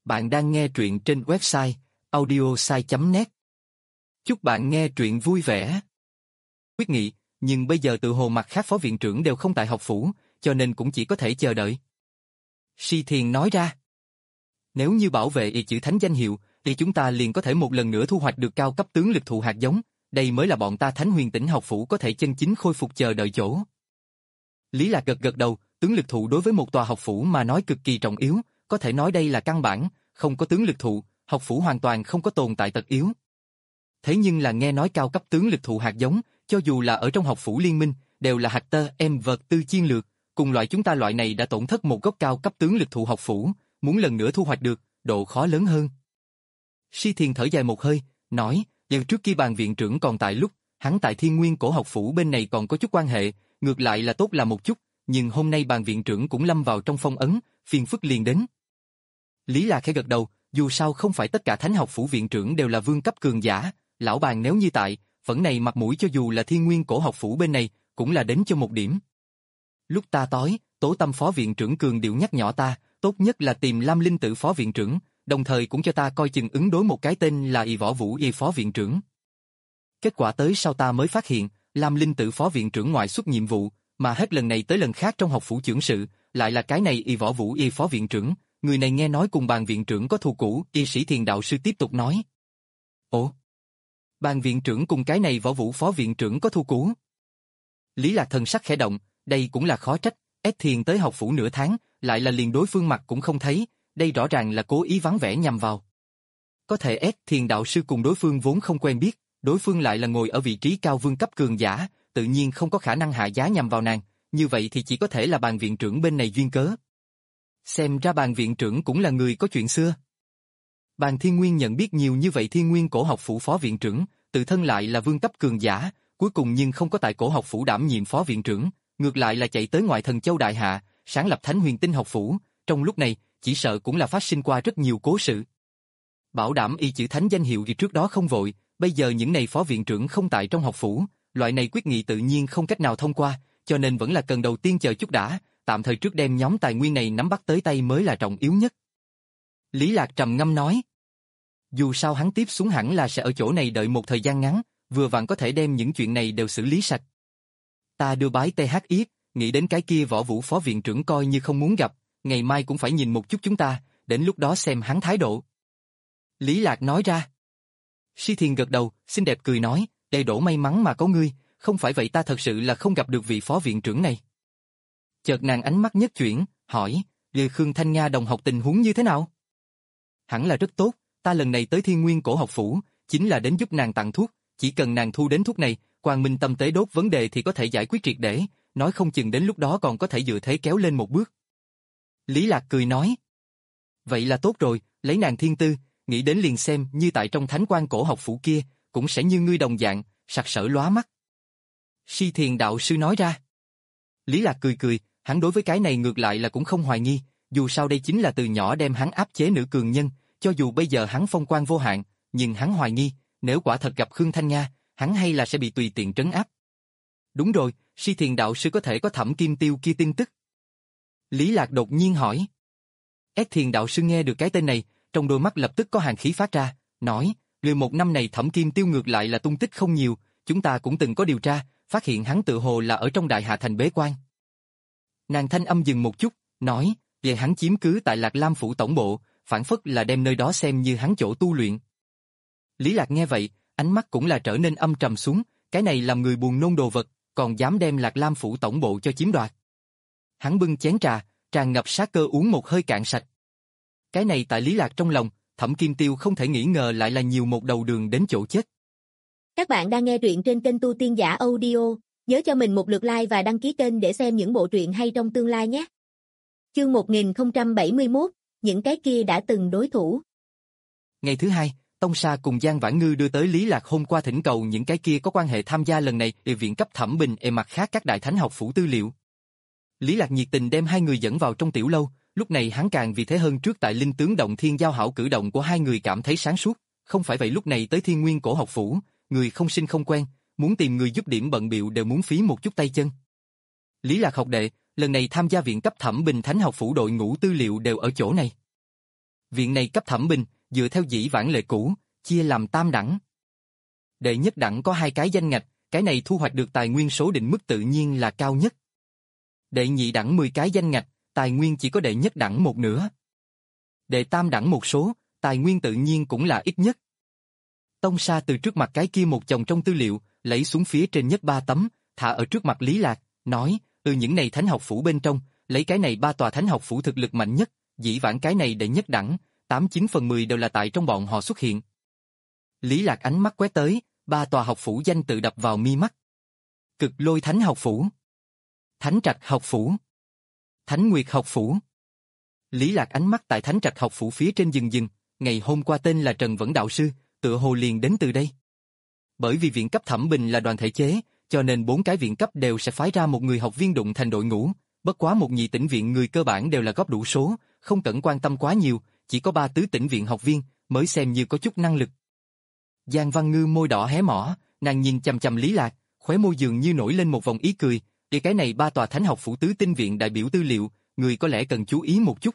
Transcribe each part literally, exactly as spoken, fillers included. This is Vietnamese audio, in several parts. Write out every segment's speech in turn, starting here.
Bạn đang nghe truyện trên website audiosai chấm net. Chúc bạn nghe truyện vui vẻ. Quyết nghị, nhưng bây giờ tự hồ mặt khác phó viện trưởng đều không tại học phủ, cho nên cũng chỉ có thể chờ đợi. Si Thiền nói ra. Nếu như bảo vệ y chữ thánh danh hiệu, thì chúng ta liền có thể một lần nữa thu hoạch được cao cấp tướng lực thụ hạt giống, đây mới là bọn ta Thánh Huyền Tỉnh học phủ có thể chân chính khôi phục chờ đợi chỗ. Lý Lạc gật gật đầu, tướng lực thụ đối với một tòa học phủ mà nói cực kỳ trọng yếu, có thể nói đây là căn bản, không có tướng lực thụ, học phủ hoàn toàn không có tồn tại tật yếu. Thế nhưng là nghe nói cao cấp tướng lực thụ hạt giống, cho dù là ở trong học phủ liên minh, đều là hạt tơ em vật tư chiến lược, cùng loại chúng ta loại này đã tổn thất một gốc cao cấp tướng lực thụ học phủ, muốn lần nữa thu hoạch được, độ khó lớn hơn. Si Thiền thở dài một hơi, nói, giờ trước khi bàn viện trưởng còn tại lúc, hắn tại Thiên Nguyên Cổ học phủ bên này còn có chút quan hệ, ngược lại là tốt là một chút, nhưng hôm nay bàn viện trưởng cũng lâm vào trong phong ấn, phiền phức liền đến. Lý Lạc khẽ gật đầu, dù sao không phải tất cả thánh học phủ viện trưởng đều là vương cấp cường giả, lão bàn nếu như tại, phần này mặt mũi cho dù là Thiên Nguyên Cổ học phủ bên này, cũng là đến cho một điểm. Lúc ta tối, Tố Tâm phó viện trưởng cường điệu nhắc nhỏ ta, tốt nhất là tìm Lam Linh Tử phó viện trưởng, đồng thời cũng cho ta coi chừng ứng đối một cái tên là Y Võ Vũ Y phó viện trưởng. Kết quả tới sau ta mới phát hiện, Lam Linh Tử phó viện trưởng ngoại xuất nhiệm vụ, mà hết lần này tới lần khác trong học phủ trưởng sự, lại là cái này Y Võ Vũ Y phó viện trưởng, người này nghe nói cùng bàn viện trưởng có thù cũ, Y Sĩ Thiền đạo sư tiếp tục nói. Ồ, bàn viện trưởng cùng cái này Võ Vũ phó viện trưởng có thù cũ? Lý Lạc thần sắc khẽ động, đây cũng là khó trách, ép Thiền tới học phủ nửa tháng, lại là liền đối phương mặt cũng không thấy, đây rõ ràng là cố ý vắng vẻ nhằm vào. Có thể ép Thiền đạo sư cùng đối phương vốn không quen biết, đối phương lại là ngồi ở vị trí cao vương cấp cường giả, tự nhiên không có khả năng hạ giá nhằm vào nàng, như vậy thì chỉ có thể là bàn viện trưởng bên này duyên cớ. Xem ra bàn viện trưởng cũng là người có chuyện xưa. Bàn Thiên Nguyên nhận biết nhiều như vậy Thiên Nguyên Cổ học phủ phó viện trưởng, tự thân lại là vương cấp cường giả, cuối cùng nhưng không có tại Cổ học phủ đảm nhiệm phó viện trưởng, ngược lại là chạy tới ngoại thần châu đại hạ, sáng lập Thánh Huyền Tinh học phủ, trong lúc này, chỉ sợ cũng là phát sinh qua rất nhiều cố sự. Bảo đảm y chữ thánh danh hiệu thì trước đó không vội, bây giờ những này phó viện trưởng không tại trong học phủ, loại này quyết nghị tự nhiên không cách nào thông qua, cho nên vẫn là cần đầu tiên chờ chút đã, tạm thời trước đem nhóm tài nguyên này nắm bắt tới tay mới là trọng yếu nhất. Lý Lạc trầm ngâm nói. Dù sao hắn tiếp xuống hẳn là sẽ ở chỗ này đợi một thời gian ngắn, vừa vặn có thể đem những chuyện này đều xử lý sạch. Ta đưa bái tê hát yết, nghĩ đến cái kia Võ Vũ phó viện trưởng coi như không muốn gặp, ngày mai cũng phải nhìn một chút chúng ta, đến lúc đó xem hắn thái độ. Lý Lạc nói ra. Si Thiền gật đầu, xinh đẹp cười nói, đầy đổ may mắn mà có ngươi, không phải vậy ta thật sự là không gặp được vị phó viện trưởng này. Chợt nàng ánh mắt nhất chuyển, hỏi, Lê Khương Thanh Nga đồng học tình huống như thế nào? Hẳn là rất tốt, ta lần này tới Thiên Nguyên Cổ học phủ, chính là đến giúp nàng tặng thuốc, chỉ cần nàng thu đến thuốc này, Quang Minh tâm tế đốt vấn đề thì có thể giải quyết triệt để, nói không chừng đến lúc đó còn có thể dựa thế kéo lên một bước. Lý Lạc cười nói. Vậy là tốt rồi, lấy nàng thiên tư, nghĩ đến liền xem như tại trong Thánh Quan Cổ học phủ kia, cũng sẽ như ngươi đồng dạng, sặc sỡ lóa mắt. Si Thiền đạo sư nói ra. Lý Lạc cười cười, hắn đối với cái này ngược lại là cũng không hoài nghi, dù sao đây chính là từ nhỏ đem hắn áp chế nữ cường nhân, cho dù bây giờ hắn phong quang vô hạn, nhưng hắn hoài nghi, nếu quả thật gặp Khương Thanh Nga, hắn hay là sẽ bị tùy tiện trấn áp. Đúng rồi, Si Thiền đạo sư có thể có Thẩm Kim Tiêu kia tin tức. Lý Lạc đột nhiên hỏi. Ét Thiền đạo sư nghe được cái tên này, trong đôi mắt lập tức có hàn khí phát ra, nói, người một năm này Thẩm Kim Tiêu ngược lại là tung tích không nhiều, chúng ta cũng từng có điều tra, phát hiện hắn tự hồ là ở trong Đại Hạ thành bế quan. Nàng thanh âm dừng một chút, nói, về hắn chiếm cứ tại Lạc Lam phủ tổng bộ, phản phất là đem nơi đó xem như hắn chỗ tu luyện. Lý Lạc nghe vậy, ánh mắt cũng là trở nên âm trầm xuống, cái này làm người buồn nôn đồ vật, còn dám đem Lạc Lam phủ tổng bộ cho chiếm đoạt. Hắn bưng chén trà, tràn ngập sát cơ uống một hơi cạn sạch. Cái này tại Lý Lạc trong lòng, Thẩm Kim Tiêu không thể nghĩ ngờ lại là nhiều một đầu đường đến chỗ chết. Các bạn đang nghe truyện trên kênh Tu Tiên Giả Audio, nhớ cho mình một lượt like và đăng ký kênh để xem những bộ truyện hay trong tương lai nhé. Chương một nghìn không trăm bảy mươi mốt, những cái kia đã từng đối thủ. Ngày thứ hai, Tông Sa cùng Giang Vãn Ngư đưa tới Lý Lạc hôm qua thỉnh cầu những cái kia có quan hệ tham gia lần này ở viện cấp thẩm bình e mặt khác các đại thánh học phủ tư liệu. Lý Lạc nhiệt tình đem hai người dẫn vào trong tiểu lâu, lúc này hắn càng vì thế hơn trước tại Linh Tướng Động Thiên giao hảo cử động của hai người cảm thấy sáng suốt, không phải vậy lúc này tới Thiên Nguyên Cổ học phủ, người không sinh không quen, muốn tìm người giúp điểm bận bịu đều muốn phí một chút tay chân. Lý Lạc học đệ, lần này tham gia viện cấp thẩm bình thánh học phủ đội ngũ tư liệu đều ở chỗ này. Viện này cấp thẩm bình, dựa theo dĩ vãng lệ cũ, chia làm tam đẳng. Đệ nhất đẳng có hai cái danh ngạch, cái này thu hoạch được tài nguyên số định mức tự nhiên là cao nhất. Đệ nhị đẳng mười cái danh ngạch, tài nguyên chỉ có đệ nhất đẳng một nửa. Đệ tam đẳng một số, tài nguyên tự nhiên cũng là ít nhất. Tông Sa từ trước mặt cái kia một chồng trong tư liệu, lấy xuống phía trên nhất ba tấm, thả ở trước mặt Lý Lạc, nói, từ những này thánh học phủ bên trong, lấy cái này ba tòa thánh học phủ thực lực mạnh nhất, dĩ vãng cái này đệ nhất đẳng, tám chín phần mười đều là tại trong bọn họ xuất hiện. Lý Lạc ánh mắt quét tới, ba tòa học phủ danh tự đập vào mi mắt. Cực Lôi Thánh học phủ, Thánh Trạch học phủ, Thánh Nguyệt học phủ. Lý Lạc ánh mắt tại Thánh Trạch học phủ phía trên dừng dừng, ngày hôm qua tên là Trần Vẫn đạo sư, tựa hồ liền đến từ đây. Bởi vì viện cấp thẩm bình là đoàn thể chế, cho nên bốn cái viện cấp đều sẽ phái ra một người học viên đụng thành đội ngũ, bất quá một nhị tỉnh viện người cơ bản đều là góp đủ số, không cần quan tâm quá nhiều, chỉ có ba tứ tỉnh viện học viên mới xem như có chút năng lực. Giang Văn Ngư môi đỏ hé mỏ, nàng nhìn chằm chằm Lý Lạc, khóe môi dường như nổi lên một vòng ý cười, vì cái này ba tòa thánh học phủ tứ tinh viện đại biểu tư liệu, người có lẽ cần chú ý một chút.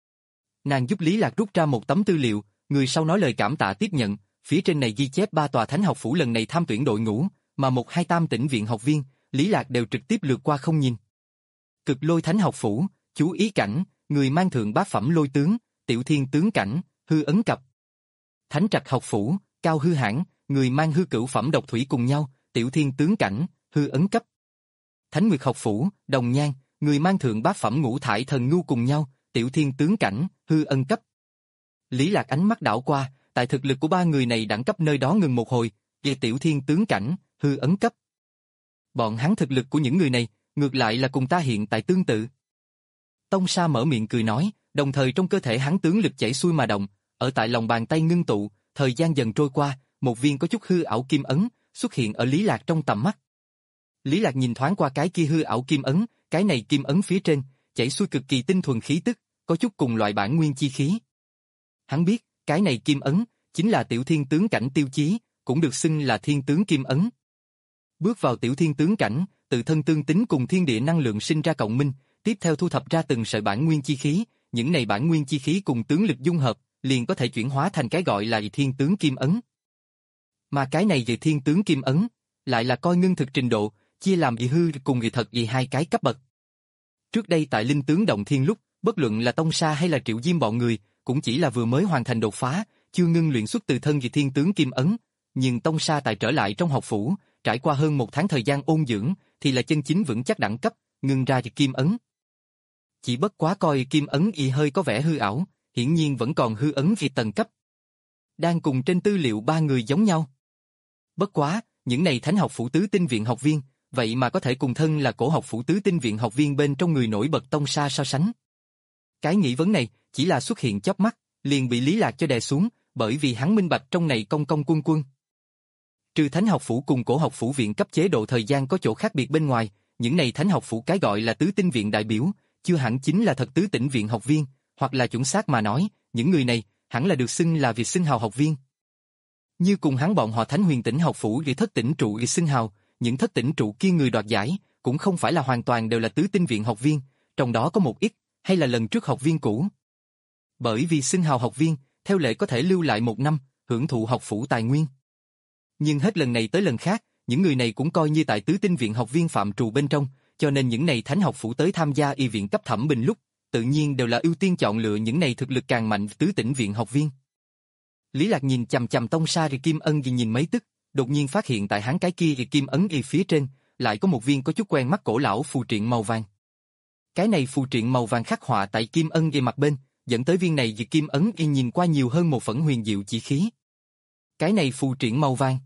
Nàng giúp Lý Lạc rút ra một tấm tư liệu, người sau nói lời cảm tạ tiếp nhận, phía trên này ghi chép ba tòa thánh học phủ lần này tham tuyển đội ngũ, mà một hai tam tỉnh viện học viên, Lý Lạc đều trực tiếp lướt qua không nhìn. Cực Lôi Thánh học phủ, chú ý cảnh, người mang thượng bát phẩm lôi tướng, tiểu thiên tướng cảnh, hư ấn cập. Thánh Trạch học phủ, cao hư hãn, người mang hư cửu phẩm độc thủy cùng nhau, tiểu thiên tướng cảnh, hư ấn cấp. Thánh Nguyệt học phủ, đồng nhan, người mang thượng bát phẩm ngũ thải thần ngu cùng nhau, tiểu thiên tướng cảnh, hư ân cấp. Lý Lạc ánh mắt đảo qua, tại thực lực của ba người này đẳng cấp nơi đó ngừng một hồi, về tiểu thiên tướng cảnh, hư ấn cấp. Bọn hắn thực lực của những người này, ngược lại là cùng ta hiện tại tương tự. Tông Sa mở miệng cười nói, đồng thời trong cơ thể hắn tướng lực chảy xuôi mà động, ở tại lòng bàn tay ngưng tụ, thời gian dần trôi qua, một viên có chút hư ảo kim ấn xuất hiện ở Lý Lạc trong tầm mắt. Lý Lạc nhìn thoáng qua cái kia hư ảo kim ấn, cái này kim ấn phía trên chảy xuôi cực kỳ tinh thuần khí tức, có chút cùng loại bản nguyên chi khí. Hắn biết, cái này kim ấn chính là tiểu thiên tướng cảnh tiêu chí, cũng được xưng là thiên tướng kim ấn. Bước vào tiểu thiên tướng cảnh, tự thân tương tính cùng thiên địa năng lượng sinh ra cộng minh, tiếp theo thu thập ra từng sợi bản nguyên chi khí, những này bản nguyên chi khí cùng tướng lực dung hợp, liền có thể chuyển hóa thành cái gọi là thiên tướng kim ấn. Mà cái này về thiên tướng kim ấn, lại là coi ngưng thực trình độ, chia làm dị hư cùng dị thật dị hai cái cấp bậc. Trước đây tại linh tướng động thiên lúc, bất luận là Tông Sa hay là Triệu Diêm bọn người, cũng chỉ là vừa mới hoàn thành đột phá, chưa ngưng luyện xuất từ thân dị thiên tướng kim ấn, nhưng Tông Sa tại trở lại trong học phủ, trải qua hơn một tháng thời gian ôn dưỡng, thì là chân chính vững chắc đẳng cấp, ngưng ra dị kim ấn. Chỉ bất quá coi kim ấn y hơi có vẻ hư ảo, hiển nhiên vẫn còn hư ấn vì tầng cấp. Đang cùng trên tư liệu ba người giống nhau. Bất quá, những này thánh học phủ tứ tinh viện học viên, vậy mà có thể cùng thân là cổ học phủ tứ tinh viện học viên bên trong người nổi bật Tông Sa so sánh. Cái nghĩ vấn này, chỉ là xuất hiện chớp mắt, liền bị Lý Lạc cho đè xuống, bởi vì hắn minh bạch trong này công công quân quân. Trừ thánh học phủ cùng cổ học phủ viện cấp chế độ thời gian có chỗ khác biệt bên ngoài, những này thánh học phủ cái gọi là tứ tinh viện đại biểu, chưa hẳn chính là thật tứ tỉnh viện học viên, hoặc là chuẩn xác mà nói, những người này hẳn là được xưng là việc xưng hào học viên. Như cùng hắn bọn họ Thánh Huyền tỉnh học phủ vì thất tỉnh trụ vì xưng hào, những thất tỉnh trụ kia người đoạt giải cũng không phải là hoàn toàn đều là tứ tinh viện học viên, trong đó có một ít hay là lần trước học viên cũ. Bởi vì xưng hào học viên, theo lệ có thể lưu lại một năm, hưởng thụ học phủ tài nguyên. Nhưng hết lần này tới lần khác, những người này cũng coi như tại tứ tinh viện học viên phạm trù bên trong, cho nên những này thánh học phủ tới tham gia y viện cấp thẩm bình lúc, tự nhiên đều là ưu tiên chọn lựa những này thực lực càng mạnh tứ tỉnh viện học viên. Lý Lạc nhìn chằm chằm Tông Sa thì Kim Ân gì nhìn mấy tức, đột nhiên phát hiện tại hắn cái kia thì Kim ấn y phía trên, lại có một viên có chút quen mắt cổ lão phù triện màu vàng. Cái này phù triện màu vàng khắc họa tại Kim Ân y mặt bên, dẫn tới viên này vì Kim ấn y nhìn qua nhiều hơn một phần huyền diệu chỉ khí. Cái này phù triện màu vàng.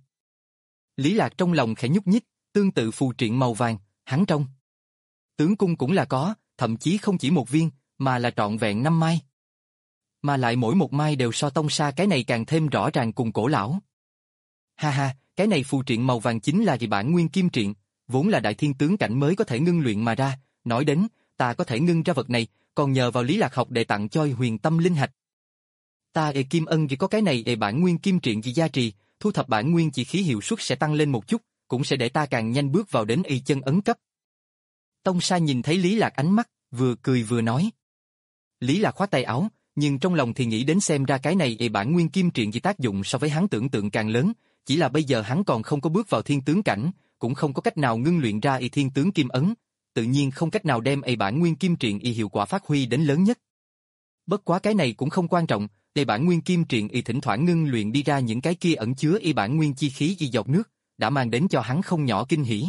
Lý Lạc trong lòng khẽ nhúc nhích, tương tự phù triện màu vàng, hắn trong tướng cung cũng là có, thậm chí không chỉ một viên, mà là trọn vẹn năm mai. Mà lại mỗi một mai đều so Tông Sa cái này càng thêm rõ ràng cùng cổ lão. Ha ha, cái này phù triện màu vàng chính là dị bản nguyên kim triện, vốn là đại thiên tướng cảnh mới có thể ngưng luyện mà ra, nói đến, ta có thể ngưng ra vật này, còn nhờ vào Lý Lạc học để tặng cho huyền tâm linh hạch. Ta ê Kim Ân chỉ có cái này ê bản nguyên kim triện gì gia trì, thu thập bản nguyên chỉ khí hiệu suất sẽ tăng lên một chút, cũng sẽ để ta càng nhanh bước vào đến y chân ấn cấp. Tông Sa nhìn thấy Lý Lạc ánh mắt, vừa cười vừa nói. Lý Lạc khoát tay áo, nhưng trong lòng thì nghĩ đến xem ra cái này y bản nguyên kim triện gì tác dụng so với hắn tưởng tượng càng lớn, chỉ là bây giờ hắn còn không có bước vào thiên tướng cảnh, cũng không có cách nào ngưng luyện ra y thiên tướng kim ấn, tự nhiên không cách nào đem y bản nguyên kim triện y hiệu quả phát huy đến lớn nhất. Bất quá cái này cũng không quan trọng, y bản nguyên kim triện y thỉnh thoảng ngưng luyện đi ra những cái kia ẩn chứa y bản nguyên chi khí y giọt nước, đã mang đến cho hắn không nhỏ kinh hỉ.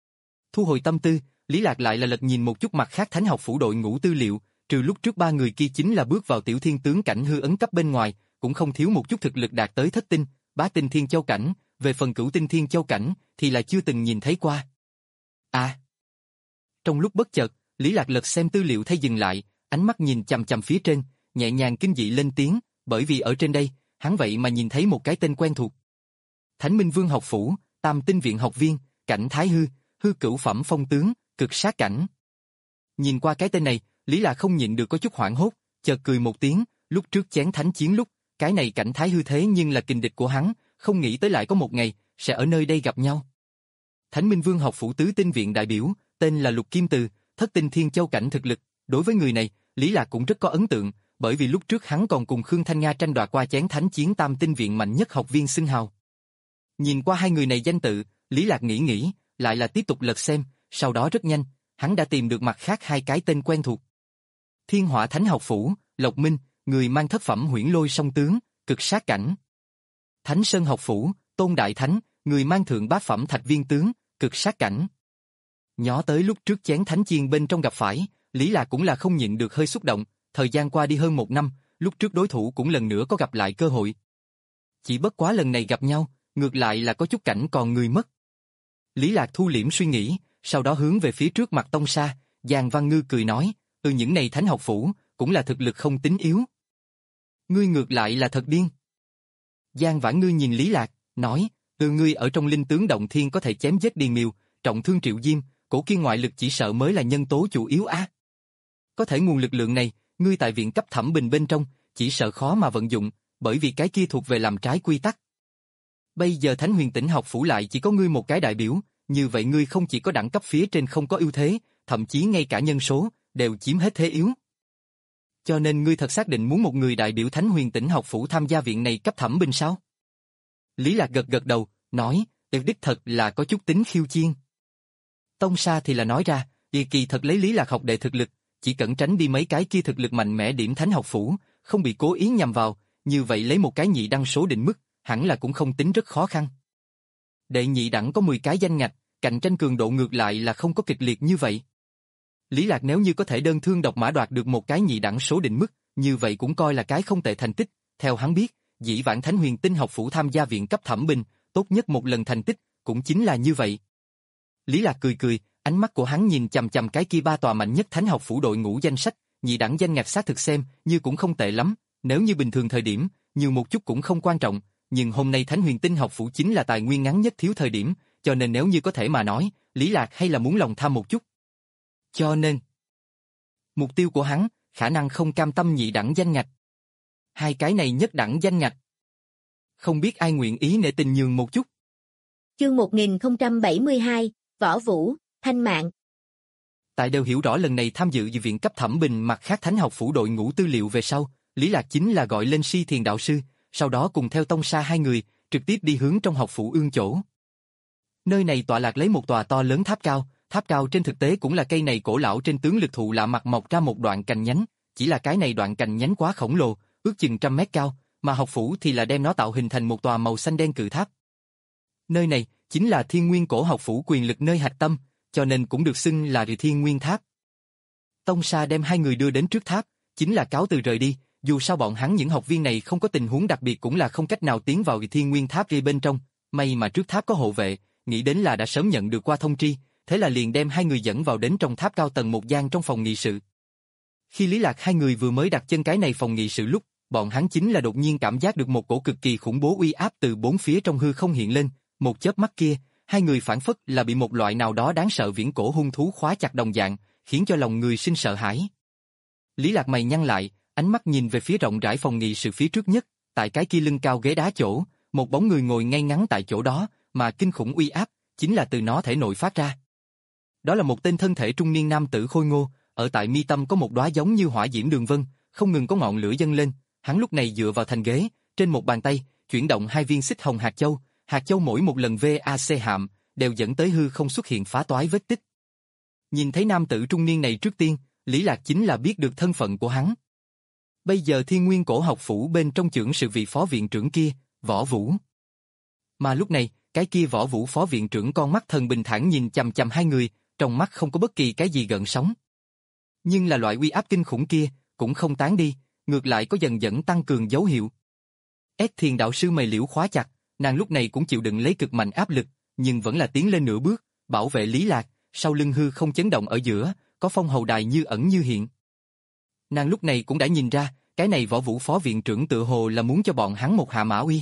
Thu hồi tâm tư, Lý Lạc lại là lật nhìn một chút mặt khác thánh học phủ đội ngũ tư liệu, trừ lúc trước ba người kia chính là bước vào tiểu thiên tướng cảnh hư ấn cấp bên ngoài, cũng không thiếu một chút thực lực đạt tới thất tinh, bá tinh thiên châu cảnh, về phần cửu tinh thiên châu cảnh thì là chưa từng nhìn thấy qua. À! Trong lúc bất chợt, Lý Lạc lật xem tư liệu thay dừng lại, ánh mắt nhìn chằm chằm phía trên, nhẹ nhàng kinh dị lên tiếng, bởi vì ở trên đây, hắn vậy mà nhìn thấy một cái tên quen thuộc. Thánh Minh Vương học phủ, Tam Tinh viện học viên, cảnh Thái Hư, hư cửu phẩm phong tướng, cực sát cảnh. Nhìn qua cái tên này, Lý Lạc không nhịn được có chút hoảng hốt, chợt cười một tiếng, lúc trước chén thánh chiến lúc, cái này cảnh Thái Hư thế nhưng là kình địch của hắn, không nghĩ tới lại có một ngày, sẽ ở nơi đây gặp nhau. Thánh Minh Vương học phủ tứ tinh viện đại biểu, tên là Lục Kim Từ, thất tinh thiên châu cảnh thực lực, đối với người này, Lý Lạc cũng rất có ấn tượng, bởi vì lúc trước hắn còn cùng Khương Thanh Nga tranh đoạt qua chén thánh chiến tam tinh viện mạnh nhất học viên xưng hào. Nhìn qua hai người này danh tự, Lý Lạc nghĩ nghĩ, lại là tiếp tục lật xem, sau đó rất nhanh, hắn đã tìm được mặt khác hai cái tên quen thuộc. Thiên Hỏa Thánh học phủ, Lộc Minh, người mang thất phẩm huyễn lôi song tướng, cực sát cảnh. Thánh Sơn học phủ, Tôn Đại Thánh, người mang thượng bát phẩm thạch viên tướng, cực sát cảnh. Nhớ tới lúc trước chén thánh chiên bên trong gặp phải, Lý Lạc cũng là không nhịn được hơi xúc động, thời gian qua đi hơn một năm, lúc trước đối thủ cũng lần nữa có gặp lại cơ hội. Chỉ bất quá lần này gặp nhau, ngược lại là có chút cảnh còn người mất. Lý Lạc thu liễm suy nghĩ, sau đó hướng về phía trước mặt Tông Sa, Giang Văn Ngư cười nói, từ những này thánh học phủ, cũng là thực lực không tính yếu. Ngươi ngược lại là thật điên. Giang Vãn Ngư nhìn Lý Lạc, nói, từ ngươi ở trong linh tướng động thiên có thể chém giết Điền Miều, trọng thương Triệu Diêm, cổ kia ngoại lực chỉ sợ mới là nhân tố chủ yếu á. Có thể nguồn lực lượng này, ngươi tại viện cấp thẩm bình bên trong, chỉ sợ khó mà vận dụng, bởi vì cái kia thuộc về làm trái quy tắc. Bây giờ Thánh Huyền Tỉnh học phủ lại chỉ có ngươi một cái đại biểu, như vậy ngươi không chỉ có đẳng cấp phía trên không có ưu thế, thậm chí ngay cả nhân số, đều chiếm hết thế yếu. Cho nên ngươi thật xác định muốn một người đại biểu Thánh Huyền Tỉnh học phủ tham gia viện này cấp thẩm bình sao? Lý Lạc gật gật đầu, nói, đích thật là có chút tính khiêu chiên. Tông Sa thì là nói ra, kỳ kỳ thật lấy Lý Lạc học đệ thực lực, chỉ cần tránh đi mấy cái kia thực lực mạnh mẽ điểm thánh học phủ, không bị cố ý nhằm vào, như vậy lấy một cái nhị đăng số định mức, hẳn là cũng không tính rất khó khăn. Đệ nhị đẳng có mười cái danh ngạch, cạnh tranh cường độ ngược lại là không có kịch liệt như vậy. Lý Lạc nếu như có thể đơn thương độc mã đoạt được một cái nhị đẳng số định mức, như vậy cũng coi là cái không tệ thành tích. Theo hắn biết, dĩ vãng Thánh Huyền Tinh học phủ tham gia viện cấp thẩm bình, tốt nhất một lần thành tích, cũng chính là như vậy. Lý Lạc cười cười, ánh mắt của hắn nhìn chằm chằm cái kia ba tòa mạnh nhất thánh học phủ đội ngũ danh sách, nhị đẳng danh ngạch xác thực xem, như cũng không tệ lắm, nếu như bình thường thời điểm, nhiều một chút cũng không quan trọng, nhưng hôm nay Thánh Huyền Tinh học phủ chính là tài nguyên ngắn nhất thiếu thời điểm, cho nên nếu như có thể mà nói, Lý Lạc hay là muốn lòng tham một chút. Cho nên, mục tiêu của hắn, khả năng không cam tâm nhị đẳng danh ngạch. Hai cái này nhất đẳng danh ngạch. Không biết ai nguyện ý nể tình nhường một chút. Chương một nghìn không trăm bảy mươi hai, Võ Vũ, Thanh Mạng. Tại đều hiểu rõ lần này tham dự dự viện cấp thẩm bình mặt khác thánh học phủ đội ngũ tư liệu về sau, Lý Lạc chính là gọi lên Si Thiền đạo sư, sau đó cùng theo Tông Sa hai người, trực tiếp đi hướng trong học phủ ương chỗ. Nơi này tọa lạc lấy một tòa to lớn tháp cao, tháp cao trên thực tế cũng là cây này cổ lão trên tướng lực thụ lạ mặt mọc ra một đoạn cành nhánh, chỉ là cái này đoạn cành nhánh quá khổng lồ, ước chừng trăm mét cao, mà học phủ thì là đem nó tạo hình thành một tòa màu xanh đen cự tháp. Nơi này chính là Thiên Nguyên cổ học phủ quyền lực nơi hạch tâm, cho nên cũng được xưng là Thiên Nguyên Tháp. Tông Sa đem hai người đưa đến trước tháp, chính là cáo từ rời đi, dù sao bọn hắn những học viên này không có tình huống đặc biệt cũng là không cách nào tiến vào Thiên Nguyên Tháp đi bên trong, may mà trước tháp có hộ vệ, nghĩ đến là đã sớm nhận được qua thông tri, thế là liền đem hai người dẫn vào đến trong tháp cao tầng một gian trong phòng nghị sự. Khi Lý Lạc hai người vừa mới đặt chân cái này phòng nghị sự lúc, bọn hắn chính là đột nhiên cảm giác được một cổ cực kỳ khủng bố uy áp từ bốn phía trong hư không hiện lên, một chớp mắt kia, hai người phản phất là bị một loại nào đó đáng sợ viễn cổ hung thú khóa chặt đồng dạng, khiến cho lòng người sinh sợ hãi. Lý Lạc mày nhăn lại, ánh mắt nhìn về phía rộng rãi phòng nghị sự phía trước nhất, tại cái kia lưng cao ghế đá chỗ, một bóng người ngồi ngay ngắn tại chỗ đó, mà kinh khủng uy áp chính là từ nó thể nội phát ra. Đó là một tên thân thể trung niên nam tử khôi ngô, ở tại mi tâm có một đóa giống như hỏa diễm đường vân, không ngừng có ngọn lửa dâng lên, hắn lúc này dựa vào thành ghế, trên một bàn tay, chuyển động hai viên xích hồng hạt châu, hạt châu mỗi một lần vê a xê hạm, đều dẫn tới hư không xuất hiện phá toái vết tích. Nhìn thấy nam tử trung niên này trước tiên, Lý Lạc chính là biết được thân phận của hắn. Bây giờ Thiên Nguyên Cổ Học Phủ bên trong chưởng sự vị phó viện trưởng kia, Võ Vũ. Mà lúc này, cái kia Võ Vũ phó viện trưởng con mắt thần bình thản nhìn chằm chằm hai người, trong mắt không có bất kỳ cái gì gợn sóng. Nhưng là loại uy áp kinh khủng kia, cũng không tán đi, ngược lại có dần dần tăng cường dấu hiệu. Ét Thiền đạo sư mày liễu khóa chặt, nàng lúc này cũng chịu đựng lấy cực mạnh áp lực, nhưng vẫn là tiến lên nửa bước, bảo vệ Lý Lạc, sau lưng hư không chấn động ở giữa, có phong hầu đài như ẩn như hiện. Nàng lúc này cũng đã nhìn ra, cái này Võ Vũ phó viện trưởng tự hồ là muốn cho bọn hắn một hạ mã uy.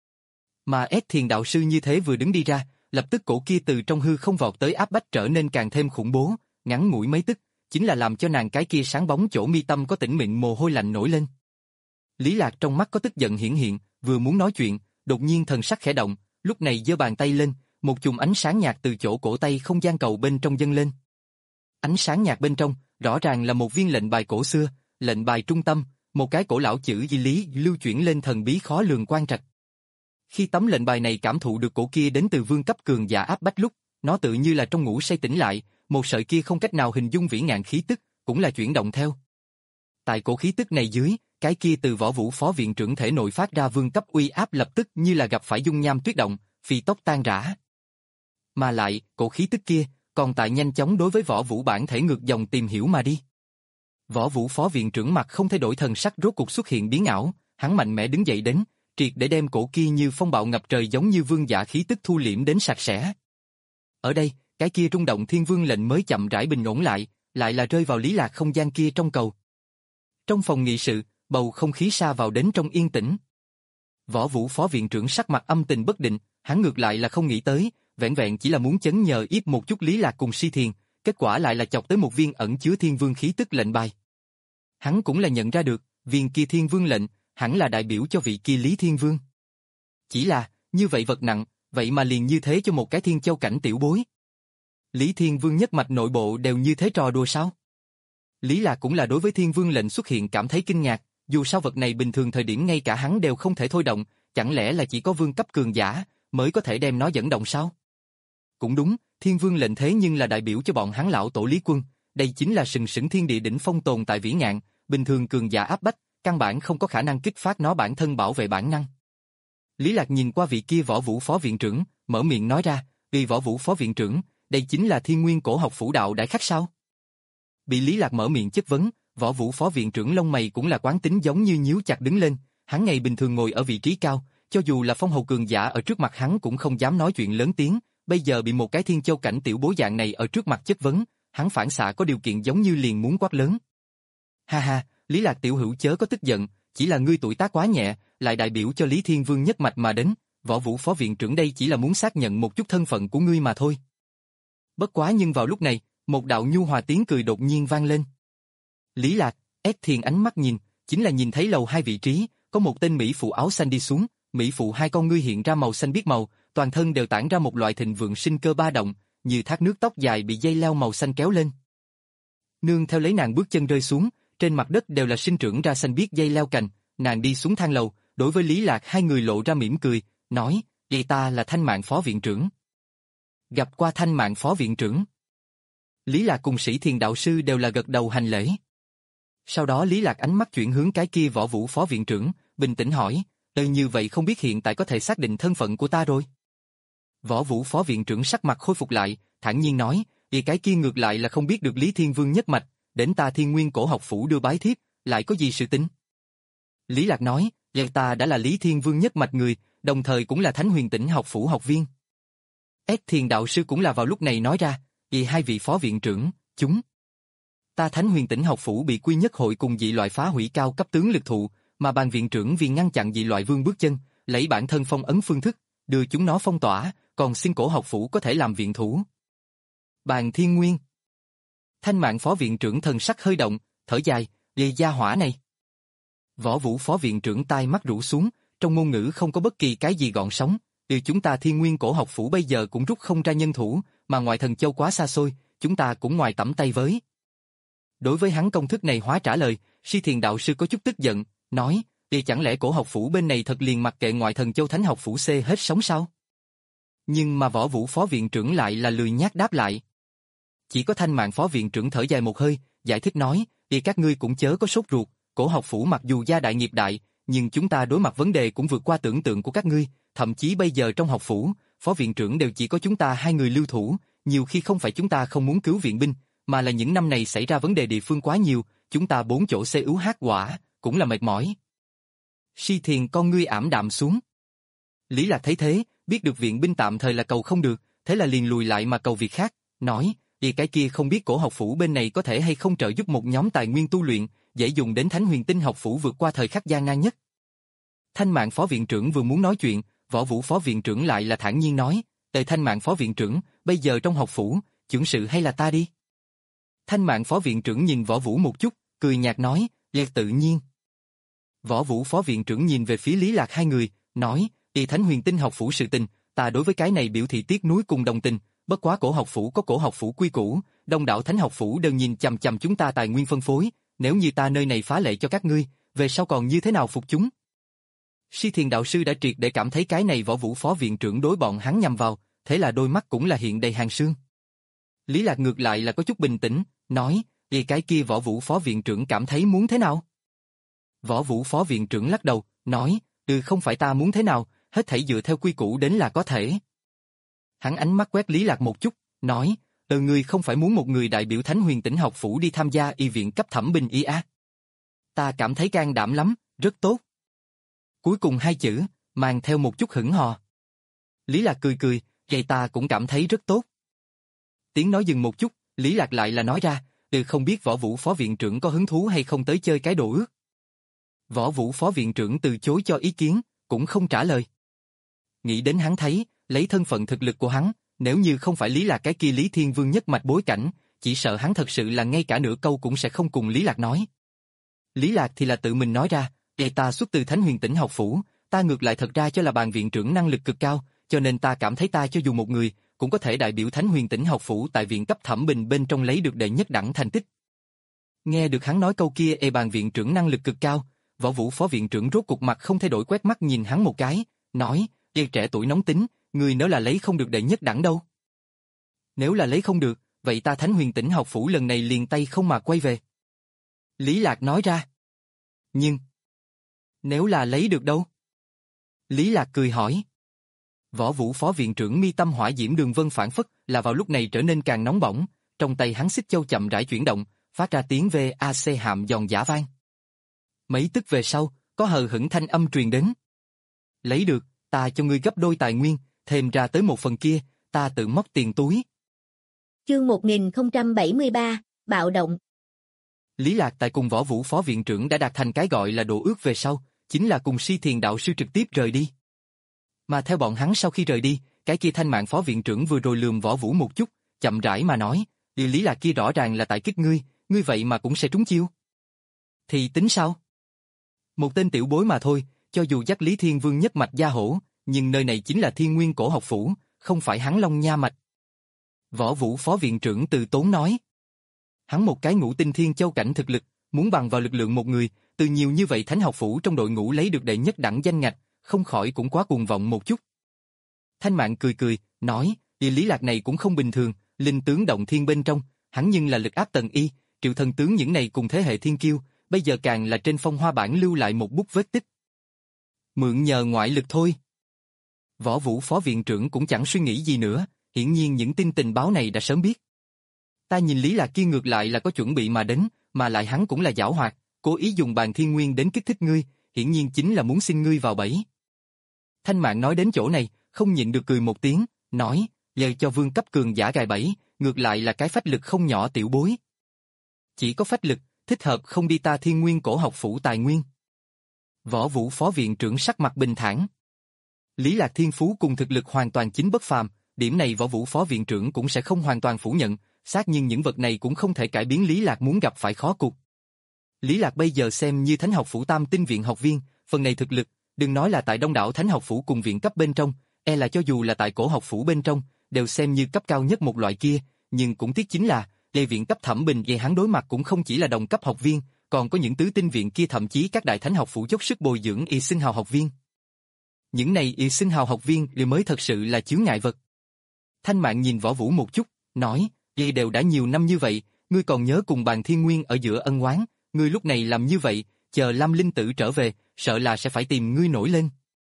Mà Ét Thiền đạo sư như thế vừa đứng đi ra, lập tức cổ kia từ trong hư không vọt tới áp bách trở nên càng thêm khủng bố, ngắn ngủi mấy tức, chính là làm cho nàng cái kia sáng bóng chỗ mi tâm có tỉnh mịn mồ hôi lạnh nổi lên. Lý Lạc trong mắt có tức giận hiển hiện, vừa muốn nói chuyện, đột nhiên thần sắc khẽ động, lúc này giơ bàn tay lên, một chùm ánh sáng nhạt từ chỗ cổ tay không gian cầu bên trong dâng lên. Ánh sáng nhạt bên trong, rõ ràng là một viên lệnh bài cổ xưa, lệnh bài trung tâm, một cái cổ lão chữ di lý lưu chuyển lên thần bí khó lường quan trạch. Khi tấm lệnh bài này cảm thụ được cổ kia đến từ vương cấp cường giả áp bách lúc, nó tự như là trong ngủ say tỉnh lại, một sợi kia không cách nào hình dung vĩ ngạn khí tức, cũng là chuyển động theo. Tại cổ khí tức này dưới, cái kia từ Võ Vũ phó viện trưởng thể nội phát ra vương cấp uy áp lập tức như là gặp phải dung nham tuyết động, phi tốc tan rã. Mà lại, cổ khí tức kia, còn tại nhanh chóng đối với Võ Vũ bản thể ngược dòng tìm hiểu mà đi. Võ Vũ phó viện trưởng mặt không thay đổi thần sắc rốt cục xuất hiện biến ảo, hắn mạnh mẽ đứng dậy đến, triệt để đem cổ kia như phong bạo ngập trời giống như vương giả khí tức thu liễm đến sạch sẽ. Ở đây, cái kia rung động thiên vương lệnh mới chậm rãi bình ổn lại, lại là rơi vào Lý Lạc không gian kia trong cầu. Trong phòng nghị sự, bầu không khí sa vào đến trong yên tĩnh. Võ Vũ phó viện trưởng sắc mặt âm tình bất định, hắn ngược lại là không nghĩ tới, vẹn vẹn chỉ là muốn chấn nhờ yếp một chút Lý Lạc cùng Si Thiền, kết quả lại là chọc tới một viên ẩn chứa thiên vương khí tức lệnh bài. Hắn cũng là nhận ra được, viên kia thiên vương lệnh, hẳn là đại biểu cho vị kia Lý Thiên Vương. Chỉ là, như vậy vật nặng, vậy mà liền như thế cho một cái thiên châu cảnh tiểu bối. Lý Thiên Vương nhất mạch nội bộ đều như thế trò đùa sao? Lý Lạc cũng là đối với thiên vương lệnh xuất hiện cảm thấy kinh ngạc, dù sao vật này bình thường thời điểm ngay cả hắn đều không thể thôi động, chẳng lẽ là chỉ có vương cấp cường giả mới có thể đem nó dẫn động sao? Cũng đúng, thiên vương lệnh thế nhưng là đại biểu cho bọn hắn lão tổ Lý Quân, đây chính là sừng sững thiên địa đỉnh phong tồn tại vĩ ngạn, bình thường cường giả áp bách, căn bản không có khả năng kích phát nó bản thân bảo vệ bản năng. Lý Lạc nhìn qua vị kia Võ Vũ phó viện trưởng, mở miệng nói ra, vì Võ Vũ phó viện trưởng, đây chính là Thiên Nguyên Cổ Học Phủ đạo đại khách sao? Bị Lý Lạc mở miệng chất vấn, Võ Vũ phó viện trưởng lông mày cũng là quán tính giống như nhíu chặt đứng lên, hắn ngày bình thường ngồi ở vị trí cao, cho dù là phong hầu cường giả ở trước mặt hắn cũng không dám nói chuyện lớn tiếng, bây giờ bị một cái thiên châu cảnh tiểu bối dạng này ở trước mặt chất vấn, hắn phản xạ có điều kiện giống như liền muốn quát lớn. Ha ha, Lý Lạc tiểu hữu chớ có tức giận, chỉ là ngươi tuổi tác quá nhẹ, lại đại biểu cho Lý Thiên Vương nhất mạch mà đến, Võ Vũ phó viện trưởng đây chỉ là muốn xác nhận một chút thân phận của ngươi mà thôi. Bất quá nhưng vào lúc này, một đạo nhu hòa tiếng cười đột nhiên vang lên. Lý Lạc, ép thiền ánh mắt nhìn, chính là nhìn thấy lầu hai vị trí, có một tên mỹ phụ áo xanh đi xuống, mỹ phụ hai con ngươi hiện ra màu xanh biếc màu, toàn thân đều tản ra một loại thịnh vượng sinh cơ ba động, như thác nước tóc dài bị dây leo màu xanh kéo lên. Nương theo lấy nàng bước chân rơi xuống, trên mặt đất đều là sinh trưởng ra xanh biếc dây leo cành, nàng đi xuống thang lầu, đối với Lý Lạc hai người lộ ra mỉm cười, nói, "Vậy ta là Thanh Mạn phó viện trưởng." Gặp qua Thanh Mạn phó viện trưởng. Lý Lạc cùng Sĩ Thiền đạo sư đều là gật đầu hành lễ. Sau đó Lý Lạc ánh mắt chuyển hướng cái kia Võ Vũ phó viện trưởng, bình tĩnh hỏi, "Ơ như vậy không biết hiện tại có thể xác định thân phận của ta rồi?" Võ Vũ phó viện trưởng sắc mặt khôi phục lại, thản nhiên nói, "Vì cái kia ngược lại là không biết được Lý Thiên Vương nhất mạch, đến ta Thiên Nguyên Cổ Học Phủ đưa bái thiếp, lại có gì sự tính?" Lý Lạc nói, "Vậy ta đã là Lý Thiên Vương nhất mạch người, đồng thời cũng là Thánh Huyền Tỉnh học phủ học viên." Ét Thiền đạo sư cũng là vào lúc này nói ra, "Vì hai vị phó viện trưởng, chúng ta Thánh Huyền Tỉnh học phủ bị quy nhất hội cùng dị loại phá hủy cao cấp tướng lực thụ, mà ban viện trưởng vì ngăn chặn dị loại vương bước chân, lấy bản thân phong ấn phương thức, đưa chúng nó phong tỏa, còn xin Cổ học phủ có thể làm viện thủ." Bàn Thiên Nguyên. Thanh Mạn phó viện trưởng thần sắc hơi động, thở dài, "Lì gia hỏa này." Võ Vũ phó viện trưởng tai mắt rũ xuống, trong ngôn ngữ không có bất kỳ cái gì gọn sóng, "Từ chúng ta Thiên Nguyên Cổ học phủ bây giờ cũng rút không ra nhân thủ, mà ngoài Thần Châu quá xa xôi, chúng ta cũng ngoài tẩm tay với." Đối với hắn công thức này hóa trả lời, Si Thiền đạo sư có chút tức giận, nói, thì chẳng lẽ cổ học phủ bên này thật liền mặc kệ ngoại thần châu thánh học phủ C hết sống sao? Nhưng mà Võ Vũ phó viện trưởng lại là lười nhác đáp lại. Chỉ có Thanh Mạn phó viện trưởng thở dài một hơi, giải thích nói, thì các ngươi cũng chớ có sốt ruột, cổ học phủ mặc dù gia đại nghiệp đại, nhưng chúng ta đối mặt vấn đề cũng vượt qua tưởng tượng của các ngươi, thậm chí bây giờ trong học phủ, phó viện trưởng đều chỉ có chúng ta hai người lưu thủ, nhiều khi không phải chúng ta không muốn cứu viện binh, mà là những năm này xảy ra vấn đề địa phương quá nhiều, chúng ta bốn chỗ xê ú hát quả, cũng là mệt mỏi. Si Thiền con ngươi ảm đạm xuống. Lý Lạc thấy thế, biết được viện binh tạm thời là cầu không được, thế là liền lùi lại mà cầu việc khác, nói, vì cái kia không biết cổ học phủ bên này có thể hay không trợ giúp một nhóm tài nguyên tu luyện, dễ dùng đến Thánh Huyền Tinh học phủ vượt qua thời khắc gian nan nhất. Thanh Mạn phó viện trưởng vừa muốn nói chuyện, Võ Vũ phó viện trưởng lại là thản nhiên nói, "Tề Thanh Mạn phó viện trưởng, bây giờ trong học phủ, trưởng sự hay là ta đi?" Thanh Mạn phó viện trưởng nhìn Võ Vũ một chút, cười nhạt nói, "Liệt tự nhiên." Võ Vũ phó viện trưởng nhìn về phía Lý Lạc hai người, nói, "Y Thánh Huyền Tinh học phủ sự tình, ta đối với cái này biểu thị tiếc nuối cùng đồng tình, bất quá cổ học phủ có cổ học phủ quy củ, đông đảo thánh học phủ đều nhìn chằm chằm chúng ta tài nguyên phân phối, nếu như ta nơi này phá lệ cho các ngươi, về sau còn như thế nào phục chúng?" Si Thiền đạo sư đã triệt để cảm thấy cái này Võ Vũ phó viện trưởng đối bọn hắn nhằm vào, thế là đôi mắt cũng là hiện đầy hàng sương. Lý Lạc ngược lại là có chút bình tĩnh, nói, "Vì cái kia Võ Vũ phó viện trưởng cảm thấy muốn thế nào?" Võ Vũ phó viện trưởng lắc đầu, nói, "Ừ, không phải ta muốn thế nào, hết thảy dựa theo quy củ đến là có thể." Hắn ánh mắt quét Lý Lạc một chút, nói, "Từ người không phải muốn một người đại biểu Thánh Huyền Tỉnh học phủ đi tham gia y viện cấp thẩm bình y á?" "Ta cảm thấy can đảm lắm, rất tốt." Cuối cùng hai chữ, mang theo một chút hững hò. Lý Lạc cười cười, "Vậy ta cũng cảm thấy rất tốt." Tiếng nói dừng một chút, Lý Lạc lại là nói ra, "Từ không biết Võ Vũ phó viện trưởng có hứng thú hay không tới chơi cái đồ ước." Võ Vũ phó viện trưởng từ chối cho ý kiến, cũng không trả lời. Nghĩ đến hắn thấy, lấy thân phận thực lực của hắn, nếu như không phải Lý Lạc cái kia Lý Thiên Vương nhất mạch bối cảnh, chỉ sợ hắn thật sự là ngay cả nửa câu cũng sẽ không cùng Lý Lạc nói. Lý Lạc thì là tự mình nói ra, "Để ta xuất từ Thánh Huyền Tỉnh học phủ, ta ngược lại thật ra cho là bàn viện trưởng năng lực cực cao, cho nên ta cảm thấy ta cho dù một người, cũng có thể đại biểu Thánh Huyền Tỉnh học phủ tại viện cấp thẩm bình bên trong lấy được đệ nhất đẳng thành tích." Nghe được hắn nói câu kia, "e bàn viện trưởng năng lực cực cao", Võ Vũ phó viện trưởng rốt cục mặt không thay đổi quét mắt nhìn hắn một cái, nói, "E trẻ tuổi nóng tính, người nếu là lấy không được đệ nhất đẳng đâu?" "Nếu là lấy không được, vậy ta Thánh Huyền Tỉnh học phủ lần này liền tay không mà quay về." Lý Lạc nói ra. "Nhưng, nếu là lấy được đâu?" Lý Lạc cười hỏi. Võ Vũ phó viện trưởng mi tâm hỏa diễm đường vân phản phất là vào lúc này trở nên càng nóng bỏng, trong tay hắn xích châu chậm rãi chuyển động, phát ra tiếng vê a xê hàm giòn giả vang. Mấy tức về sau, có hờ hững thanh âm truyền đến. "Lấy được, ta cho ngươi gấp đôi tài nguyên, thêm ra tới một phần kia, ta tự móc tiền túi." Chương một nghìn không trăm bảy mươi ba, bạo động. Lý Lạc tại cùng Võ Vũ phó viện trưởng đã đạt thành cái gọi là đồ ước về sau, chính là cùng Si Thiền đạo sư trực tiếp rời đi. Mà theo bọn hắn sau khi rời đi, cái kia Thanh Mạn phó viện trưởng vừa rồi lườm Võ Vũ một chút, chậm rãi mà nói, "Điều Lý Lạc kia rõ ràng là tại kích ngươi, ngươi vậy mà cũng sẽ trúng chiêu. Thì tính sao? Một tên tiểu bối mà thôi, cho dù dắt Lý Thiên Vương nhất mạch gia hổ, nhưng nơi này chính là Thiên Nguyên cổ học phủ, không phải hắn Long Nha mạch." Võ Vũ phó viện trưởng từ tốn nói. Hắn một cái ngũ tinh thiên châu cảnh thực lực, muốn bằng vào lực lượng một người, từ nhiều như vậy thánh học phủ trong đội ngũ lấy được đệ nhất đẳng danh ngạch, không khỏi cũng quá cuồng vọng một chút. Thanh Mạn cười cười, nói, "Địa Lý Lạc này cũng không bình thường, linh tướng động thiên bên trong, hắn nhưng là lực áp tầng y, triệu thần tướng những này cùng thế hệ thiên kiêu, bây giờ càng là trên phong hoa bản lưu lại một bút vết tích. Mượn nhờ ngoại lực thôi." Võ Vũ phó viện trưởng cũng chẳng suy nghĩ gì nữa, hiển nhiên những tin tình báo này đã sớm biết. "Ta nhìn Lý Lạc kia ngược lại là có chuẩn bị mà đến, mà lại hắn cũng là giảo hoạt, cố ý dùng bàn thiên nguyên đến kích thích ngươi, hiển nhiên chính là muốn xin ngươi vào bẫy." Thanh Mạn nói đến chỗ này, không nhịn được cười một tiếng, nói, "Giờ cho vương cấp cường giả gài bẫy, ngược lại là cái phách lực không nhỏ tiểu bối. Chỉ có phách lực, thích hợp không đi ta Thiên Nguyên cổ học phủ tài nguyên." Võ Vũ phó viện trưởng sắc mặt bình thản. Lý Lạc thiên phú cùng thực lực hoàn toàn chính bất phàm, điểm này Võ Vũ phó viện trưởng cũng sẽ không hoàn toàn phủ nhận, xác nhưng những vật này cũng không thể cải biến Lý Lạc muốn gặp phải khó cục. Lý Lạc bây giờ xem như Thánh học phủ Tam Tinh viện học viên, phần này thực lực, đừng nói là tại đông đảo Thánh học phủ cùng viện cấp bên trong, e là cho dù là tại cổ học phủ bên trong, đều xem như cấp cao nhất một loại kia, nhưng cũng tiếc chính là, đề viện cấp thẩm bình về hắn đối mặt cũng không chỉ là đồng cấp học viên, còn có những tứ tinh viện kia thậm chí các đại thánh học phủ dốc sức bồi dưỡng y xưng hào học viên. Những này y xưng hào học viên đều mới thật sự là chướng ngại vật. Thanh Mạn nhìn Võ Vũ một chút, nói, vậy đều đã nhiều năm như vậy, ngươi còn nhớ cùng Bàn Thiên Nguyên ở giữa ân oán, ngươi lúc này làm như vậy, chờ Lam Linh Tử trở về, sợ là sẽ phải tìm ngươi nổi lên.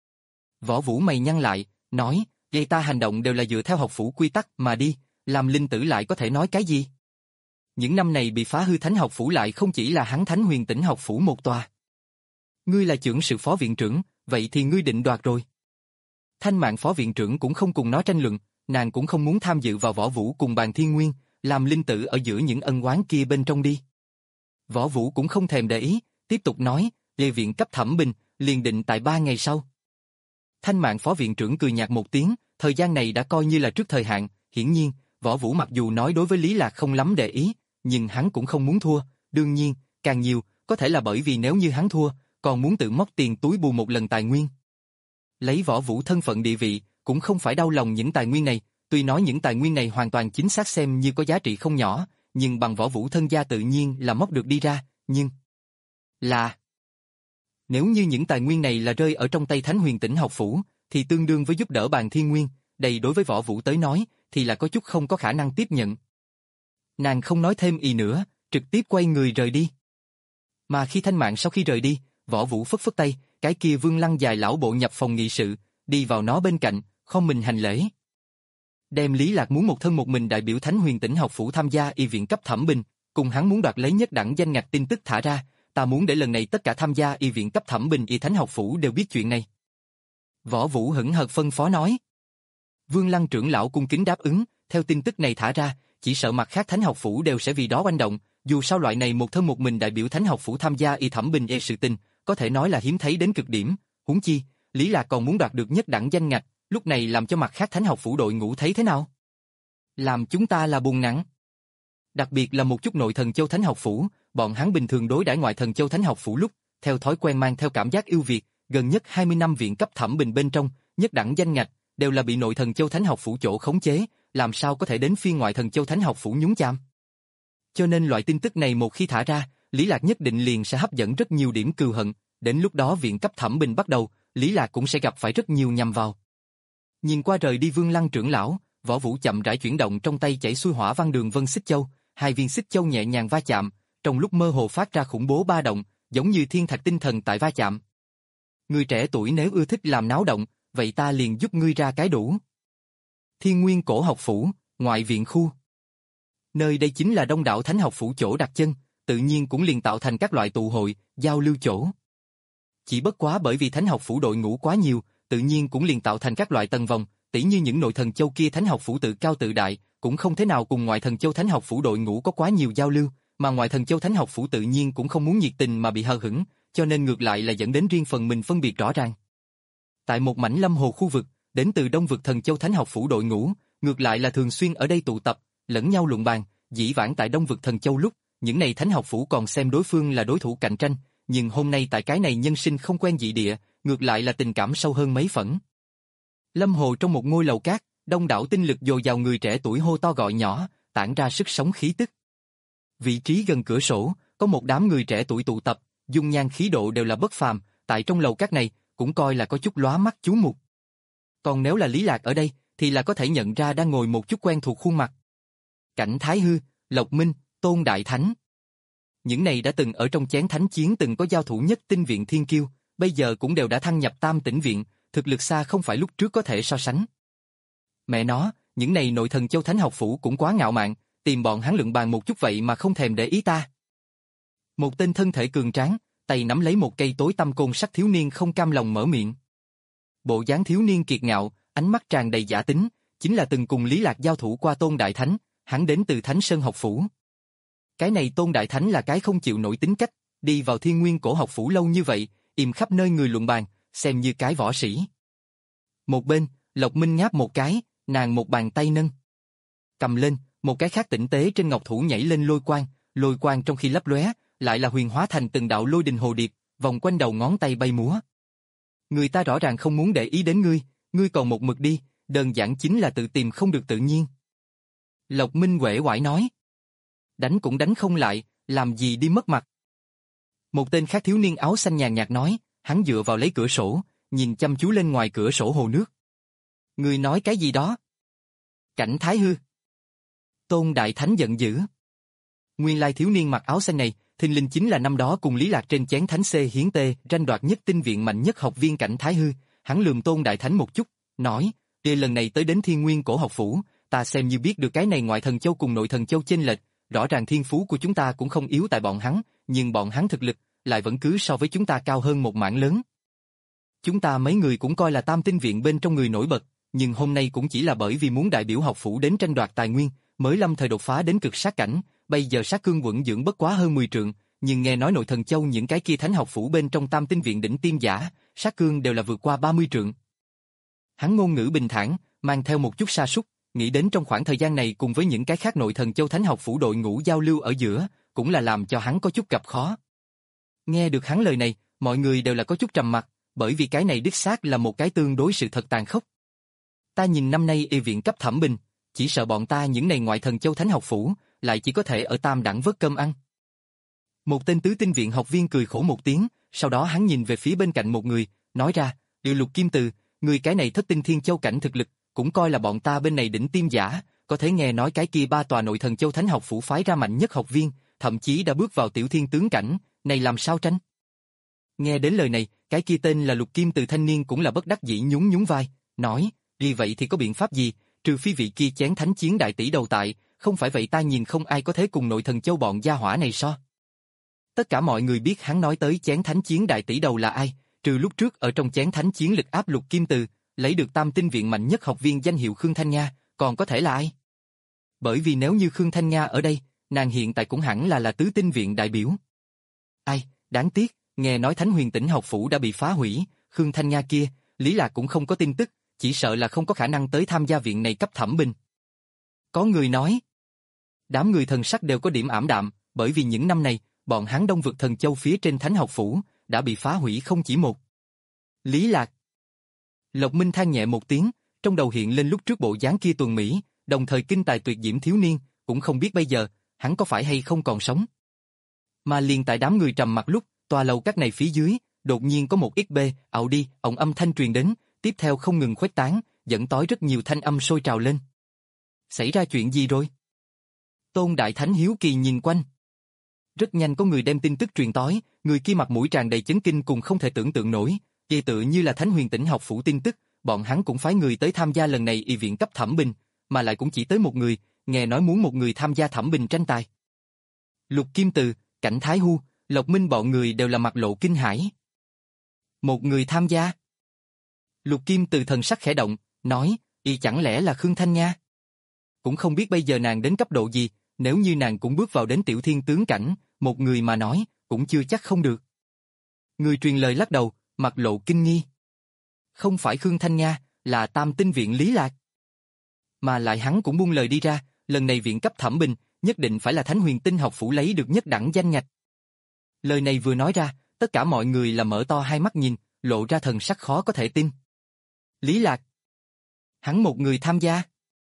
Võ Vũ mày nhăn lại, nói, vậy ta hành động đều là dựa theo học phủ quy tắc mà đi, Lam Linh Tử lại có thể nói cái gì? Những năm này bị phá hư thánh học phủ lại không chỉ là hắn Thánh Huyền Tỉnh học phủ một tòa. Ngươi là trưởng sự phó viện trưởng, vậy thì ngươi định đoạt rồi. Thanh Mạn phó viện trưởng cũng không cùng nó tranh luận, nàng cũng không muốn tham dự vào Võ Vũ cùng Bàn Thiên Nguyên, làm Linh Tử ở giữa những ân oán kia bên trong đi. Võ Vũ cũng không thèm để ý, tiếp tục nói, Lê viện cấp thẩm bình, liền định tại ba ngày sau. Thanh Mạn phó viện trưởng cười nhạt một tiếng, thời gian này đã coi như là trước thời hạn, hiển nhiên, Võ Vũ mặc dù nói đối với Lý Lạc không lắm để ý, nhưng hắn cũng không muốn thua, đương nhiên, càng nhiều, có thể là bởi vì nếu như hắn thua, còn muốn tự móc tiền túi bù một lần tài nguyên. Lấy Võ Vũ thân phận địa vị, cũng không phải đau lòng những tài nguyên này, tuy nói những tài nguyên này hoàn toàn chính xác xem như có giá trị không nhỏ, nhưng bằng Võ Vũ thân gia tự nhiên là móc được đi ra, nhưng là nếu như những tài nguyên này là rơi ở trong tay Thánh Huyền Tỉnh học phủ, thì tương đương với giúp đỡ Bàn Thiên Nguyên, đây đối với Võ Vũ tới nói, thì là có chút không có khả năng tiếp nhận. Nàng không nói thêm ý nữa, trực tiếp quay người rời đi. Mà khi Thanh Mạn sau khi rời đi, Võ Vũ phất phất tay, cái kia Vương Lăng dài lão bộ nhập phòng nghị sự, đi vào nó bên cạnh, không mình hành lễ. Đem Lý Lạc muốn một thân một mình đại biểu Thánh Huyền Tỉnh học phủ tham gia y viện cấp thẩm bình, cùng hắn muốn đoạt lấy nhất đẳng danh ngạch tin tức thả ra, ta muốn để lần này tất cả tham gia y viện cấp thẩm bình y thánh học phủ đều biết chuyện này. Võ Vũ hững hờ phân phó nói. Vương Lăng trưởng lão cung kính đáp ứng, theo tin tức này thả ra, chỉ sợ mặt khác thánh học phủ đều sẽ vì đó oanh động, dù sao loại này một thân một mình đại biểu thánh học phủ tham gia y thẩm bình e sự tình, có thể nói là hiếm thấy đến cực điểm, huống chi, Lý Lạc còn muốn đoạt được nhất đẳng danh ngạch, lúc này làm cho mặt khác thánh học phủ đội ngũ thấy thế nào? Làm chúng ta là buồn nặng. Đặc biệt là một chút nội thần châu thánh học phủ, bọn hắn bình thường đối đãi ngoại thần châu thánh học phủ lúc, theo thói quen mang theo cảm giác ưu việt, gần nhất hai mươi năm viện cấp thẩm bình bên trong, nhất đẳng danh ngạch, đều là bị nội thần châu thánh học phủ chỗ khống chế, làm sao có thể đến phiên ngoại thần châu thánh học phủ nhúng chàm. Cho nên loại tin tức này một khi thả ra, Lý Lạc nhất định liền sẽ hấp dẫn rất nhiều điểm cừu hận, đến lúc đó viện cấp thẩm bình bắt đầu, Lý Lạc cũng sẽ gặp phải rất nhiều nhằm vào. Nhìn qua rời đi Vương Lăng trưởng lão, Võ Vũ chậm rãi chuyển động trong tay chảy xuôi hỏa văn đường vân xích châu, hai viên xích châu nhẹ nhàng va chạm, trong lúc mơ hồ phát ra khủng bố ba động, giống như thiên thạch tinh thần tại va chạm. Người trẻ tuổi nếu ưa thích làm náo động, vậy ta liền giúp ngươi ra cái đủ. Thiên Nguyên Cổ học phủ, ngoại viện khu. Nơi đây chính là đông đảo thánh học phủ chỗ đặt chân, tự nhiên cũng liền tạo thành các loại tụ hội, giao lưu chỗ. Chỉ bất quá bởi vì thánh học phủ đội ngũ quá nhiều, tự nhiên cũng liền tạo thành các loại tầng vòng, tỉ như những nội thần châu kia thánh học phủ tự cao tự đại, cũng không thế nào cùng ngoại thần châu thánh học phủ đội ngũ có quá nhiều giao lưu, mà ngoại thần châu thánh học phủ tự nhiên cũng không muốn nhiệt tình mà bị hờ hững, cho nên ngược lại là dẫn đến riêng phần mình phân biệt rõ ràng. Tại một mảnh lâm hồ khu vực, đến từ đông vực thần châu thánh học phủ đội ngũ, ngược lại là thường xuyên ở đây tụ tập, lẫn nhau luận bàn, dĩ vãng tại đông vực thần châu lúc, những này thánh học phủ còn xem đối phương là đối thủ cạnh tranh, nhưng hôm nay tại cái này nhân sinh không quen dị địa, ngược lại là tình cảm sâu hơn mấy phần. Lâm hồ trong một ngôi lầu cát, đông đảo tinh lực dồi dào người trẻ tuổi hô to gọi nhỏ, tản ra sức sống khí tức. Vị trí gần cửa sổ, có một đám người trẻ tuổi tụ tập, dung nhan khí độ đều là bất phàm, tại trong lầu cát này, cũng coi là có chút lóa mắt chú mục. Còn nếu là Lý Lạc ở đây, thì là có thể nhận ra đang ngồi một chút quen thuộc khuôn mặt. Cảnh Thái Hư, Lộc Minh, Tôn Đại Thánh. Những này đã từng ở trong chén thánh chiến từng có giao thủ nhất tinh viện thiên kiêu, bây giờ cũng đều đã thăng nhập tam tỉnh viện, thực lực xa không phải lúc trước có thể so sánh. Mẹ nó, những này nội thần châu thánh học phủ cũng quá ngạo mạn, tìm bọn hắn luận bàn một chút vậy mà không thèm để ý ta. Một tên thân thể cường tráng, tay nắm lấy một cây tối tăm côn sắt thiếu niên không cam lòng mở miệng. Bộ dáng thiếu niên kiệt ngạo, ánh mắt tràn đầy giả tính, chính là từng cùng Lý Lạc giao thủ qua Tôn Đại Thánh, hắn đến từ Thánh Sơn học phủ. Cái này Tôn Đại Thánh là cái không chịu nổi tính cách, đi vào Thiên Nguyên Cổ học phủ lâu như vậy, im khắp nơi người luận bàn, xem như cái võ sĩ. Một bên, Lộc Minh ngáp một cái, nàng một bàn tay nâng cầm lên, một cái khác tinh tế trên ngọc thủ nhảy lên lôi quang, lôi quang trong khi lấp lóe, lại là huyền hóa thành từng đạo lôi đình hồ điệp, vòng quanh đầu ngón tay bay múa. Người ta rõ ràng không muốn để ý đến ngươi, ngươi còn một mực đi, đơn giản chính là tự tìm không được tự nhiên. Lộc Minh uể oải nói. Đánh cũng đánh không lại, làm gì đi mất mặt. Một tên khác thiếu niên áo xanh nhàn nhạt nói, hắn dựa vào lấy cửa sổ, nhìn chăm chú lên ngoài cửa sổ hồ nước. Ngươi nói cái gì đó? Cảnh Thái Hư. Tôn Đại Thánh giận dữ. Nguyên lai thiếu niên mặc áo xanh này, thình lình chính là năm đó cùng Lý Lạc trên chén thánh C hiến tê, tranh đoạt nhất tinh viện mạnh nhất học viên Cảnh Thái Hư. Hắn lườm Tôn Đại Thánh một chút, nói, "Ê, lần này tới đến Thiên Nguyên Cổ học phủ, ta xem như biết được cái này ngoại thần châu cùng nội thần châu chênh lệch, rõ ràng thiên phú của chúng ta cũng không yếu tại bọn hắn, nhưng bọn hắn thực lực lại vẫn cứ so với chúng ta cao hơn một mảng lớn. Chúng ta mấy người cũng coi là tam tinh viện bên trong người nổi bật, nhưng hôm nay cũng chỉ là bởi vì muốn đại biểu học phủ đến tranh đoạt tài nguyên, mới lâm thời đột phá đến cực sát cảnh, bây giờ sát cương quẩn dưỡng bất quá hơn mười trượng, nhưng nghe nói nội thần châu những cái kia thánh học phủ bên trong tam tinh viện đỉnh tiêm giả, sát cương đều là vượt qua ba mươi trượng." Hắn ngôn ngữ bình thản, mang theo một chút sa sút, nghĩ đến trong khoảng thời gian này cùng với những cái khác nội thần châu thánh học phủ đội ngũ giao lưu ở giữa, cũng là làm cho hắn có chút gặp khó. Nghe được hắn lời này, mọi người đều là có chút trầm mặc, bởi vì cái này đích xác là một cái tương đối sự thật tàn khốc. Ta nhìn năm nay y viện cấp thẩm bình, chỉ sợ bọn ta những này ngoại thần châu thánh học phủ, lại chỉ có thể ở tam đẳng vớt cơm ăn. Một tên tứ tinh viện học viên cười khổ một tiếng, sau đó hắn nhìn về phía bên cạnh một người, nói ra, "Điều Lục Kim Từ, người cái này thất tinh thiên châu cảnh thực lực, cũng coi là bọn ta bên này đỉnh tiêm giả, có thể nghe nói cái kia ba tòa nội thần châu thánh học phủ phái ra mạnh nhất học viên, thậm chí đã bước vào tiểu thiên tướng cảnh, này làm sao tranh?" Nghe đến lời này, cái kia tên là Lục Kim Từ thanh niên cũng là bất đắc dĩ nhún nhún vai, nói, "Vì vậy thì có biện pháp gì, trừ phi vị kia chén thánh chiến đại tỷ đầu tại, không phải vậy ta nhìn không ai có thể cùng nội thần châu bọn gia hỏa này so." Tất cả mọi người biết hắn nói tới chén thánh chiến đại tỷ đầu là ai, trừ lúc trước ở trong chén thánh chiến lực áp Lục Kim Từ, lấy được tam tinh viện mạnh nhất học viên danh hiệu Khương Thanh Nga, còn có thể là ai? Bởi vì nếu như Khương Thanh Nga ở đây, nàng hiện tại cũng hẳn là là tứ tinh viện đại biểu. Ai, đáng tiếc, nghe nói Thánh Huyền Tỉnh học phủ đã bị phá hủy, Khương Thanh Nga kia, Lý Lạc cũng không có tin tức, chỉ sợ là không có khả năng tới tham gia viện này cấp thẩm bình. Có người nói, đám người thần sắc đều có điểm ảm đạm, bởi vì những năm này, bọn hắn đông vực thần châu phía trên Thánh học phủ, đã bị phá hủy không chỉ một. Lý Lạc. Lộc Minh than nhẹ một tiếng, trong đầu hiện lên lúc trước bộ dáng kia tuần Mỹ, đồng thời kinh tài tuyệt diễm thiếu niên, cũng không biết bây giờ, hắn có phải hay không còn sống. Mà liền tại đám người trầm mặc lúc, tòa lầu các này phía dưới, đột nhiên có một ích bê, ảo đi, ổng âm thanh truyền đến, tiếp theo không ngừng khuếch tán, dẫn tới rất nhiều thanh âm sôi trào lên. Xảy ra chuyện gì rồi? Tôn Đại Thánh hiếu kỳ nhìn quanh. Rất nhanh có người đem tin tức truyền tới, người kia mặt mũi tràn đầy chấn kinh cùng không thể tưởng tượng nổi, kỳ tự như là Thánh Huyền Tỉnh học phủ tin tức, bọn hắn cũng phái người tới tham gia lần này y viện cấp thẩm bình, mà lại cũng chỉ tới một người, nghe nói muốn một người tham gia thẩm bình tranh tài. Lục Kim Từ, Cảnh Thái Hu, Lộc Minh bọn người đều là mặt lộ kinh hãi. Một người tham gia? Lục Kim Từ thần sắc khẽ động, nói, y chẳng lẽ là Khương Thanh Nga? Cũng không biết bây giờ nàng đến cấp độ gì, nếu như nàng cũng bước vào đến tiểu thiên tướng cảnh, một người mà nói, cũng chưa chắc không được. Người truyền lời lắc đầu, mặt lộ kinh nghi. Không phải Khương Thanh Nga, là Tam Tinh viện Lý Lạc. Mà lại hắn cũng buông lời đi ra, lần này viện cấp thẩm bình, nhất định phải là Thánh Huyền Tinh học phủ lấy được nhất đẳng danh ngạch. Lời này vừa nói ra, tất cả mọi người là mở to hai mắt nhìn, lộ ra thần sắc khó có thể tin. Lý Lạc. Hắn một người tham gia.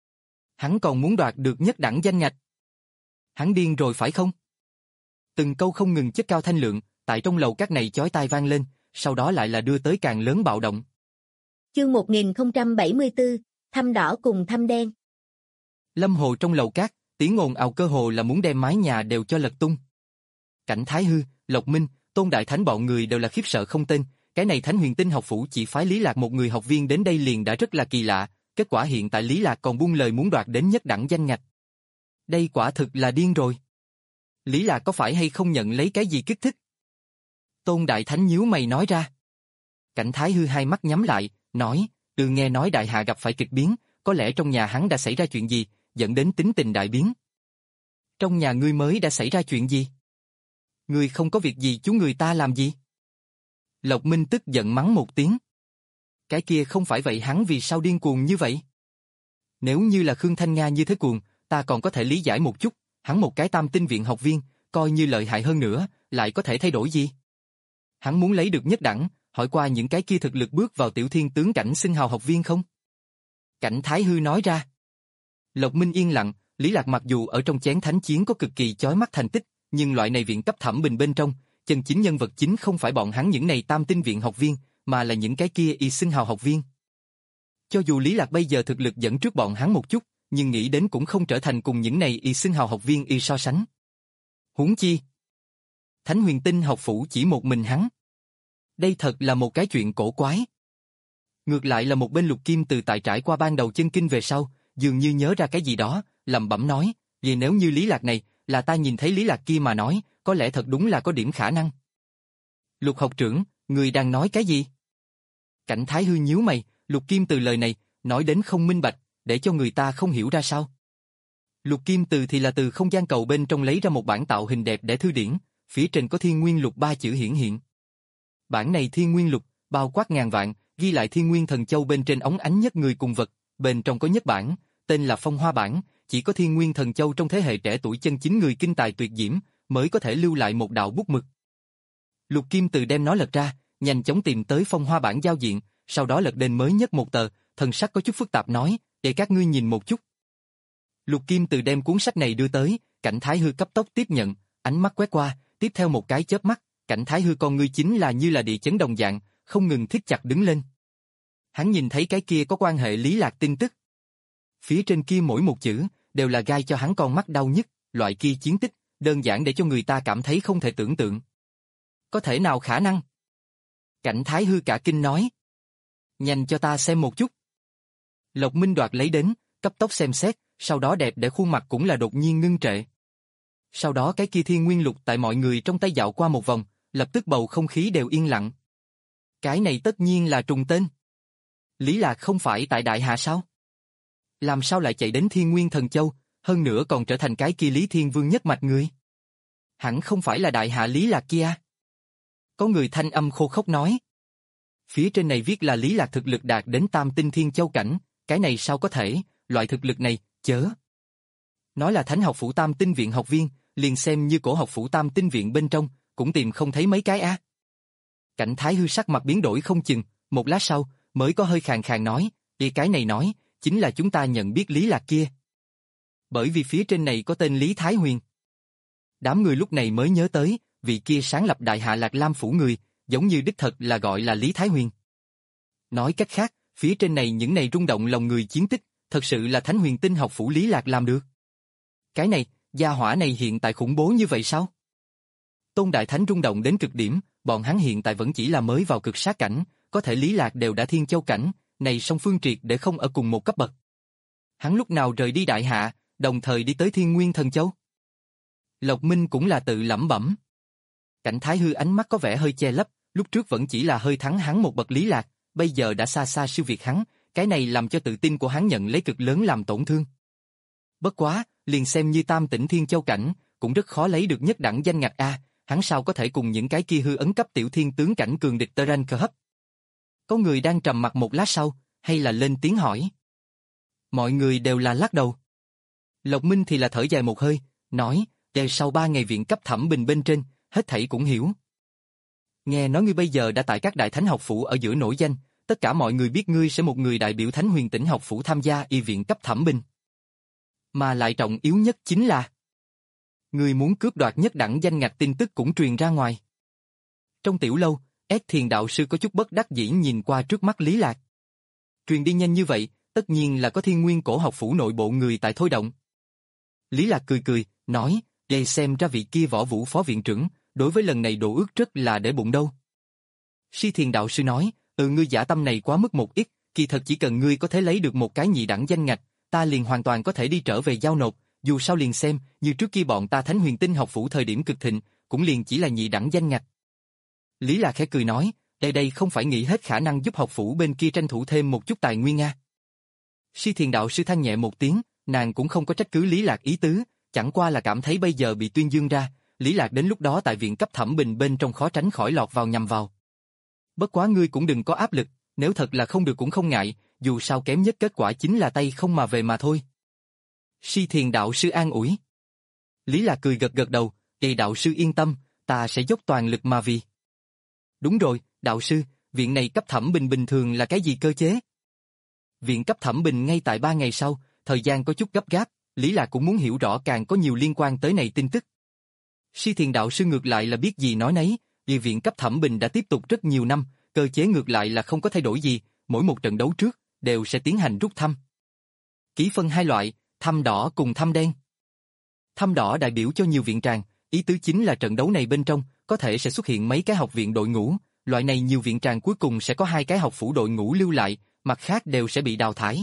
Hắn còn muốn đoạt được nhất đẳng danh ngạch. Hắn điên rồi phải không? Từng câu không ngừng chất cao thanh lượng, tại trong lầu các này chói tai vang lên, sau đó lại là đưa tới càng lớn bạo động. Chương một nghìn không trăm bảy mươi tư, thăm đỏ cùng thăm đen. Lâm hồ trong lầu các, tiếng ồn ào cơ hồ là muốn đem mái nhà đều cho lật tung. Cảnh Thái Hư, Lộc Minh, Tôn Đại Thánh bọn người đều là khiếp sợ không tên, cái này Thánh Huyền Tinh học phủ chỉ phái Lý Lạc một người học viên đến đây liền đã rất là kỳ lạ, kết quả hiện tại Lý Lạc còn buông lời muốn đoạt đến nhất đẳng danh ngạch. Đây quả thực là điên rồi. Lý Lạc có phải hay không nhận lấy cái gì kích thích? Tôn Đại Thánh nhíu mày nói ra. Cảnh Thái Hư hai mắt nhắm lại, nói, từ nghe nói đại hạ gặp phải kịch biến, có lẽ trong nhà hắn đã xảy ra chuyện gì, dẫn đến tính tình đại biến. Trong nhà ngươi mới đã xảy ra chuyện gì? Ngươi không có việc gì chú người ta làm gì? Lộc Minh tức giận mắng một tiếng. Cái kia không phải vậy hắn vì sao điên cuồng như vậy? Nếu như là Khương Thanh Nga như thế cuồng, ta còn có thể lý giải một chút, hắn một cái tam tinh viện học viên, coi như lợi hại hơn nữa, lại có thể thay đổi gì? Hắn muốn lấy được nhất đẳng, hỏi qua những cái kia thực lực bước vào tiểu thiên tướng cảnh xưng hào học viên không? Cảnh Thái Hư nói ra. Lộc Minh yên lặng, Lý Lạc mặc dù ở trong chén thánh chiến có cực kỳ chói mắt thành tích, nhưng loại này viện cấp thẩm bình bên trong, chân chính nhân vật chính không phải bọn hắn những này tam tinh viện học viên, mà là những cái kia y xưng hào học viên. Cho dù Lý Lạc bây giờ thực lực dẫn trước bọn hắn một chút, nhưng nghĩ đến cũng không trở thành cùng những này y xưng hào học viên y so sánh. Huống chi, Thánh Huyền Tinh học phủ chỉ một mình hắn. Đây thật là một cái chuyện cổ quái. Ngược lại là một bên Lục Kim Từ tại trải qua ban đầu chân kinh về sau, dường như nhớ ra cái gì đó, lẩm bẩm nói, vậy nếu như Lý Lạc này, là ta nhìn thấy Lý Lạc kia mà nói, có lẽ thật đúng là có điểm khả năng. Lục học trưởng, người đang nói cái gì? Cảnh Thái Hư nhíu mày, Lục Kim Từ lời này, nói đến không minh bạch, để cho người ta không hiểu ra sao. Lục Kim Từ thì là từ không gian cầu bên trong lấy ra một bản tạo hình đẹp để thư điển, phía trên có Thiên Nguyên Lục ba chữ hiển hiện. Bản này Thiên Nguyên Lục, bao quát ngàn vạn, ghi lại Thiên Nguyên Thần Châu bên trên óng ánh nhất người cùng vật, bên trong có nhất bản, tên là Phong Hoa bản, chỉ có Thiên Nguyên Thần Châu trong thế hệ trẻ tuổi chân chính người kinh tài tuyệt diễm, mới có thể lưu lại một đạo bút mực. Lục Kim Từ đem nó lật ra, nhanh chóng tìm tới Phong Hoa bản giao diện, sau đó lật đến mới nhất một tờ, thần sắc có chút phức tạp nói, để các ngươi nhìn một chút. Lục Kim Từ đem cuốn sách này đưa tới, Cảnh Thái Hư cấp tốc tiếp nhận, ánh mắt quét qua, tiếp theo một cái chớp mắt, Cảnh Thái Hư con ngươi chính là như là địa chấn đồng dạng, không ngừng thít chặt đứng lên. Hắn nhìn thấy cái kia có quan hệ Lý Lạc tin tức. Phía trên kia mỗi một chữ, đều là gai cho hắn con mắt đau nhức, loại kia chiến tích, đơn giản để cho người ta cảm thấy không thể tưởng tượng. Có thể nào khả năng? Cảnh Thái Hư cả kinh nói. Nhanh cho ta xem một chút. Lộc Minh đoạt lấy đến, cấp tốc xem xét, sau đó đẹp để khuôn mặt cũng là đột nhiên ngưng trệ. Sau đó cái kia Thiên Nguyên Lục tại mọi người trong tay dạo qua một vòng, lập tức bầu không khí đều yên lặng. Cái này tất nhiên là trùng tên. Lý Lạc không phải tại Đại Hạ sao? Làm sao lại chạy đến Thiên Nguyên Thần Châu, hơn nữa còn trở thành cái kia Lý Thiên Vương nhất mạch người? Hẳn không phải là Đại Hạ Lý Lạc kia. Có người thanh âm khô khốc nói. Phía trên này viết là Lý Lạc thực lực đạt đến Tam Tinh Thiên Châu cảnh, cái này sao có thể, loại thực lực này, chớ. Nói là Thánh học phủ Tam Tinh viện học viên, liền xem như cổ học phủ Tam Tinh viện bên trong, cũng tìm không thấy mấy cái á. Cảnh Thái Hư sắc mặt biến đổi không chừng, một lát sau, mới có hơi khàn khàn nói, "Ý cái này nói, chính là chúng ta nhận biết Lý Lạc kia." Bởi vì phía trên này có tên Lý Thái Huyền. Đám người lúc này mới nhớ tới, vị kia sáng lập Đại Hạ Lạc Lam phủ người, giống như đích thật là gọi là Lý Thái Huyền. Nói cách khác, phía trên này những này rung động lòng người chiến tích, thật sự là Thánh Huyền Tinh học phủ Lý Lạc làm được. Cái này, gia hỏa này hiện tại khủng bố như vậy sao? Tôn Đại Thánh rung động đến cực điểm, bọn hắn hiện tại vẫn chỉ là mới vào cực sát cảnh, có thể Lý Lạc đều đã Thiên Châu cảnh, này song phương triệt để không ở cùng một cấp bậc. Hắn lúc nào rời đi Đại Hạ, đồng thời đi tới Thiên Nguyên Thần Châu? Lộc Minh cũng là tự lẩm bẩm. Cảnh Thái Hư ánh mắt có vẻ hơi che lấp, lúc trước vẫn chỉ là hơi thắng hắn một bậc Lý Lạc, bây giờ đã xa xa siêu việt hắn, cái này làm cho tự tin của hắn nhận lấy cực lớn làm tổn thương. Bất quá, liền xem như Tam Tỉnh Thiên Châu cảnh, cũng rất khó lấy được nhất đẳng danh ngạch a, hắn sao có thể cùng những cái kia hư ấn cấp tiểu thiên tướng cảnh cường địch Terran cơ hấp. Có người đang trầm mặc một lát sau, hay là lên tiếng hỏi. Mọi người đều là lắc đầu. Lộc Minh thì là thở dài một hơi, nói, "Để sau ba ngày viện cấp thẩm bình bên trên, hết thảy cũng hiểu. Nghe nói ngươi bây giờ đã tại các đại thánh học phủ ở giữa nổi danh, tất cả mọi người biết ngươi sẽ một người đại biểu Thánh Huyền Tỉnh học phủ tham gia y viện cấp thẩm bình. Mà lại trọng yếu nhất chính là ngươi muốn cướp đoạt nhất đẳng danh ngạch tin tức cũng truyền ra ngoài." Trong tiểu lâu, Ét Thiền đạo sư có chút bất đắc dĩ nhìn qua trước mắt Lý Lạc. Truyền đi nhanh như vậy, tất nhiên là có Thiên Nguyên cổ học phủ nội bộ người tại thôi động. Lý Lạc cười cười, nói, "Đây xem ra vị kia Võ Vũ phó viện trưởng, đối với lần này đồ ước rất là để bụng đâu." Si Thiền đạo sư nói, "Ừ, ngươi giả tâm này quá mức một ít, kỳ thật chỉ cần ngươi có thể lấy được một cái nhị đẳng danh ngạch, ta liền hoàn toàn có thể đi trở về giao nộp, dù sao liền xem, như trước kia bọn ta Thánh Huyền Tinh học phủ thời điểm cực thịnh, cũng liền chỉ là nhị đẳng danh ngạch." Lý Lạc khẽ cười nói, đây đây không phải nghĩ hết khả năng giúp học phủ bên kia tranh thủ thêm một chút tài nguyên a. Si Thiền đạo sư than nhẹ một tiếng, nàng cũng không có trách cứ Lý Lạc ý tứ, chẳng qua là cảm thấy bây giờ bị tuyên dương ra, Lý Lạc đến lúc đó tại viện cấp thẩm bình bên trong khó tránh khỏi lọt vào nhầm vào. Bất quá ngươi cũng đừng có áp lực, nếu thật là không được cũng không ngại, dù sao kém nhất kết quả chính là tay không mà về mà thôi. Si Thiền đạo sư an ủi. Lý Lạc cười gật gật đầu, "Vậy đạo sư yên tâm, ta sẽ dốc toàn lực mà vì." "Đúng rồi, đạo sư, viện này cấp thẩm bình bình thường là cái gì cơ chế?" Viện cấp thẩm bình ngay tại ba ngày sau, thời gian có chút gấp gáp, Lý Lạc cũng muốn hiểu rõ càng có nhiều liên quan tới này tin tức. Si Thiền đạo sư ngược lại là biết gì nói nấy, vì viện cấp thẩm bình đã tiếp tục rất nhiều năm, cơ chế ngược lại là không có thay đổi gì, mỗi một trận đấu trước, đều sẽ tiến hành rút thăm. Ký phân hai loại, thăm đỏ cùng thăm đen. Thăm đỏ đại biểu cho nhiều viện tràng, ý tứ chính là trận đấu này bên trong, có thể sẽ xuất hiện mấy cái học viện đội ngũ, loại này nhiều viện tràng cuối cùng sẽ có hai cái học phủ đội ngũ lưu lại, mặt khác đều sẽ bị đào thải.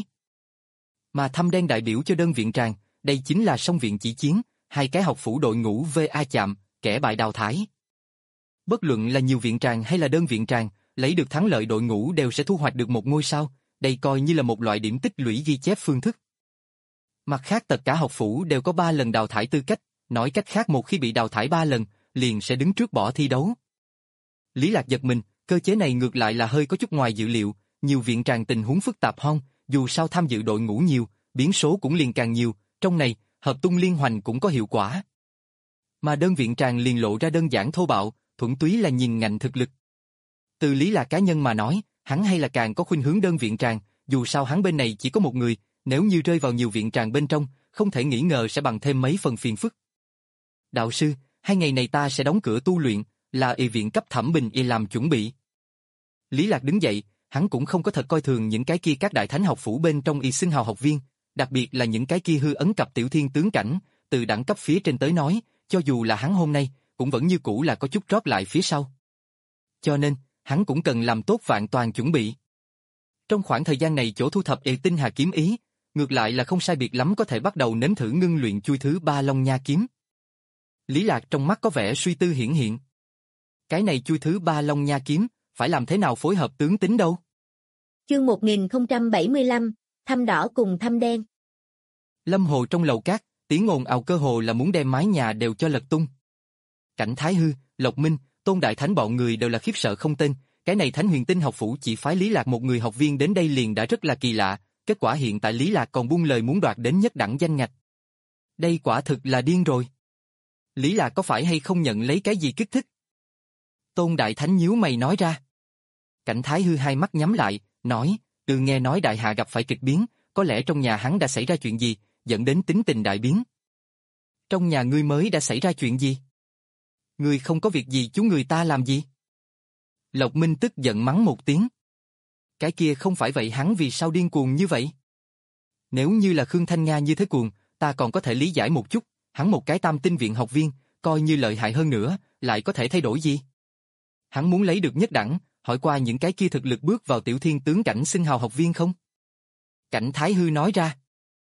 Mà thăm đen đại biểu cho đơn viện tràng, đây chính là song viện chỉ chiến, hai cái học phủ đội ngũ va chạm, kẻ bại đào thải. Bất luận là nhiều viện tràng hay là đơn viện tràng, lấy được thắng lợi đội ngũ đều sẽ thu hoạch được một ngôi sao, đây coi như là một loại điểm tích lũy ghi chép phương thức. Mặt khác tất cả học phủ đều có ba lần đào thải tư cách, nói cách khác một khi bị đào thải ba lần, liền sẽ đứng trước bỏ thi đấu. Lý Lạc giật mình, cơ chế này ngược lại là hơi có chút ngoài dự liệu, nhiều viện tràng tình huống phức tạp hơn, dù sao tham dự đội ngũ nhiều, biến số cũng liền càng nhiều, trong này, hợp tung liên hoành cũng có hiệu quả. Mà đơn viện tràng liền lộ ra đơn giản thô bạo, thuần túy là nhìn ngạnh thực lực. Từ Lý Lạc cá nhân mà nói, hắn hay là càng có khuynh hướng đơn viện tràng, dù sao hắn bên này chỉ có một người, nếu như rơi vào nhiều viện tràng bên trong, không thể nghĩ ngờ sẽ bằng thêm mấy phần phiền phức. Đạo sư, hai ngày này ta sẽ đóng cửa tu luyện, là y viện cấp thẩm bình y làm chuẩn bị. Lý Lạc đứng dậy, hắn cũng không có thật coi thường những cái kia các đại thánh học phủ bên trong y xưng hào học viên, đặc biệt là những cái kia hư ấn cặp tiểu thiên tướng cảnh, từ đẳng cấp phía trên tới nói, cho dù là hắn hôm nay, cũng vẫn như cũ là có chút drop lại phía sau. Cho nên, hắn cũng cần làm tốt vạn toàn chuẩn bị. Trong khoảng thời gian này chỗ thu thập y tinh hà kiếm ý, ngược lại là không sai biệt lắm có thể bắt đầu nếm thử ngưng luyện chui thứ ba Long Nha kiếm. Lý Lạc trong mắt có vẻ suy tư hiển hiện. Cái này chui thứ ba Long Nha kiếm, phải làm thế nào phối hợp tướng tính đâu? Chương một nghìn không trăm bảy mươi lăm, thăm đỏ cùng thăm đen. Lâm hồ trong lầu cát, tiếng ồn ào cơ hồ là muốn đem mái nhà đều cho lật tung. Cảnh Thái Hư, Lộc Minh, Tôn Đại Thánh bọn người đều là khiếp sợ không tên, cái này Thánh Huyền Tinh học phủ chỉ phái Lý Lạc một người học viên đến đây liền đã rất là kỳ lạ, kết quả hiện tại Lý Lạc còn buông lời muốn đoạt đến nhất đẳng danh ngạch. Đây quả thực là điên rồi. Lý Lạc có phải hay không nhận lấy cái gì kích thích? Tôn Đại Thánh nhíu mày nói ra. Cảnh Thái Hư hai mắt nhắm lại, nói, từ nghe nói đại hạ gặp phải kịch biến, có lẽ trong nhà hắn đã xảy ra chuyện gì, dẫn đến tính tình đại biến. Trong nhà ngươi mới đã xảy ra chuyện gì? Ngươi không có việc gì chú người ta làm gì? Lộc Minh tức giận mắng một tiếng. Cái kia không phải vậy hắn vì sao điên cuồng như vậy? Nếu như là Khương Thanh Nga như thế cuồng, ta còn có thể lý giải một chút, hắn một cái tam tinh viện học viên, coi như lợi hại hơn nữa, lại có thể thay đổi gì? Hắn muốn lấy được nhất đẳng, hỏi qua những cái kia thực lực bước vào tiểu thiên tướng cảnh xưng hào học viên không? Cảnh Thái Hư nói ra.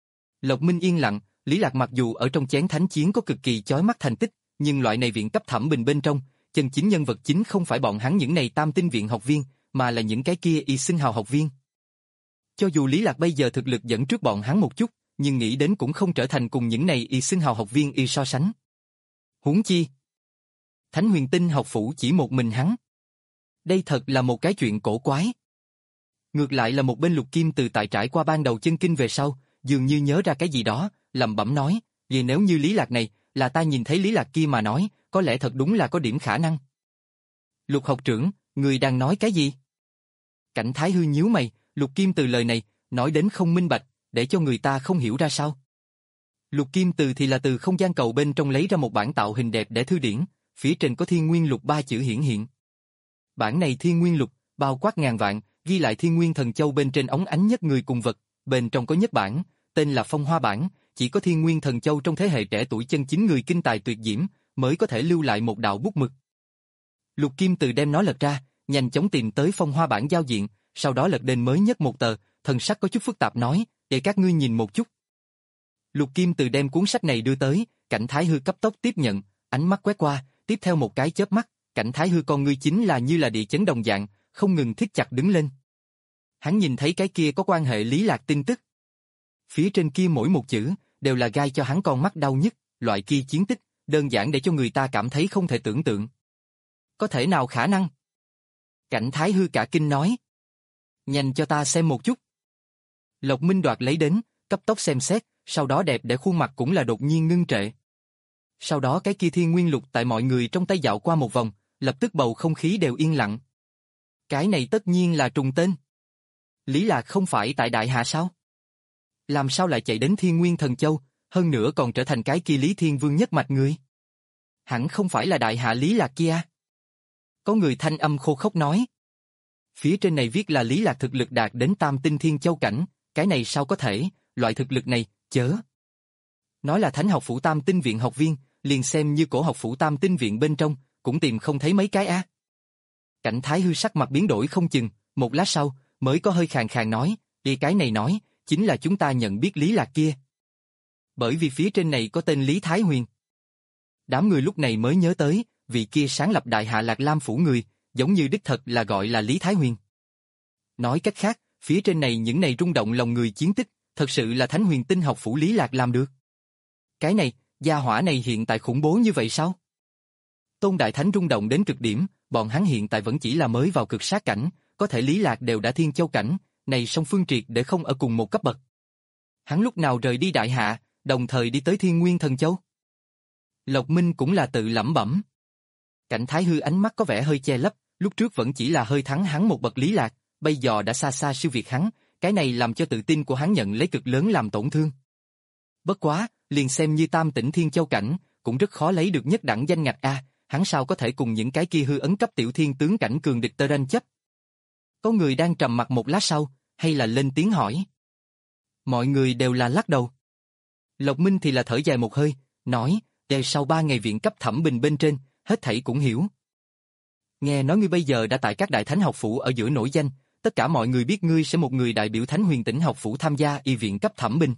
Lộc Minh yên lặng, Lý Lạc mặc dù ở trong chén thánh chiến có cực kỳ chói mắt thành tích, nhưng loại này viện cấp thẩm bình bên trong, chân chính nhân vật chính không phải bọn hắn những này tam tinh viện học viên, mà là những cái kia y xưng hào học viên. Cho dù Lý Lạc bây giờ thực lực dẫn trước bọn hắn một chút, nhưng nghĩ đến cũng không trở thành cùng những này y xưng hào học viên y so sánh. Huống chi, Thánh Huyền Tinh học phủ chỉ một mình hắn. Đây thật là một cái chuyện cổ quái. Ngược lại là một bên Lục Kim từ tại trải qua ban đầu chân kinh về sau, dường như nhớ ra cái gì đó, lẩm bẩm nói, vì nếu như Lý Lạc này, là ta nhìn thấy Lý Lạc kia mà nói, có lẽ thật đúng là có điểm khả năng. Lục học trưởng, người đang nói cái gì? Cảnh Thái Hư nhíu mày, Lục Kim từ lời này, nói đến không minh bạch, để cho người ta không hiểu ra sao. Lục Kim từ thì là từ không gian cầu bên trong lấy ra một bản tạo hình đẹp để thư điển, phía trên có Thiên Nguyên Lục ba chữ hiển hiện. Bản này Thiên Nguyên Lục, bao quát ngàn vạn, ghi lại Thiên Nguyên Thần Châu bên trên óng ánh nhất người cùng vật, bên trong có nhất bản, tên là Phong Hoa bản, chỉ có Thiên Nguyên Thần Châu trong thế hệ trẻ tuổi chân chính người kinh tài tuyệt diễm, mới có thể lưu lại một đạo bút mực. Lục Kim từ đem nó lật ra, nhanh chóng tìm tới Phong Hoa bản giao diện, sau đó lật đến mới nhất một tờ, thần sắc có chút phức tạp nói, để các ngươi nhìn một chút. Lục Kim từ đem cuốn sách này đưa tới, Cảnh Thái Hư cấp tốc tiếp nhận, ánh mắt quét qua, tiếp theo một cái chớp mắt, Cảnh Thái Hư con ngươi chính là như là địa chấn đồng dạng, không ngừng thiết chặt đứng lên. Hắn nhìn thấy cái kia có quan hệ Lý Lạc tin tức. Phía trên kia mỗi một chữ, đều là gai cho hắn con mắt đau nhất, loại kia chiến tích, đơn giản để cho người ta cảm thấy không thể tưởng tượng. Có thể nào khả năng? Cảnh Thái Hư cả kinh nói. Nhanh cho ta xem một chút. Lộc Minh đoạt lấy đến, cấp tốc xem xét, sau đó đẹp để khuôn mặt cũng là đột nhiên ngưng trệ. Sau đó cái kia Thiên Nguyên Lục tại mọi người trong tay dạo qua một vòng, lập tức bầu không khí đều yên lặng. Cái này tất nhiên là trùng tên. Lý Lạc không phải tại Đại Hạ sao? Làm sao lại chạy đến Thiên Nguyên Thần Châu, hơn nữa còn trở thành cái kia Lý Thiên Vương nhất mạch người? Hẳn không phải là đại hạ Lý Lạc kia. Có người thanh âm khô khốc nói. Phía trên này viết là Lý Lạc thực lực đạt đến tam tinh thiên châu cảnh, cái này sao có thể, loại thực lực này, chớ. Nói là Thánh học phủ tam tinh viện học viên, liền xem như cổ học phủ tam tinh viện bên trong, cũng tìm không thấy mấy cái a. Cảnh Thái Hư sắc mặt biến đổi không chừng, một lát sau, mới có hơi khàn khàn nói, đi cái này nói, chính là chúng ta nhận biết Lý Lạc kia. Bởi vì phía trên này có tên Lý Thái Huyền. Đám người lúc này mới nhớ tới, vị kia sáng lập đại hạ Lạc Lam phủ người, giống như đích thật là gọi là Lý Thái Huyền. Nói cách khác, phía trên này những này rung động lòng người chiến tích, thật sự là Thánh Huyền Tinh học phủ Lý Lạc làm được. Cái này, gia hỏa này hiện tại khủng bố như vậy sao? Tôn Đại Thánh rung động đến cực điểm, bọn hắn hiện tại vẫn chỉ là mới vào cực sát cảnh, có thể Lý Lạc đều đã thiên châu cảnh, này song phương triệt để không ở cùng một cấp bậc. Hắn lúc nào rời đi đại hạ, đồng thời đi tới Thiên Nguyên Thần Châu? Lộc Minh cũng là tự lẩm bẩm. Cảnh Thái Hư ánh mắt có vẻ hơi che lấp, lúc trước vẫn chỉ là hơi thắng hắn một bậc Lý Lạc, bây giờ đã xa xa siêu việt hắn, cái này làm cho tự tin của hắn nhận lấy cực lớn làm tổn thương. Bất quá, liền xem như tam tỉnh Thiên Châu cảnh, cũng rất khó lấy được nhất đẳng danh ngạch a, hắn sao có thể cùng những cái kia hư ấn cấp tiểu thiên tướng cảnh cường địch tơ tranh chấp. Có người đang trầm mặc một lát sau, hay là lên tiếng hỏi. Mọi người đều là lắc đầu. Lộc Minh thì là thở dài một hơi, nói, để sau ba ngày viện cấp thẩm bình bên trên, hết thảy cũng hiểu. Nghe nói ngươi bây giờ đã tại các đại thánh học phủ ở giữa nổi danh, tất cả mọi người biết ngươi sẽ một người đại biểu Thánh Huyền Tỉnh học phủ tham gia y viện cấp thẩm bình.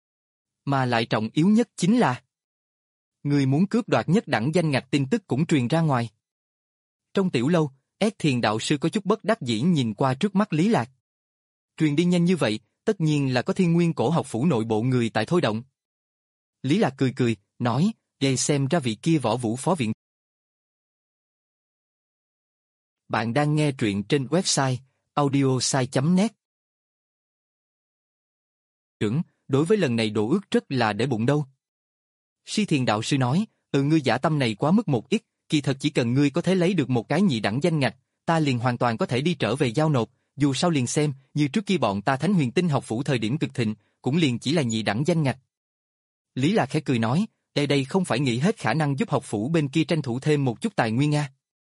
Mà lại trọng yếu nhất chính là ngươi muốn cướp đoạt nhất đẳng danh ngạch tin tức cũng truyền ra ngoài. Trong tiểu lâu, Ét Thiền đạo sư có chút bất đắc dĩ nhìn qua trước mắt Lý Lạc. Truyền đi nhanh như vậy, tất nhiên là có Thiên Nguyên cổ học phủ nội bộ người tại thôi động. Lý Lạc cười cười, nói, để xem ra vị kia Võ Vũ phó viện. Bạn đang nghe truyện trên website audiosai chấm net. Trưởng, đối với lần này đồ ước rất là để bụng đâu. Si Thiền đạo sư nói, ừ ngươi giả tâm này quá mức một ít, kỳ thật chỉ cần ngươi có thể lấy được một cái nhị đẳng danh ngạch, ta liền hoàn toàn có thể đi trở về giao nộp, dù sao liền xem, như trước kia bọn ta Thánh Huyền Tinh học phủ thời điểm cực thịnh, cũng liền chỉ là nhị đẳng danh ngạch. Lý Lạc khẽ cười nói, đây đây không phải nghĩ hết khả năng giúp học phủ bên kia tranh thủ thêm một chút tài nguyên a.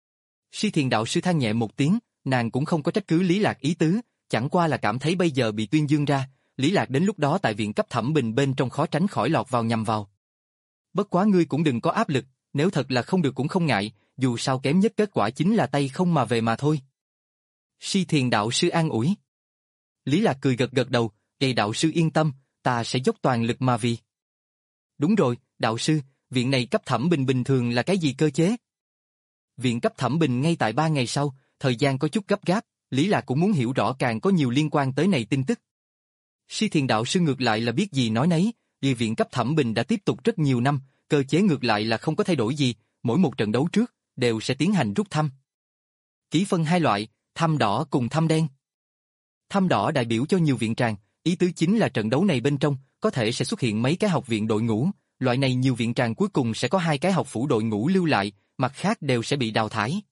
Si Thiền đạo sư than nhẹ một tiếng, nàng cũng không có trách cứ Lý Lạc ý tứ, chẳng qua là cảm thấy bây giờ bị tuyên dương ra, Lý Lạc đến lúc đó tại viện cấp thẩm bình bên trong khó tránh khỏi lọt vào nhầm vào. Bất quá ngươi cũng đừng có áp lực, nếu thật là không được cũng không ngại, dù sao kém nhất kết quả chính là tay không mà về mà thôi. Si Thiền đạo sư an ủi. Lý Lạc cười gật gật đầu, "Ê đạo sư yên tâm, ta sẽ dốc toàn lực mà vì." Đúng rồi, đạo sư, viện này cấp thẩm bình bình thường là cái gì cơ chế? Viện cấp thẩm bình ngay tại ba ngày sau, thời gian có chút gấp gáp, Lý Lạc cũng muốn hiểu rõ càng có nhiều liên quan tới này tin tức. Si Thiền đạo sư ngược lại là biết gì nói nấy, vì viện cấp thẩm bình đã tiếp tục rất nhiều năm, cơ chế ngược lại là không có thay đổi gì, mỗi một trận đấu trước, đều sẽ tiến hành rút thăm. Ký phân hai loại, thăm đỏ cùng thăm đen. Thăm đỏ đại biểu cho nhiều viện tràng, ý tứ chính là trận đấu này bên trong, có thể sẽ xuất hiện mấy cái học viện đội ngũ, loại này nhiều viện tràng cuối cùng sẽ có hai cái học phủ đội ngũ lưu lại, mặt khác đều sẽ bị đào thải.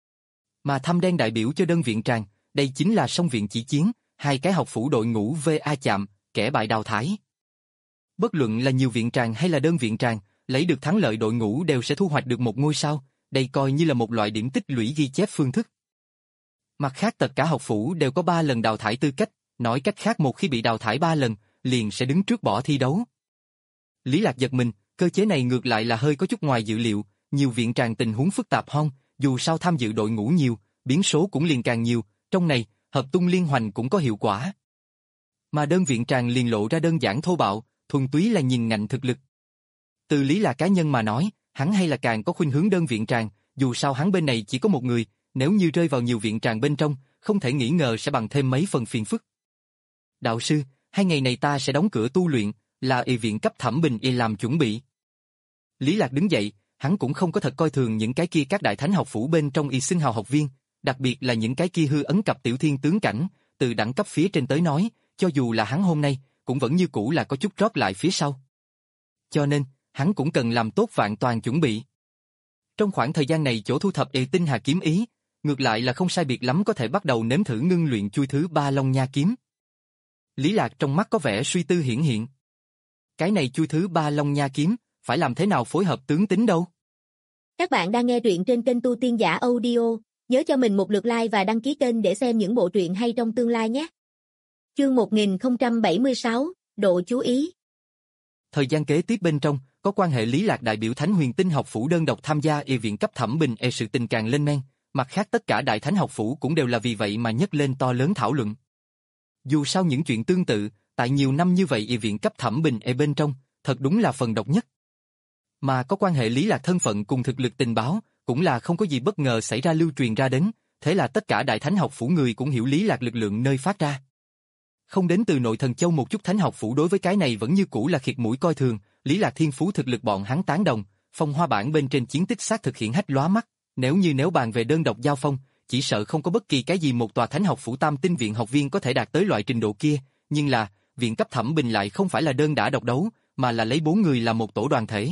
Mà thăm đen đại biểu cho đơn viện tràng, đây chính là song viện chỉ chiến, hai cái học phủ đội ngũ va chạm, kẻ bại đào thải. Bất luận là nhiều viện tràng hay là đơn viện tràng, lấy được thắng lợi đội ngũ đều sẽ thu hoạch được một ngôi sao, đây coi như là một loại điểm tích lũy ghi chép phương thức. Mặt khác tất cả học phủ đều có ba lần đào thải tư cách, nói cách khác một khi bị đào thải ba lần, liền sẽ đứng trước bỏ thi đấu. Lý Lạc giật mình, cơ chế này ngược lại là hơi có chút ngoài dự liệu, nhiều viện tràng tình huống phức tạp hơn, dù sao tham dự đội ngũ nhiều, biến số cũng liền càng nhiều, trong này, hợp tung liên hoành cũng có hiệu quả. Mà đơn viện tràng liền lộ ra đơn giản thô bạo, thuần túy là nhìn ngạnh thực lực. Từ Lý Lạc cá nhân mà nói, hắn hay là càng có khuynh hướng đơn viện tràng, dù sao hắn bên này chỉ có một người, nếu như rơi vào nhiều viện tràng bên trong, không thể nghĩ ngờ sẽ bằng thêm mấy phần phiền phức. Đạo sư, hai ngày này ta sẽ đóng cửa tu luyện, là y viện cấp thẩm bình y làm chuẩn bị. Lý Lạc đứng dậy, hắn cũng không có thật coi thường những cái kia các đại thánh học phủ bên trong y xưng hào học viên, đặc biệt là những cái kia hư ấn cặp tiểu thiên tướng cảnh, từ đẳng cấp phía trên tới nói, cho dù là hắn hôm nay, cũng vẫn như cũ là có chút drop lại phía sau. Cho nên, hắn cũng cần làm tốt vạn toàn chuẩn bị. Trong khoảng thời gian này chỗ thu thập y tinh hà kiếm ý, ngược lại là không sai biệt lắm có thể bắt đầu nếm thử ngưng luyện chui thứ ba Long Nha kiếm. Lý Lạc trong mắt có vẻ suy tư hiển hiện. Cái này chui thứ ba Long Nha kiếm, phải làm thế nào phối hợp tướng tính đâu? Các bạn đang nghe truyện trên kênh Tu Tiên Giả Audio, nhớ cho mình một lượt like và đăng ký kênh để xem những bộ truyện hay trong tương lai nhé. Chương một nghìn không trăm bảy mươi sáu, độ chú ý. Thời gian kế tiếp bên trong, có quan hệ Lý Lạc đại biểu Thánh Huyền Tinh học phủ đơn độc tham gia y viện cấp thẩm bình e sự tình càng lên men, mặt khác tất cả đại thánh học phủ cũng đều là vì vậy mà nhấc lên to lớn thảo luận. Dù sao những chuyện tương tự, tại nhiều năm như vậy y viện cấp thẩm bình e bên trong, thật đúng là phần độc nhất. Mà có quan hệ Lý Lạc thân phận cùng thực lực tình báo, cũng là không có gì bất ngờ xảy ra lưu truyền ra đến, thế là tất cả đại thánh học phủ người cũng hiểu Lý Lạc lực lượng nơi phát ra. Không đến từ nội thần châu một chút thánh học phủ đối với cái này vẫn như cũ là khịt mũi coi thường, Lý Lạc thiên phú thực lực bọn hắn tán đồng, phong hoa bản bên trên chiến tích xác thực hiện hách lóa mắt, nếu như nếu bàn về đơn độc giao phong, chỉ sợ không có bất kỳ cái gì một tòa thánh học phủ tam tinh viện học viên có thể đạt tới loại trình độ kia, nhưng là, viện cấp thẩm bình lại không phải là đơn đả độc đấu, mà là lấy bốn người làm một tổ đoàn thể.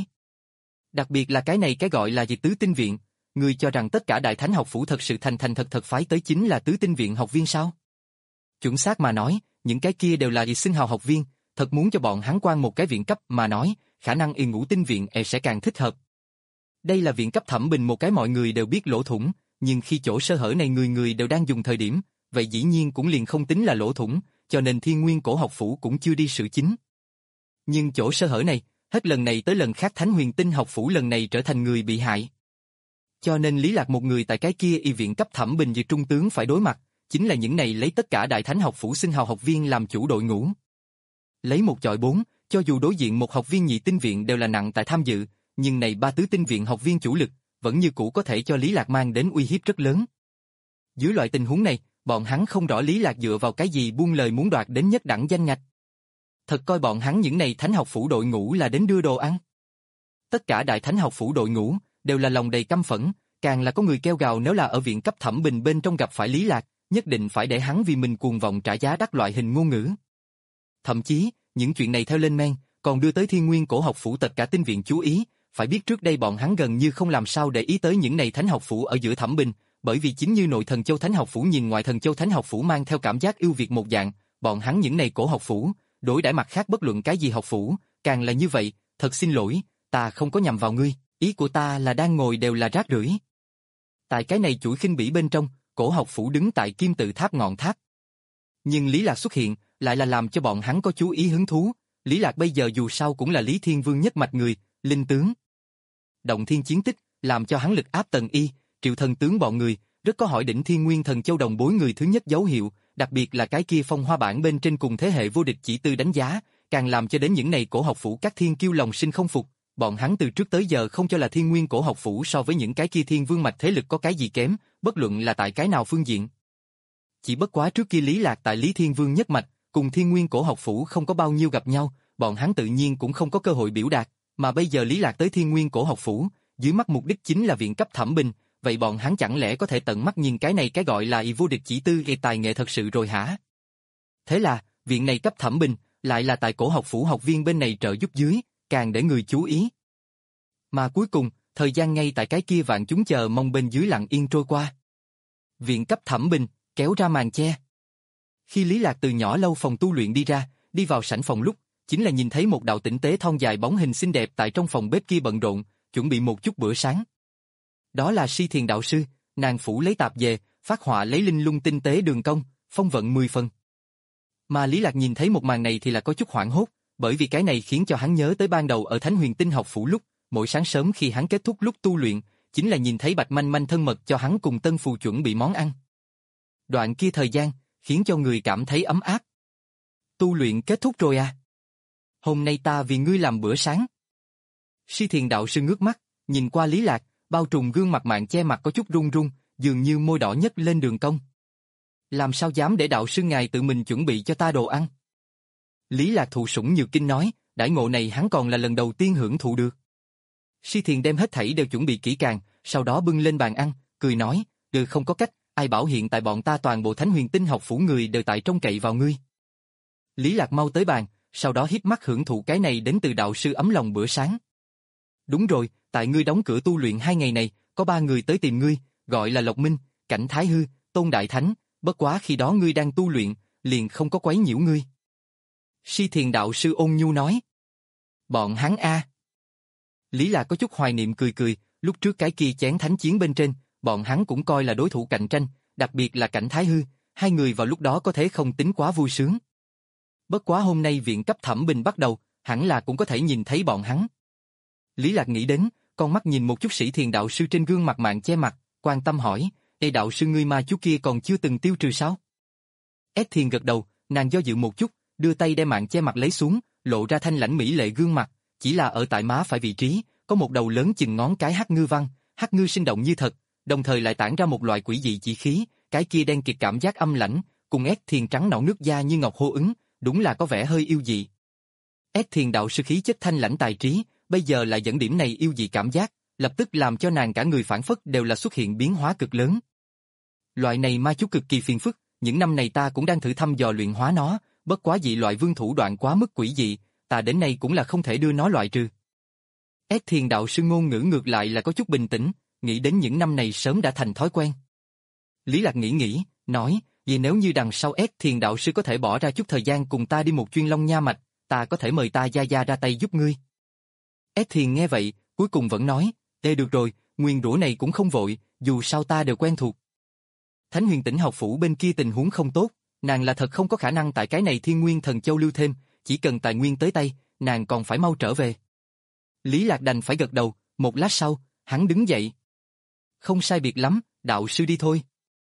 Đặc biệt là cái này cái gọi là gì tứ tinh viện, người cho rằng tất cả đại thánh học phủ thật sự thành thành thật thật phái tới chính là tứ tinh viện học viên sao? Chuẩn xác mà nói, những cái kia đều là y xưng hào học viên, thật muốn cho bọn hắn quan một cái viện cấp mà nói, khả năng y ngũ tinh viện e sẽ càng thích hợp. Đây là viện cấp thẩm bình một cái mọi người đều biết lỗ thủng, nhưng khi chỗ sơ hở này người người đều đang dùng thời điểm, vậy dĩ nhiên cũng liền không tính là lỗ thủng, cho nên Thiên Nguyên Cổ học phủ cũng chưa đi sửa chính. Nhưng chỗ sơ hở này, hết lần này tới lần khác Thánh Huyền Tinh học phủ lần này trở thành người bị hại. Cho nên Lý Lạc một người tại cái kia y viện cấp thẩm bình như trung tướng phải đối mặt, chính là những này lấy tất cả đại thánh học phủ xưng hào học viên làm chủ đội ngũ. Lấy một chọi bốn, cho dù đối diện một học viên nhị tinh viện đều là nặng tại tham dự, nhưng này ba tứ tinh viện học viên chủ lực, vẫn như cũ có thể cho Lý Lạc mang đến uy hiếp rất lớn. Dưới loại tình huống này, bọn hắn không rõ Lý Lạc dựa vào cái gì buông lời muốn đoạt đến nhất đẳng danh ngạch. Thật coi bọn hắn những này thánh học phủ đội ngũ là đến đưa đồ ăn. Tất cả đại thánh học phủ đội ngũ, đều là lòng đầy căm phẫn, càng là có người kêu gào nếu là ở viện cấp thẩm bình bên trong gặp phải Lý Lạc, nhất định phải để hắn vì mình cuồng vọng trả giá đắt loại hình ngôn ngữ. Thậm chí, những chuyện này theo lên men, còn đưa tới Thiên Nguyên Cổ học phủ tất cả tinh viện chú ý, phải biết trước đây bọn hắn gần như không làm sao để ý tới những này thánh học phủ ở giữa thẩm bình, bởi vì chính như nội thần châu thánh học phủ nhìn ngoại thần châu thánh học phủ mang theo cảm giác ưu việt một dạng, bọn hắn những này cổ học phủ, đối đãi mặt khác bất luận cái gì học phủ, càng là như vậy, thật xin lỗi, ta không có nhằm vào ngươi, ý của ta là đang ngồi đều là rác rưởi. Tại cái này chuỗi khinh bỉ bên trong, cổ học phủ đứng tại kim tự tháp ngọn tháp. Nhưng Lý Lạc xuất hiện, lại là làm cho bọn hắn có chú ý hứng thú, Lý Lạc bây giờ dù sao cũng là Lý Thiên Vương nhất mạch người, linh tướng. Động thiên chiến tích, làm cho hắn lực áp tần y, triệu thần tướng bọn người, rất có hỏi đỉnh Thiên Nguyên thần châu đồng bối người thứ nhất dấu hiệu, đặc biệt là cái kia phong hoa bản bên trên cùng thế hệ vô địch chỉ tư đánh giá, càng làm cho đến những này cổ học phủ các thiên kiêu lòng sinh không phục, bọn hắn từ trước tới giờ không cho là Thiên Nguyên Cổ học phủ so với những cái kia thiên vương mạch thế lực có cái gì kém, bất luận là tại cái nào phương diện. Chỉ bất quá trước kia Lý Lạc tại Lý Thiên Vương nhất mạch, cùng Thiên Nguyên Cổ học phủ không có bao nhiêu gặp nhau, bọn hắn tự nhiên cũng không có cơ hội biểu đạt, mà bây giờ Lý Lạc tới Thiên Nguyên Cổ học phủ, dưới mắt mục đích chính là viện cấp thẩm bình, vậy bọn hắn chẳng lẽ có thể tận mắt nhìn cái này cái gọi là y vô địch chỉ tư gây tài nghệ thật sự rồi hả? Thế là, viện này cấp thẩm bình, lại là tại cổ học phủ học viên bên này trợ giúp dưới, càng để người chú ý. Mà cuối cùng, thời gian ngay tại cái kia vạn chúng chờ mong bên dưới lặng yên trôi qua. Viện cấp thẩm bình, kéo ra màn che. Khi Lý Lạc từ nhỏ lâu phòng tu luyện đi ra, đi vào sảnh phòng lúc, chính là nhìn thấy một đạo tinh tế thon dài bóng hình xinh đẹp tại trong phòng bếp kia bận rộn, chuẩn bị một chút bữa sáng. Đó là Si Thiền đạo sư, nàng phủ lấy tạp dề, phát họa lấy linh lung tinh tế đường cong, phong vận mười phần. Mà Lý Lạc nhìn thấy một màn này thì là có chút hoảng hốt, bởi vì cái này khiến cho hắn nhớ tới ban đầu ở Thánh Huyền Tinh học phủ lúc, mỗi sáng sớm khi hắn kết thúc lúc tu luyện, chính là nhìn thấy Bạch Manh Manh thân mật cho hắn cùng Tân Phù chuẩn bị món ăn. Đoạn kia thời gian, khiến cho người cảm thấy ấm áp. Tu luyện kết thúc rồi à? Hôm nay ta vì ngươi làm bữa sáng. Si Thiền đạo sư ngước mắt, nhìn qua Lý Lạc, bao trùm gương mặt mạng che mặt có chút run run, dường như môi đỏ nhất lên đường cong. Làm sao dám để đạo sư ngài tự mình chuẩn bị cho ta đồ ăn? Lý Lạc thụ sủng nhược kinh nói, đãi ngộ này hắn còn là lần đầu tiên hưởng thụ được. Si Thiền đem hết thảy đều chuẩn bị kỹ càng, sau đó bưng lên bàn ăn, cười nói, được không có cách, ai bảo hiện tại bọn ta toàn bộ Thánh Huyền Tinh học phủ người đều tại trông cậy vào ngươi. Lý Lạc mau tới bàn, sau đó híp mắt hưởng thụ cái này đến từ đạo sư ấm lòng bữa sáng. Đúng rồi, tại ngươi đóng cửa tu luyện hai ngày này, có ba người tới tìm ngươi, gọi là Lộc Minh, Cảnh Thái Hư, Tôn Đại Thánh, bất quá khi đó ngươi đang tu luyện, liền không có quấy nhiễu ngươi. Si Thiền đạo sư ôn nhu nói. Bọn hắn a. Lý Lạc có chút hoài niệm cười cười, lúc trước cái kia chén thánh chiến bên trên, bọn hắn cũng coi là đối thủ cạnh tranh, đặc biệt là Cảnh Thái Hư, hai người vào lúc đó có thể không tính quá vui sướng. Bất quá hôm nay viện cấp thẩm bình bắt đầu, hẳn là cũng có thể nhìn thấy bọn hắn. Lý Lạc nghĩ đến, con mắt nhìn một chút Sĩ Thiền đạo sư trên gương mặt mạng che mặt, quan tâm hỏi, "Ê đạo sư ngươi ma chú kia còn chưa từng tiêu trừ sao?" Ét Thiền gật đầu, nàng do dự một chút, đưa tay đem mạng che mặt lấy xuống, lộ ra thanh lãnh mỹ lệ gương mặt, chỉ là ở tại má phải vị trí, có một đầu lớn chừng ngón cái hắc ngư văn, hắc ngư sinh động như thật, đồng thời lại tản ra một loại quỷ dị chỉ khí, cái kia đen kịt cảm giác âm lãnh, cùng Ét Thiền trắng nõn nước da như ngọc hô ứng, đúng là có vẻ hơi yêu dị. Ét Thiền đạo sư khí chất thanh lãnh tài trí, bây giờ lại dẫn điểm này yêu dị cảm giác, lập tức làm cho nàng cả người phản phất đều là xuất hiện biến hóa cực lớn. Loại này ma chú cực kỳ phiền phức, những năm này ta cũng đang thử thăm dò luyện hóa nó, bất quá dị loại vương thủ đoạn quá mức quỷ dị, ta đến nay cũng là không thể đưa nó loại trừ. Ét Thiền đạo sư ngôn ngữ ngược lại là có chút bình tĩnh, nghĩ đến những năm này sớm đã thành thói quen. Lý Lạc nghĩ nghĩ, nói, vì nếu như đằng sau Ét Thiền đạo sư có thể bỏ ra chút thời gian cùng ta đi một chuyên Long Nha Mạch, ta có thể mời ta gia gia ra tay giúp ngươi. Ét Thiền nghe vậy, cuối cùng vẫn nói, "Ê được rồi, nguyền rủa này cũng không vội, dù sao ta đều quen thuộc." Thánh Huyền Tĩnh học phủ bên kia tình huống không tốt, nàng là thật không có khả năng tại cái này Thiên Nguyên Thần Châu lưu thêm, chỉ cần tài nguyên tới tay, nàng còn phải mau trở về. Lý Lạc đành phải gật đầu, một lát sau, hắn đứng dậy. "Không sai biệt lắm, đạo sư đi thôi."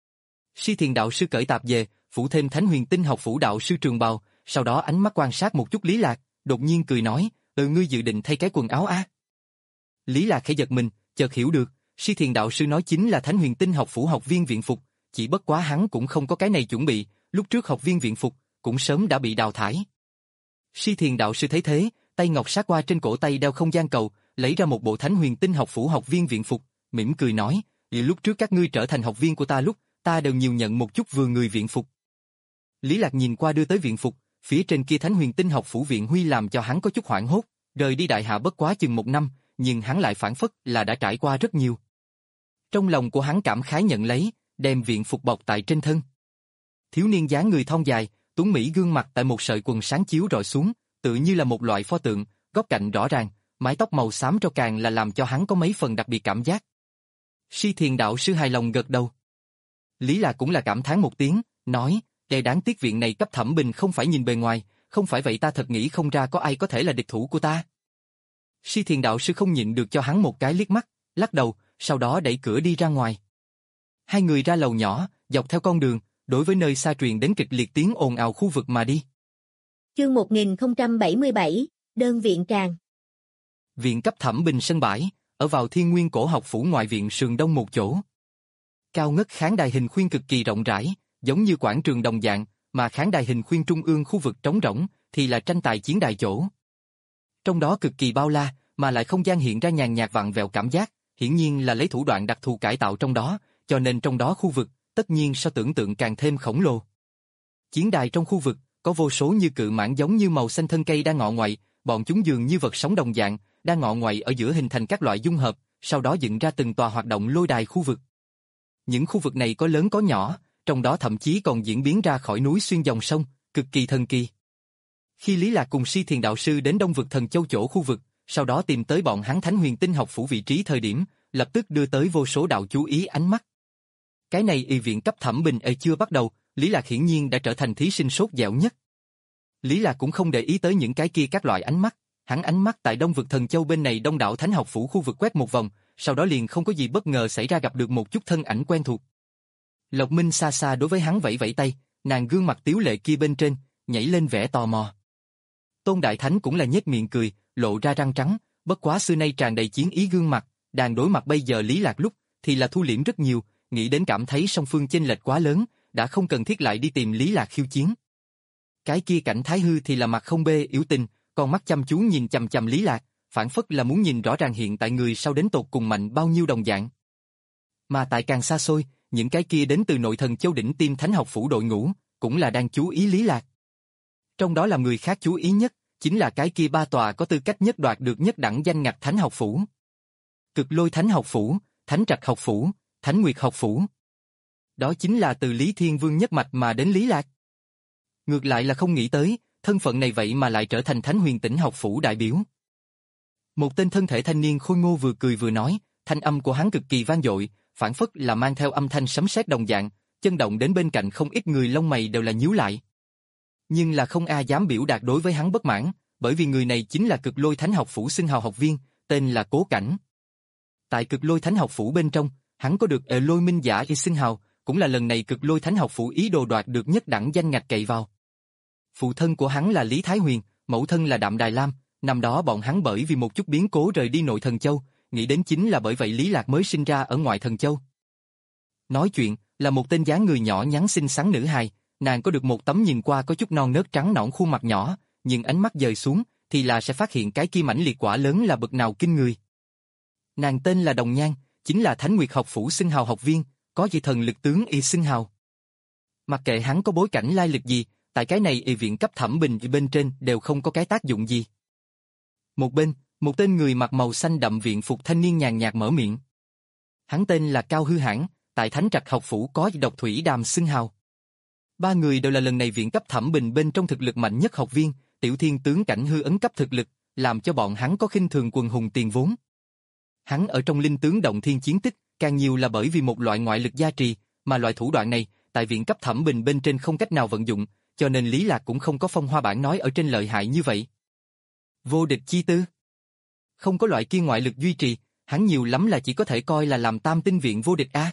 Si Thiền đạo sư cởi tạp về, phủ thêm Thánh Huyền Tinh học phủ đạo sư trường bào, sau đó ánh mắt quan sát một chút Lý Lạc, đột nhiên cười nói, "Ừ ngươi dự định thay cái quần áo á?" Lý Lạc khẽ giật mình, chợt hiểu được, Si Thiền đạo sư nói chính là Thánh Huyền Tinh học phủ học viên viện phục, chỉ bất quá hắn cũng không có cái này chuẩn bị, lúc trước học viên viện phục cũng sớm đã bị đào thải. Si Thiền đạo sư thấy thế, tay ngọc sát qua trên cổ tay đeo không gian cầu, lấy ra một bộ Thánh Huyền Tinh học phủ học viên viện phục, mỉm cười nói, "Lúc trước các ngươi trở thành học viên của ta lúc, ta đều nhiều nhận một chút vừa người viện phục." Lý Lạc nhìn qua đưa tới viện phục, phía trên kia Thánh Huyền Tinh học phủ viện huy làm cho hắn có chút hoảng hốt, rời đi đại hạ bất quá chừng một năm, nhưng hắn lại phản phất là đã trải qua rất nhiều. Trong lòng của hắn cảm khái nhận lấy, đem viện phục bọc tại trên thân. Thiếu niên dáng người thon dài, tuấn mỹ gương mặt tại một sợi quần sáng chiếu rọi xuống, tự như là một loại pho tượng, góc cạnh rõ ràng, mái tóc màu xám cho càng là làm cho hắn có mấy phần đặc biệt cảm giác. Si Thiền đạo sư hài lòng gật đầu. Lý Lạc cũng là cảm thán một tiếng, nói, "Để đáng tiếc viện này cấp thẩm bình không phải nhìn bề ngoài, không phải vậy ta thật nghĩ không ra có ai có thể là địch thủ của ta." Si Thiền đạo sư không nhịn được cho hắn một cái liếc mắt, lắc đầu, sau đó đẩy cửa đi ra ngoài. Hai người ra lầu nhỏ, dọc theo con đường, đối với nơi xa truyền đến kịch liệt tiếng ồn ào khu vực mà đi. Chương một nghìn không trăm bảy mươi bảy, đơn viện tràng. Viện cấp thẩm bình sân bãi, ở vào Thiên Nguyên cổ học phủ ngoại viện sườn đông một chỗ. Cao ngất khán đài hình khuyên cực kỳ rộng rãi, giống như quảng trường đồng dạng, mà khán đài hình khuyên trung ương khu vực trống rỗng thì là tranh tài chiến đài chỗ. Trong đó cực kỳ bao la, mà lại không gian hiện ra nhàn nhạt vặn vẹo cảm giác, hiển nhiên là lấy thủ đoạn đặc thù cải tạo trong đó, cho nên trong đó khu vực, tất nhiên so tưởng tượng càng thêm khổng lồ. Chiến đài trong khu vực, có vô số như cự mãng giống như màu xanh thân cây đang ngọ ngoại, bọn chúng dường như vật sống đồng dạng, đang ngọ ngoại ở giữa hình thành các loại dung hợp, sau đó dựng ra từng tòa hoạt động lôi đài khu vực. Những khu vực này có lớn có nhỏ, trong đó thậm chí còn diễn biến ra khỏi núi xuyên dòng sông, cực kỳ thần kỳ. Khi Lý Lạc cùng Si Thiền đạo sư đến Đông vực Thần Châu chỗ khu vực, sau đó tìm tới bọn hắn Thánh Huyền Tinh học phủ vị trí thời điểm, lập tức đưa tới vô số đạo chú ý ánh mắt. Cái này y viện cấp thẩm bình ấy chưa bắt đầu, Lý Lạc hiển nhiên đã trở thành thí sinh sốt dẻo nhất. Lý Lạc cũng không để ý tới những cái kia các loại ánh mắt, hắn ánh mắt tại Đông vực Thần Châu bên này Đông đảo Thánh học phủ khu vực quét một vòng, sau đó liền không có gì bất ngờ xảy ra gặp được một chút thân ảnh quen thuộc. Lộc Minh xa xa đối với hắn vẫy vẫy tay, nàng gương mặt tiếu lệ kia bên trên, nhảy lên vẻ tò mò. Tôn Đại Thánh cũng là nhếch miệng cười, lộ ra răng trắng, bất quá xưa nay tràn đầy chiến ý gương mặt, đang đối mặt bây giờ Lý Lạc lúc thì là thu liễm rất nhiều, nghĩ đến cảm thấy song phương chênh lệch quá lớn, đã không cần thiết lại đi tìm Lý Lạc khiêu chiến. Cái kia Cảnh Thái Hư thì là mặt không bê yếu tình, con mắt chăm chú nhìn chằm chằm Lý Lạc, phản phất là muốn nhìn rõ ràng hiện tại người sau đến tột cùng mạnh bao nhiêu đồng dạng. Mà tại càng xa xôi, những cái kia đến từ nội Thần Châu đỉnh tiêm Thánh học phủ đội ngũ, cũng là đang chú ý Lý Lạc. Trong đó là người khác chú ý nhất, chính là cái kia ba tòa có tư cách nhất đoạt được nhất đẳng danh ngạch Thánh học phủ. Cực Lôi Thánh học phủ, Thánh Trạch học phủ, Thánh Nguyệt học phủ. Đó chính là từ Lý Thiên Vương nhất mạch mà đến Lý Lạc. Ngược lại là không nghĩ tới, thân phận này vậy mà lại trở thành Thánh Huyền Tĩnh học phủ đại biểu. Một tên thân thể thanh niên khôi ngô vừa cười vừa nói, thanh âm của hắn cực kỳ vang dội, phảng phất là mang theo âm thanh sấm sét đồng dạng, chấn động đến bên cạnh không ít người lông mày đều là nhíu lại. Nhưng là không ai dám biểu đạt đối với hắn bất mãn, bởi vì người này chính là Cực Lôi Thánh Học Phủ xưng hào học viên, tên là Cố Cảnh. Tại Cực Lôi Thánh Học Phủ bên trong, hắn có được Ệ Lôi Minh Giả y xưng hào, cũng là lần này Cực Lôi Thánh Học Phủ ý đồ đoạt được nhất đẳng danh ngạch cậy vào. Phụ thân của hắn là Lý Thái Huyền, mẫu thân là Đạm Đài Lam, năm đó bọn hắn bởi vì một chút biến cố rời đi Nội Thần Châu, nghĩ đến chính là bởi vậy Lý Lạc mới sinh ra ở Ngoại Thần Châu. Nói chuyện là một tên dáng người nhỏ nhắn xinh xắn nữ hài, nàng có được một tấm nhìn qua có chút non nớt trắng nõn khuôn mặt nhỏ, nhưng ánh mắt dời xuống thì là sẽ phát hiện cái kia mãnh liệt quả lớn là bậc nào kinh người. Nàng tên là Đồng Nhan, chính là Thánh Nguyệt Học Phủ xưng hào học viên, có dị thần lực tướng y xưng hào. Mặc kệ hắn có bối cảnh lai lịch gì, tại cái này y viện cấp thẩm bình bên trên đều không có cái tác dụng gì. Một bên, một tên người mặc màu xanh đậm viện phục thanh niên nhàn nhạt mở miệng. Hắn tên là Cao Hư Hãn, tại Thánh Trạch Học Phủ có độc thủy đàm xưng hào. Ba người đều là lần này viện cấp thẩm bình bên trong thực lực mạnh nhất học viên, tiểu thiên tướng cảnh hư ấn cấp thực lực, làm cho bọn hắn có khinh thường quần hùng tiền vốn. Hắn ở trong linh tướng động thiên chiến tích, càng nhiều là bởi vì một loại ngoại lực gia trì, mà loại thủ đoạn này, tại viện cấp thẩm bình bên trên không cách nào vận dụng, cho nên Lý Lạc cũng không có phong hoa bản nói ở trên lợi hại như vậy. Vô địch chi tư. Không có loại kia ngoại lực duy trì, hắn nhiều lắm là chỉ có thể coi là làm tam tinh viện vô địch a.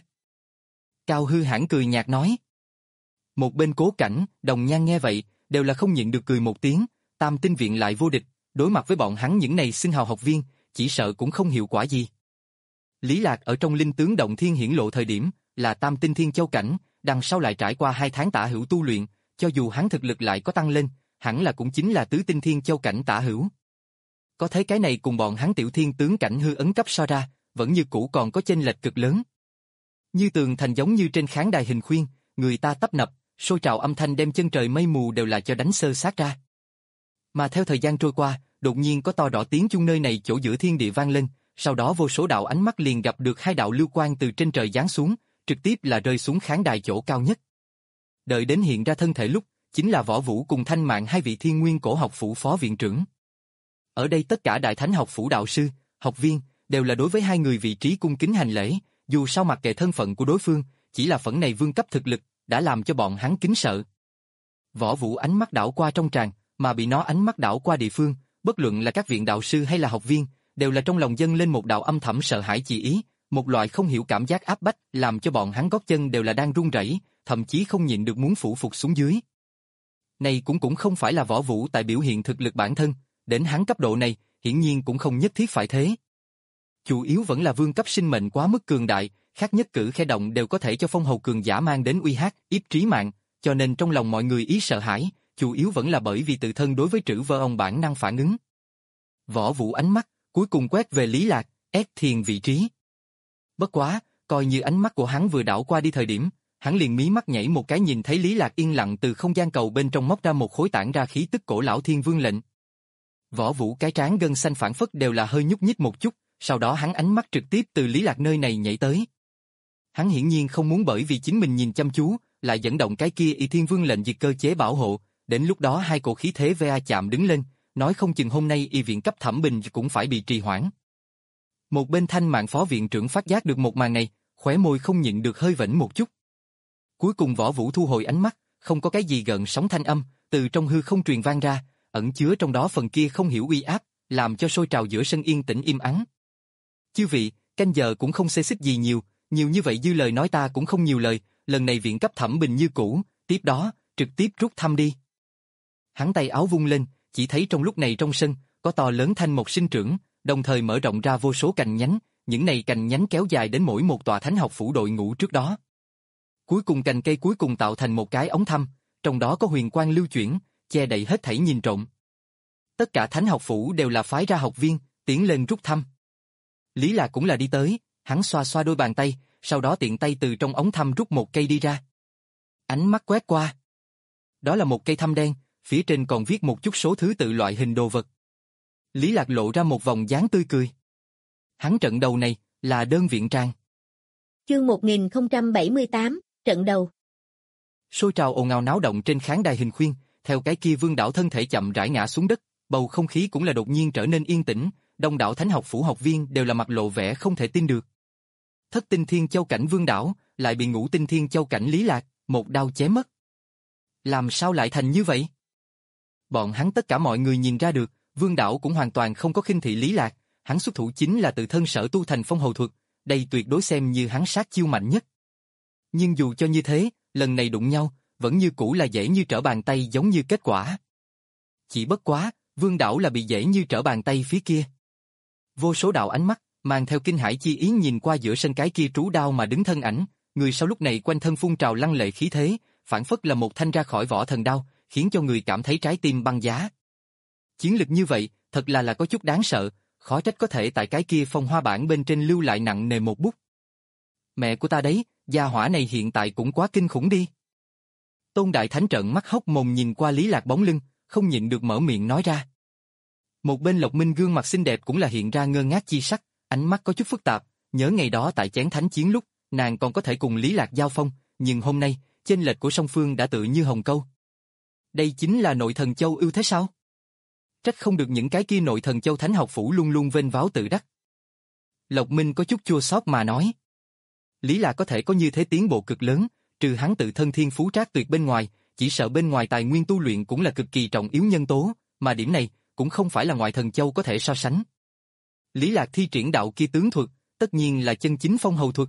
Cao Hư Hãn cười nhạt nói. Một bên Cố Cảnh, Đồng Nhan nghe vậy, đều là không nhịn được cười một tiếng, tam tinh viện lại vô địch, đối mặt với bọn hắn những này xưng hào học viên, chỉ sợ cũng không hiệu quả gì. Lý Lạc ở trong linh tướng động thiên hiển lộ thời điểm, là tam tinh thiên châu cảnh, đằng sau lại trải qua hai tháng tả hữu tu luyện, cho dù hắn thực lực lại có tăng lên, hẳn là cũng chính là tứ tinh thiên châu cảnh tả hữu. Có thấy cái này cùng bọn hắn tiểu thiên tướng cảnh hư ấn cấp so ra, vẫn như cũ còn có chênh lệch cực lớn. Như tường thành giống như trên khán đài hình khuyên, người ta tấp nập, sôi trào âm thanh đem chân trời mây mù đều là cho đánh sơ sát ra. Mà theo thời gian trôi qua, đột nhiên có to đỏ tiếng chuông nơi này chỗ giữa thiên địa vang lên, sau đó vô số đạo ánh mắt liền gặp được hai đạo lưu quang từ trên trời giáng xuống, trực tiếp là rơi xuống khán đài chỗ cao nhất. Đợi đến hiện ra thân thể lúc, chính là Võ Vũ cùng Thanh Mạn hai vị Thiên Nguyên Cổ Học Phủ phó viện trưởng. Ở đây tất cả Đại Thánh Học Phủ đạo sư, học viên, đều là đối với hai người vị trí cung kính hành lễ, dù sao mặc kệ thân phận của đối phương, chỉ là phẫn này vương cấp thực lực, đã làm cho bọn hắn kính sợ. Võ Vũ ánh mắt đảo qua trong tràng, mà bị nó ánh mắt đảo qua địa phương, bất luận là các viện đạo sư hay là học viên, đều là trong lòng dâng lên một đạo âm thầm sợ hãi chi ý, một loại không hiểu cảm giác áp bách, làm cho bọn hắn gót chân đều là đang run rẩy, thậm chí không nhịn được muốn phủ phục xuống dưới. Này cũng cũng không phải là Võ Vũ tại biểu hiện thực lực bản thân, đến hắn cấp độ này, hiển nhiên cũng không nhất thiết phải thế. Chủ yếu vẫn là vương cấp sinh mệnh quá mức cường đại, khác nhất cử khẽ động đều có thể cho phong hầu cường giả mang đến uy hát, yếp trí mạng, cho nên trong lòng mọi người ý sợ hãi, chủ yếu vẫn là bởi vì tự thân đối với Trử Vơ ông bản năng phản ứng. Võ Vũ ánh mắt, cuối cùng quét về Lý Lạc, ép thiền vị trí. Bất quá, coi như ánh mắt của hắn vừa đảo qua đi thời điểm, hắn liền mí mắt nhảy một cái nhìn thấy Lý Lạc yên lặng từ không gian cầu bên trong móc ra một khối tản ra khí tức cổ lão Thiên Vương lệnh. Võ Vũ cái trán gân xanh phản phất đều là hơi nhúc nhích một chút, sau đó hắn ánh mắt trực tiếp từ Lý Lạc nơi này nhảy tới. Hắn hiển nhiên không muốn bởi vì chính mình nhìn chăm chú, lại dẫn động cái kia y Thiên Vương lệnh diệt cơ chế bảo hộ, đến lúc đó hai cổ khí thế va chạm đứng lên, nói không chừng hôm nay y viện cấp thẩm bình cũng phải bị trì hoãn. Một bên Thanh Mạn phó viện trưởng phát giác được một màn này, khóe môi không nhịn được hơi vểnh một chút. Cuối cùng Võ Vũ thu hồi ánh mắt, không có cái gì gợn sóng thanh âm, từ trong hư không truyền vang ra, ẩn chứa trong đó phần kia không hiểu uy áp, làm cho sôi trào giữa sân yên tĩnh im ắng. Chư vị, canh giờ cũng không xê xích gì nhiều, nhiều như vậy dư lời nói ta cũng không nhiều lời, lần này viện cấp thẩm bình như cũ, tiếp đó, trực tiếp rút thăm đi. Hắn tay áo vung lên, chỉ thấy trong lúc này trong sân, có to lớn thanh mộc sinh trưởng, đồng thời mở rộng ra vô số cành nhánh, những này cành nhánh kéo dài đến mỗi một tòa thánh học phủ đội ngũ trước đó. Cuối cùng cành cây cuối cùng tạo thành một cái ống thăm, trong đó có huyền quang lưu chuyển, che đậy hết thảy nhìn trộm. Tất cả thánh học phủ đều là phái ra học viên, tiến lên rút thăm. Lý Lạc cũng là đi tới, hắn xoa xoa đôi bàn tay, sau đó tiện tay từ trong ống thăm rút một cây đi ra. Ánh mắt quét qua. Đó là một cây thăm đen, phía trên còn viết một chút số thứ tự loại hình đồ vật. Lý Lạc lộ ra một vòng dáng tươi cười. Hắn trận đầu này, là đơn viện trang. Chương một nghìn không trăm bảy mươi tám, trận đầu. Sôi trào ồn ào náo động trên khán đài hình khuyên, theo cái kia vương đảo thân thể chậm rãi ngã xuống đất, bầu không khí cũng là đột nhiên trở nên yên tĩnh, đông đảo thánh học phủ học viên đều là mặt lộ vẻ không thể tin được. Thất tinh thiên châu cảnh Vương Đảo, lại bị ngũ tinh thiên châu cảnh Lý Lạc, một đao chém mất. Làm sao lại thành như vậy? Bọn hắn tất cả mọi người nhìn ra được, Vương Đảo cũng hoàn toàn không có khinh thị Lý Lạc, hắn xuất thủ chính là tự thân sở tu thành phong hầu thuật, đây tuyệt đối xem như hắn sát chiêu mạnh nhất. Nhưng dù cho như thế, lần này đụng nhau, vẫn như cũ là dễ như trở bàn tay giống như kết quả. Chỉ bất quá, Vương Đảo là bị dễ như trở bàn tay phía kia. Vô số đạo ánh mắt, mang theo kinh hãi chi ý nhìn qua giữa sân cái kia trú đao mà đứng thân ảnh, người sau lúc này quanh thân phun trào lăng lệ khí thế, phản phất là một thanh ra khỏi vỏ thần đao, khiến cho người cảm thấy trái tim băng giá. Chiến lực như vậy, thật là là có chút đáng sợ, khó trách có thể tại cái kia phong hoa bản bên trên lưu lại nặng nề một bút. Mẹ của ta đấy, gia hỏa này hiện tại cũng quá kinh khủng đi. Tôn Đại Thánh trợn mắt hốc mồm nhìn qua Lý Lạc bóng lưng, không nhịn được mở miệng nói ra. Một bên Lộc Minh gương mặt xinh đẹp cũng là hiện ra ngơ ngác chi sắc, ánh mắt có chút phức tạp, nhớ ngày đó tại chén thánh chiến lúc, nàng còn có thể cùng Lý Lạc giao phong, nhưng hôm nay, chênh lệch của song phương đã tự như hồng câu. Đây chính là nội thần châu ưu thế sao? Trách không được những cái kia nội thần châu thánh học phủ luôn luôn vênh váo tự đắc. Lộc Minh có chút chua xót mà nói. Lý Lạc có thể có như thế tiến bộ cực lớn, trừ hắn tự thân thiên phú trác tuyệt bên ngoài, chỉ sợ bên ngoài tài nguyên tu luyện cũng là cực kỳ trọng yếu nhân tố, mà điểm này cũng không phải là ngoại thần châu có thể so sánh. Lý Lạc thi triển đạo kia tướng thuật, tất nhiên là chân chính phong hầu thuật.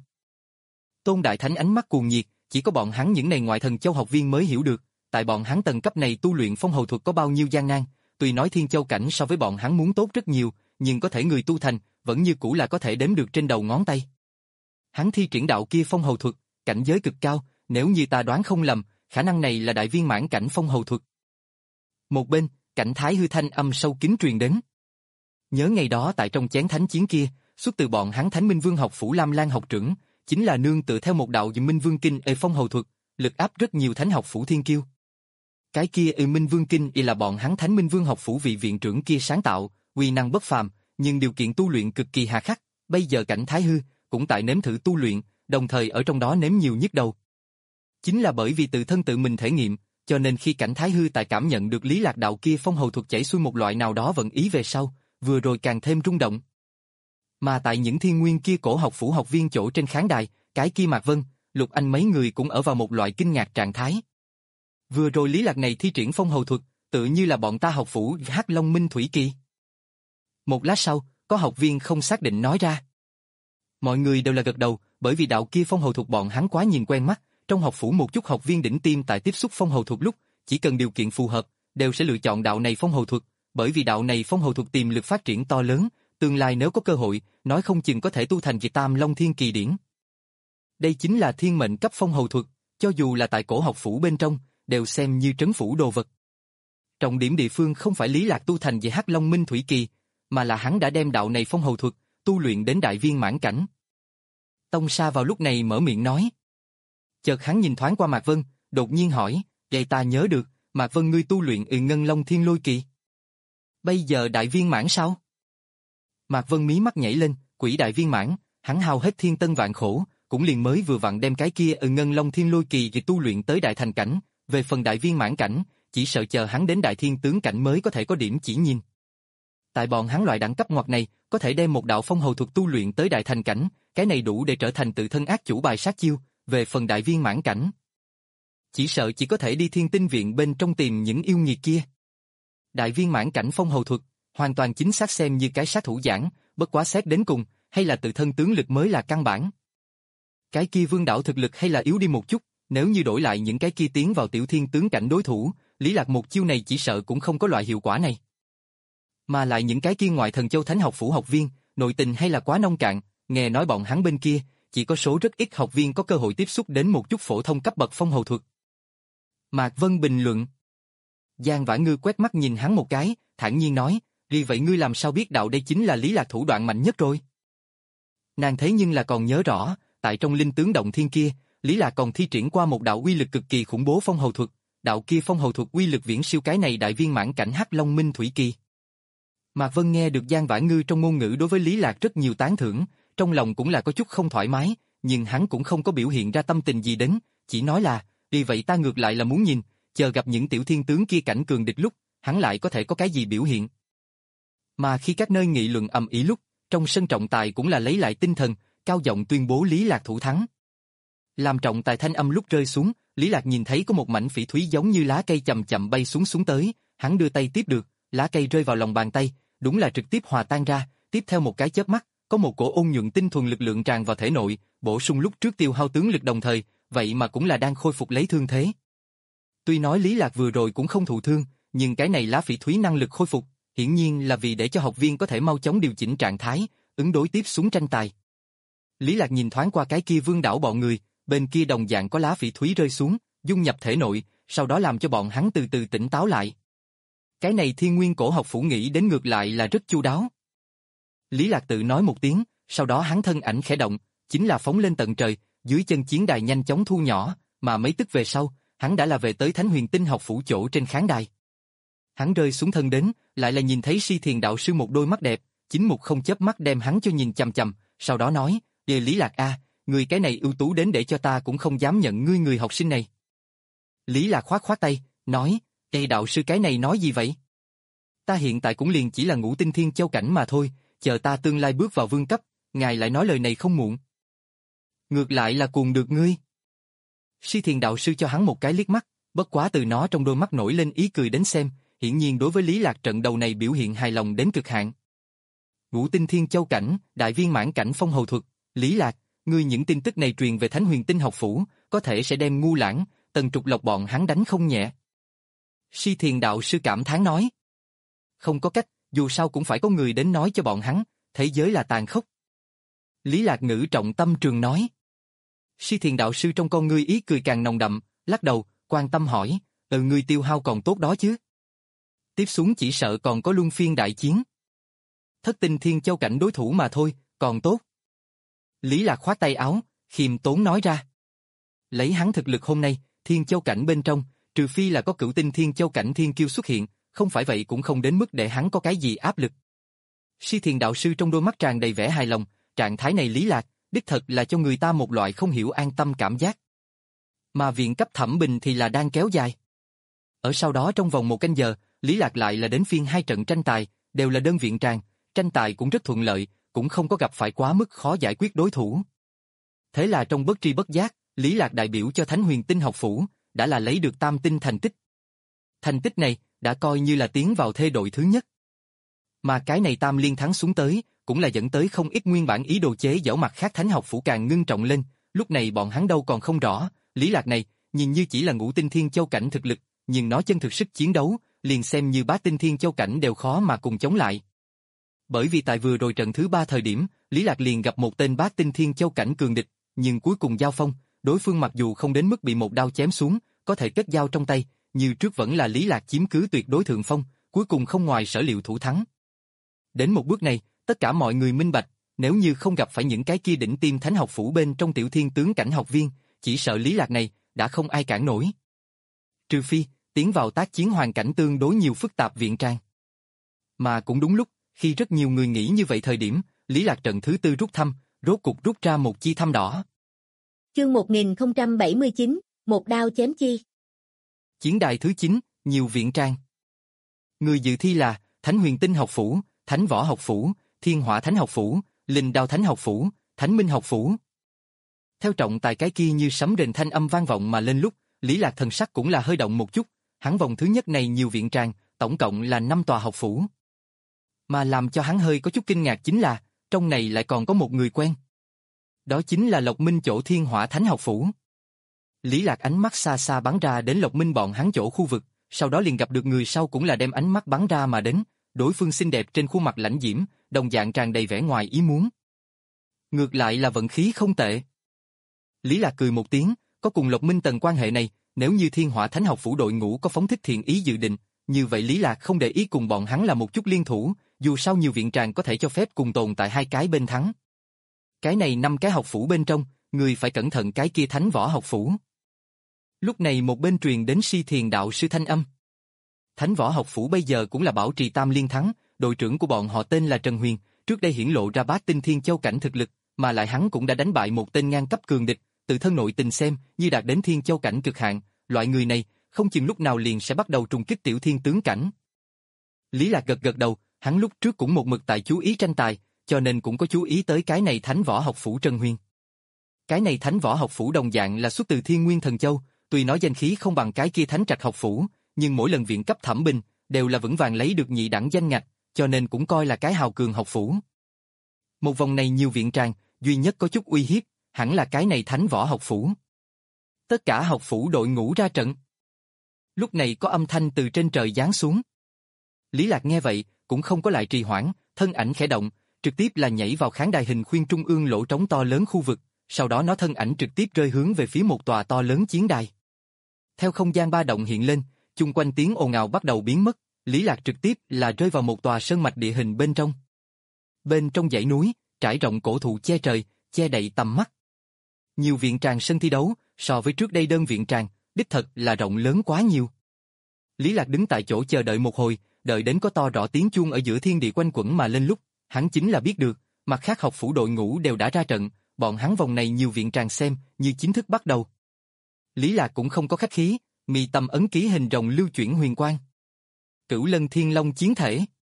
Tôn Đại Thánh ánh mắt cuồng nhiệt, chỉ có bọn hắn những này ngoại thần châu học viên mới hiểu được, tại bọn hắn tầng cấp này tu luyện phong hầu thuật có bao nhiêu gian nan, tuy nói thiên châu cảnh so với bọn hắn muốn tốt rất nhiều, nhưng có thể người tu thành, vẫn như cũ là có thể đếm được trên đầu ngón tay. Hắn thi triển đạo kia phong hầu thuật, cảnh giới cực cao, nếu như ta đoán không lầm, khả năng này là đại viên mãn cảnh phong hầu thuật. Một bên, cảnh Thái Hư thanh âm sâu kín truyền đến. Nhớ ngày đó tại trong chén thánh chiến kia, xuất từ bọn hắn Thánh Minh Vương học phủ Lam Lan học trưởng, chính là nương tựa theo một đạo Minh Vương kinh ê phong hầu thuật, lực áp rất nhiều thánh học phủ thiên kiêu. Cái kia ê Minh Vương kinh y là bọn hắn Thánh Minh Vương học phủ vị viện trưởng kia sáng tạo, uy năng bất phàm, nhưng điều kiện tu luyện cực kỳ hà khắc, bây giờ cảnh Thái Hư cũng tại nếm thử tu luyện, đồng thời ở trong đó nếm nhiều nhức đầu. Chính là bởi vì tự thân tự mình thể nghiệm, cho nên khi cảnh Thái Hư tại cảm nhận được Lý Lạc đạo kia phong hầu thuật chảy xuôi một loại nào đó vận ý về sau, vừa rồi càng thêm rung động. Mà tại những thiên nguyên kia cổ học phủ học viên chỗ trên khán đài, cái kia Mạc Vân, Lục Anh mấy người cũng ở vào một loại kinh ngạc trạng thái. Vừa rồi Lý Lạc này thi triển phong hầu thuật, tự như là bọn ta học phủ Hắc Long Minh Thủy Kỳ. Một lát sau, có học viên không xác định nói ra. Mọi người đều là gật đầu, bởi vì đạo kia phong hầu thuật bọn hắn quá nhìn quen mắt, trong học phủ một chút học viên đỉnh tiêm tại tiếp xúc phong hầu thuật lúc, chỉ cần điều kiện phù hợp, đều sẽ lựa chọn đạo này phong hầu thuật, bởi vì đạo này phong hầu thuật tiềm lực phát triển to lớn, tương lai nếu có cơ hội, nói không chừng có thể tu thành Việt Tam Long Thiên Kỳ điển. Đây chính là thiên mệnh cấp phong hầu thuật, cho dù là tại cổ học phủ bên trong, đều xem như trấn phủ đồ vật. Trọng điểm địa phương không phải Lý Lạc tu thành về Hắc Long Minh Thủy Kỳ, mà là hắn đã đem đạo này phong hầu thuật tu luyện đến đại viên mãn cảnh. Tông Sa vào lúc này mở miệng nói. Chợt hắn nhìn thoáng qua Mạc Vân, đột nhiên hỏi, vậy ta nhớ được, Mạc Vân ngươi tu luyện ừ Ngân Long Thiên Lôi Kỳ. Bây giờ đại viên mãn sao? Mạc Vân mí mắt nhảy lên, quỷ đại viên mãn, hắn hao hết thiên tân vạn khổ, cũng liền mới vừa vặn đem cái kia ừ Ngân Long Thiên Lôi Kỳ tu luyện tới đại thành cảnh, về phần đại viên mãn cảnh, chỉ sợ chờ hắn đến đại thiên tướng cảnh mới có thể có điểm chỉ nhìn. Tại bọn hắn loại đẳng cấp ngoặt này, có thể đem một đạo phong hầu thuật tu luyện tới đại thành cảnh, cái này đủ để trở thành tự thân ác chủ bài sát chiêu, về phần đại viên mãn cảnh. Chỉ sợ chỉ có thể đi thiên tinh viện bên trong tìm những yêu nghiệt kia. Đại viên mãn cảnh phong hầu thuật, hoàn toàn chính xác xem như cái sát thủ giảng, bất quá xét đến cùng, hay là tự thân tướng lực mới là căn bản. Cái kia Vương Đảo thực lực hay là yếu đi một chút, nếu như đổi lại những cái kia tiến vào tiểu thiên tướng cảnh đối thủ, Lý Lạc một chiêu này chỉ sợ cũng không có loại hiệu quả này. Mà lại những cái kia ngoại thần châu thánh học phủ học viên, nội tình hay là quá nông cạn, nghe nói bọn hắn bên kia, chỉ có số rất ít học viên có cơ hội tiếp xúc đến một chút phổ thông cấp bậc phong hầu thuật. Mạc Vân bình luận. Giang Vã Ngư quét mắt nhìn hắn một cái, thản nhiên nói, vì vậy ngươi làm sao biết đạo đây chính là Lý Lạc thủ đoạn mạnh nhất rồi? Nàng thế nhưng là còn nhớ rõ, tại trong linh tướng động thiên kia, Lý Lạc còn thi triển qua một đạo uy lực cực kỳ khủng bố phong hầu thuật, đạo kia phong hầu thuật uy lực viễn siêu cái này đại viên mãn cảnh Hắc Long Minh Thủy Kỳ. Mạc Vân nghe được Giang Vã Ngư trong ngôn ngữ đối với Lý Lạc rất nhiều tán thưởng, trong lòng cũng là có chút không thoải mái, nhưng hắn cũng không có biểu hiện ra tâm tình gì đến, chỉ nói là, vì vậy ta ngược lại là muốn nhìn, chờ gặp những tiểu thiên tướng kia cảnh cường địch lúc, hắn lại có thể có cái gì biểu hiện. Mà khi các nơi nghị luận ầm ĩ lúc, trong sân trọng tài cũng là lấy lại tinh thần, cao giọng tuyên bố Lý Lạc thủ thắng. Làm trọng tài thanh âm lúc rơi xuống, Lý Lạc nhìn thấy có một mảnh phỉ thúy giống như lá cây chậm chậm bay xuống xuống tới, hắn đưa tay tiếp được, lá cây rơi vào lòng bàn tay, đúng là trực tiếp hòa tan ra, tiếp theo một cái chớp mắt, có một cổ ôn nhuận tinh thuần lực lượng tràn vào thể nội, bổ sung lúc trước tiêu hao tướng lực đồng thời, vậy mà cũng là đang khôi phục lấy thương thế. Tuy nói Lý Lạc vừa rồi cũng không thụ thương, nhưng cái này lá phỉ thúy năng lực khôi phục, hiển nhiên là vì để cho học viên có thể mau chóng điều chỉnh trạng thái, ứng đối tiếp xuống tranh tài. Lý Lạc nhìn thoáng qua cái kia Vương đảo bọn người, bên kia đồng dạng có lá phỉ thúy rơi xuống, dung nhập thể nội, sau đó làm cho bọn hắn từ từ tỉnh táo lại. Cái này Thiên Nguyên Cổ Học Phủ nghĩ đến ngược lại là rất chu đáo. Lý Lạc tự nói một tiếng, sau đó hắn thân ảnh khẽ động, chính là phóng lên tận trời, dưới chân chiến đài nhanh chóng thu nhỏ, mà mấy tức về sau, hắn đã là về tới Thánh Huyền Tinh Học Phủ chỗ trên khán đài. Hắn rơi xuống thân đến, lại là nhìn thấy Si Thiền đạo sư một đôi mắt đẹp, chính mục không chớp mắt đem hắn cho nhìn chằm chằm, sau đó nói, "Đề Lý Lạc a, người cái này ưu tú đến để cho ta cũng không dám nhận ngươi người học sinh này." Lý Lạc khoát khoát tay, nói, "Ê đạo sư cái này nói gì vậy? Ta hiện tại cũng liền chỉ là ngũ tinh thiên châu cảnh mà thôi, chờ ta tương lai bước vào vương cấp, ngài lại nói lời này không muộn." Ngược lại là cuồng được ngươi. Si Thiền đạo sư cho hắn một cái liếc mắt, bất quá từ nó trong đôi mắt nổi lên ý cười đến xem, hiển nhiên đối với Lý Lạc trận đầu này biểu hiện hài lòng đến cực hạn. Ngũ tinh thiên châu cảnh, đại viên mãn cảnh phong hầu thuật, Lý Lạc, ngươi những tin tức này truyền về Thánh Huyền Tinh Học Phủ, có thể sẽ đem Ngu Lãng, Tần Trục Lộc bọn hắn đánh không nhẹ. Si Thiền đạo sư cảm thán nói. Không có cách, dù sao cũng phải có người đến nói cho bọn hắn, thế giới là tàn khốc. Lý Lạc ngữ trọng tâm trường nói. Si Thiền đạo sư trong con ngươi ý cười càng nồng đậm, lắc đầu, quan tâm hỏi, ừ ngươi tiêu hao còn tốt đó chứ? Tiếp xuống chỉ sợ còn có luân phiên đại chiến. Thất tinh thiên châu cảnh đối thủ mà thôi, còn tốt. Lý Lạc khoát tay áo, khiêm tốn nói ra. Lấy hắn thực lực hôm nay, thiên châu cảnh bên trong, trừ phi là có cửu tinh thiên châu cảnh thiên kiêu xuất hiện, không phải vậy cũng không đến mức để hắn có cái gì áp lực. Si Thiền đạo sư trong đôi mắt tràn đầy vẻ hài lòng, trạng thái này Lý Lạc, đích thật là cho người ta một loại không hiểu an tâm cảm giác. Mà viện cấp thẩm bình thì là đang kéo dài. Ở sau đó trong vòng một canh giờ, Lý Lạc lại là đến phiên hai trận tranh tài, đều là đơn viện tràng, tranh tài cũng rất thuận lợi, cũng không có gặp phải quá mức khó giải quyết đối thủ. Thế là trong bất tri bất giác, Lý Lạc đại biểu cho Thánh Huyền Tinh Học Phủ, đã là lấy được tam tinh thành tích. Thành tích này, đã coi như là tiến vào thê đội thứ nhất. Mà cái này tam liên thắng xuống tới, cũng là dẫn tới không ít nguyên bản ý đồ chế giễu mặt khác Thánh Học Phủ càng ngưng trọng lên, lúc này bọn hắn đâu còn không rõ, Lý Lạc này, nhìn như chỉ là ngũ tinh thiên châu cảnh thực lực, nhưng nó chân thực sức chiến đấu, liền xem như bát tinh thiên châu cảnh đều khó mà cùng chống lại. Bởi vì tại vừa rồi trận thứ ba thời điểm, Lý Lạc liền gặp một tên bát tinh thiên châu cảnh cường địch, nhưng cuối cùng giao phong, đối phương mặc dù không đến mức bị một đao chém xuống, có thể kết giao trong tay, như trước vẫn là Lý Lạc chiếm cứ tuyệt đối thượng phong, cuối cùng không ngoài sở liệu thủ thắng. Đến một bước này, tất cả mọi người minh bạch, nếu như không gặp phải những cái kia đỉnh tiêm Thánh Học Phủ bên trong tiểu thiên tướng cảnh học viên, chỉ sợ Lý Lạc này đã không ai cản nổi. Trừ phi tiến vào tác chiến hoàn cảnh tương đối nhiều phức tạp viện trang. Mà cũng đúng lúc, khi rất nhiều người nghĩ như vậy thời điểm, Lý Lạc trận thứ tư rút thăm, rốt cục rút ra một chi thăm đỏ. Chương một nghìn không trăm bảy mươi chín, một đao chém chi. Chiến đài thứ chín, nhiều viện trang. Người dự thi là Thánh Huyền Tinh Học Phủ, Thánh Võ Học Phủ, Thiên Hỏa Thánh Học Phủ, Linh Đao Thánh Học Phủ, Thánh Minh Học Phủ. Theo trọng tài cái kia như sấm rền thanh âm vang vọng mà lên lúc, Lý Lạc thần sắc cũng là hơi động một chút, hắn vòng thứ nhất này nhiều viện trang, tổng cộng là năm tòa học phủ. Mà làm cho hắn hơi có chút kinh ngạc chính là, trong này lại còn có một người quen. Đó chính là Lộc Minh chỗ Thiên Hỏa Thánh Học Phủ. Lý Lạc ánh mắt xa xa bắn ra đến Lộc Minh bọn hắn chỗ khu vực, sau đó liền gặp được người sau cũng là đem ánh mắt bắn ra mà đến, đối phương xinh đẹp trên khuôn mặt lãnh diễm, đồng dạng tràn đầy vẻ ngoài ý muốn. Ngược lại là vận khí không tệ. Lý Lạc cười một tiếng, có cùng Lộc Minh tầng quan hệ này, nếu như Thiên Hỏa Thánh Học Phủ đội ngũ có phóng thích thiện ý dự định, như vậy Lý Lạc không để ý cùng bọn hắn là một chút liên thủ, dù sao nhiều viện tràng có thể cho phép cùng tồn tại hai cái bên thắng. Cái này năm cái học phủ bên trong, người phải cẩn thận cái kia Thánh Võ Học Phủ. Lúc này một bên truyền đến Si Thiền đạo sư thanh âm. Thánh Võ Học Phủ bây giờ cũng là bảo trì tam liên thắng, đội trưởng của bọn họ tên là Trần Huyền, trước đây hiển lộ ra bát tinh thiên châu cảnh thực lực, mà lại hắn cũng đã đánh bại một tên ngang cấp cường địch, từ thân nội tình xem, như đạt đến thiên châu cảnh cực hạn, loại người này, không chừng lúc nào liền sẽ bắt đầu trùng kích tiểu thiên tướng cảnh. Lý Lạc gật gật đầu, Hắn lúc trước cũng một mực tại chú ý tranh tài, cho nên cũng có chú ý tới cái này Thánh Võ Học Phủ Trân Huyên. Cái này Thánh Võ Học Phủ đồng dạng là xuất từ Thiên Nguyên Thần Châu, tuy nói danh khí không bằng cái kia Thánh Trạch Học Phủ, nhưng mỗi lần viện cấp thẩm binh đều là vững vàng lấy được nhị đẳng danh ngạch, cho nên cũng coi là cái hào cường học phủ. Một vòng này nhiều viện tràng, duy nhất có chút uy hiếp, hẳn là cái này Thánh Võ Học Phủ. Tất cả học phủ đội ngũ ra trận. Lúc này có âm thanh từ trên trời giáng xuống. Lý Lạc nghe vậy, cũng không có lại trì hoãn, thân ảnh khẽ động, trực tiếp là nhảy vào khán đài hình khuyên trung ương lỗ trống to lớn khu vực, sau đó nó thân ảnh trực tiếp rơi hướng về phía một tòa to lớn chiến đài. Theo không gian ba động hiện lên, chung quanh tiếng ồn ào bắt đầu biến mất, Lý Lạc trực tiếp là rơi vào một tòa sơn mạch địa hình bên trong. Bên trong dãy núi, trải rộng cổ thụ che trời, che đậy tầm mắt. Nhiều viện tràng sân thi đấu, so với trước đây đơn viện tràng, đích thật là rộng lớn quá nhiều. Lý Lạc đứng tại chỗ chờ đợi một hồi, đợi đến có to rõ tiếng chuông ở giữa thiên địa quanh quẩn mà lên lúc, hắn chính là biết được, mặt khác học phủ đội ngũ đều đã ra trận, bọn hắn vòng này nhiều viện tràng xem, như chính thức bắt đầu. Lý Lạc cũng không có khách khí, mi tâm ấn ký hình rồng lưu chuyển huyền quang. Cửu Lân Thiên Long chiến thể.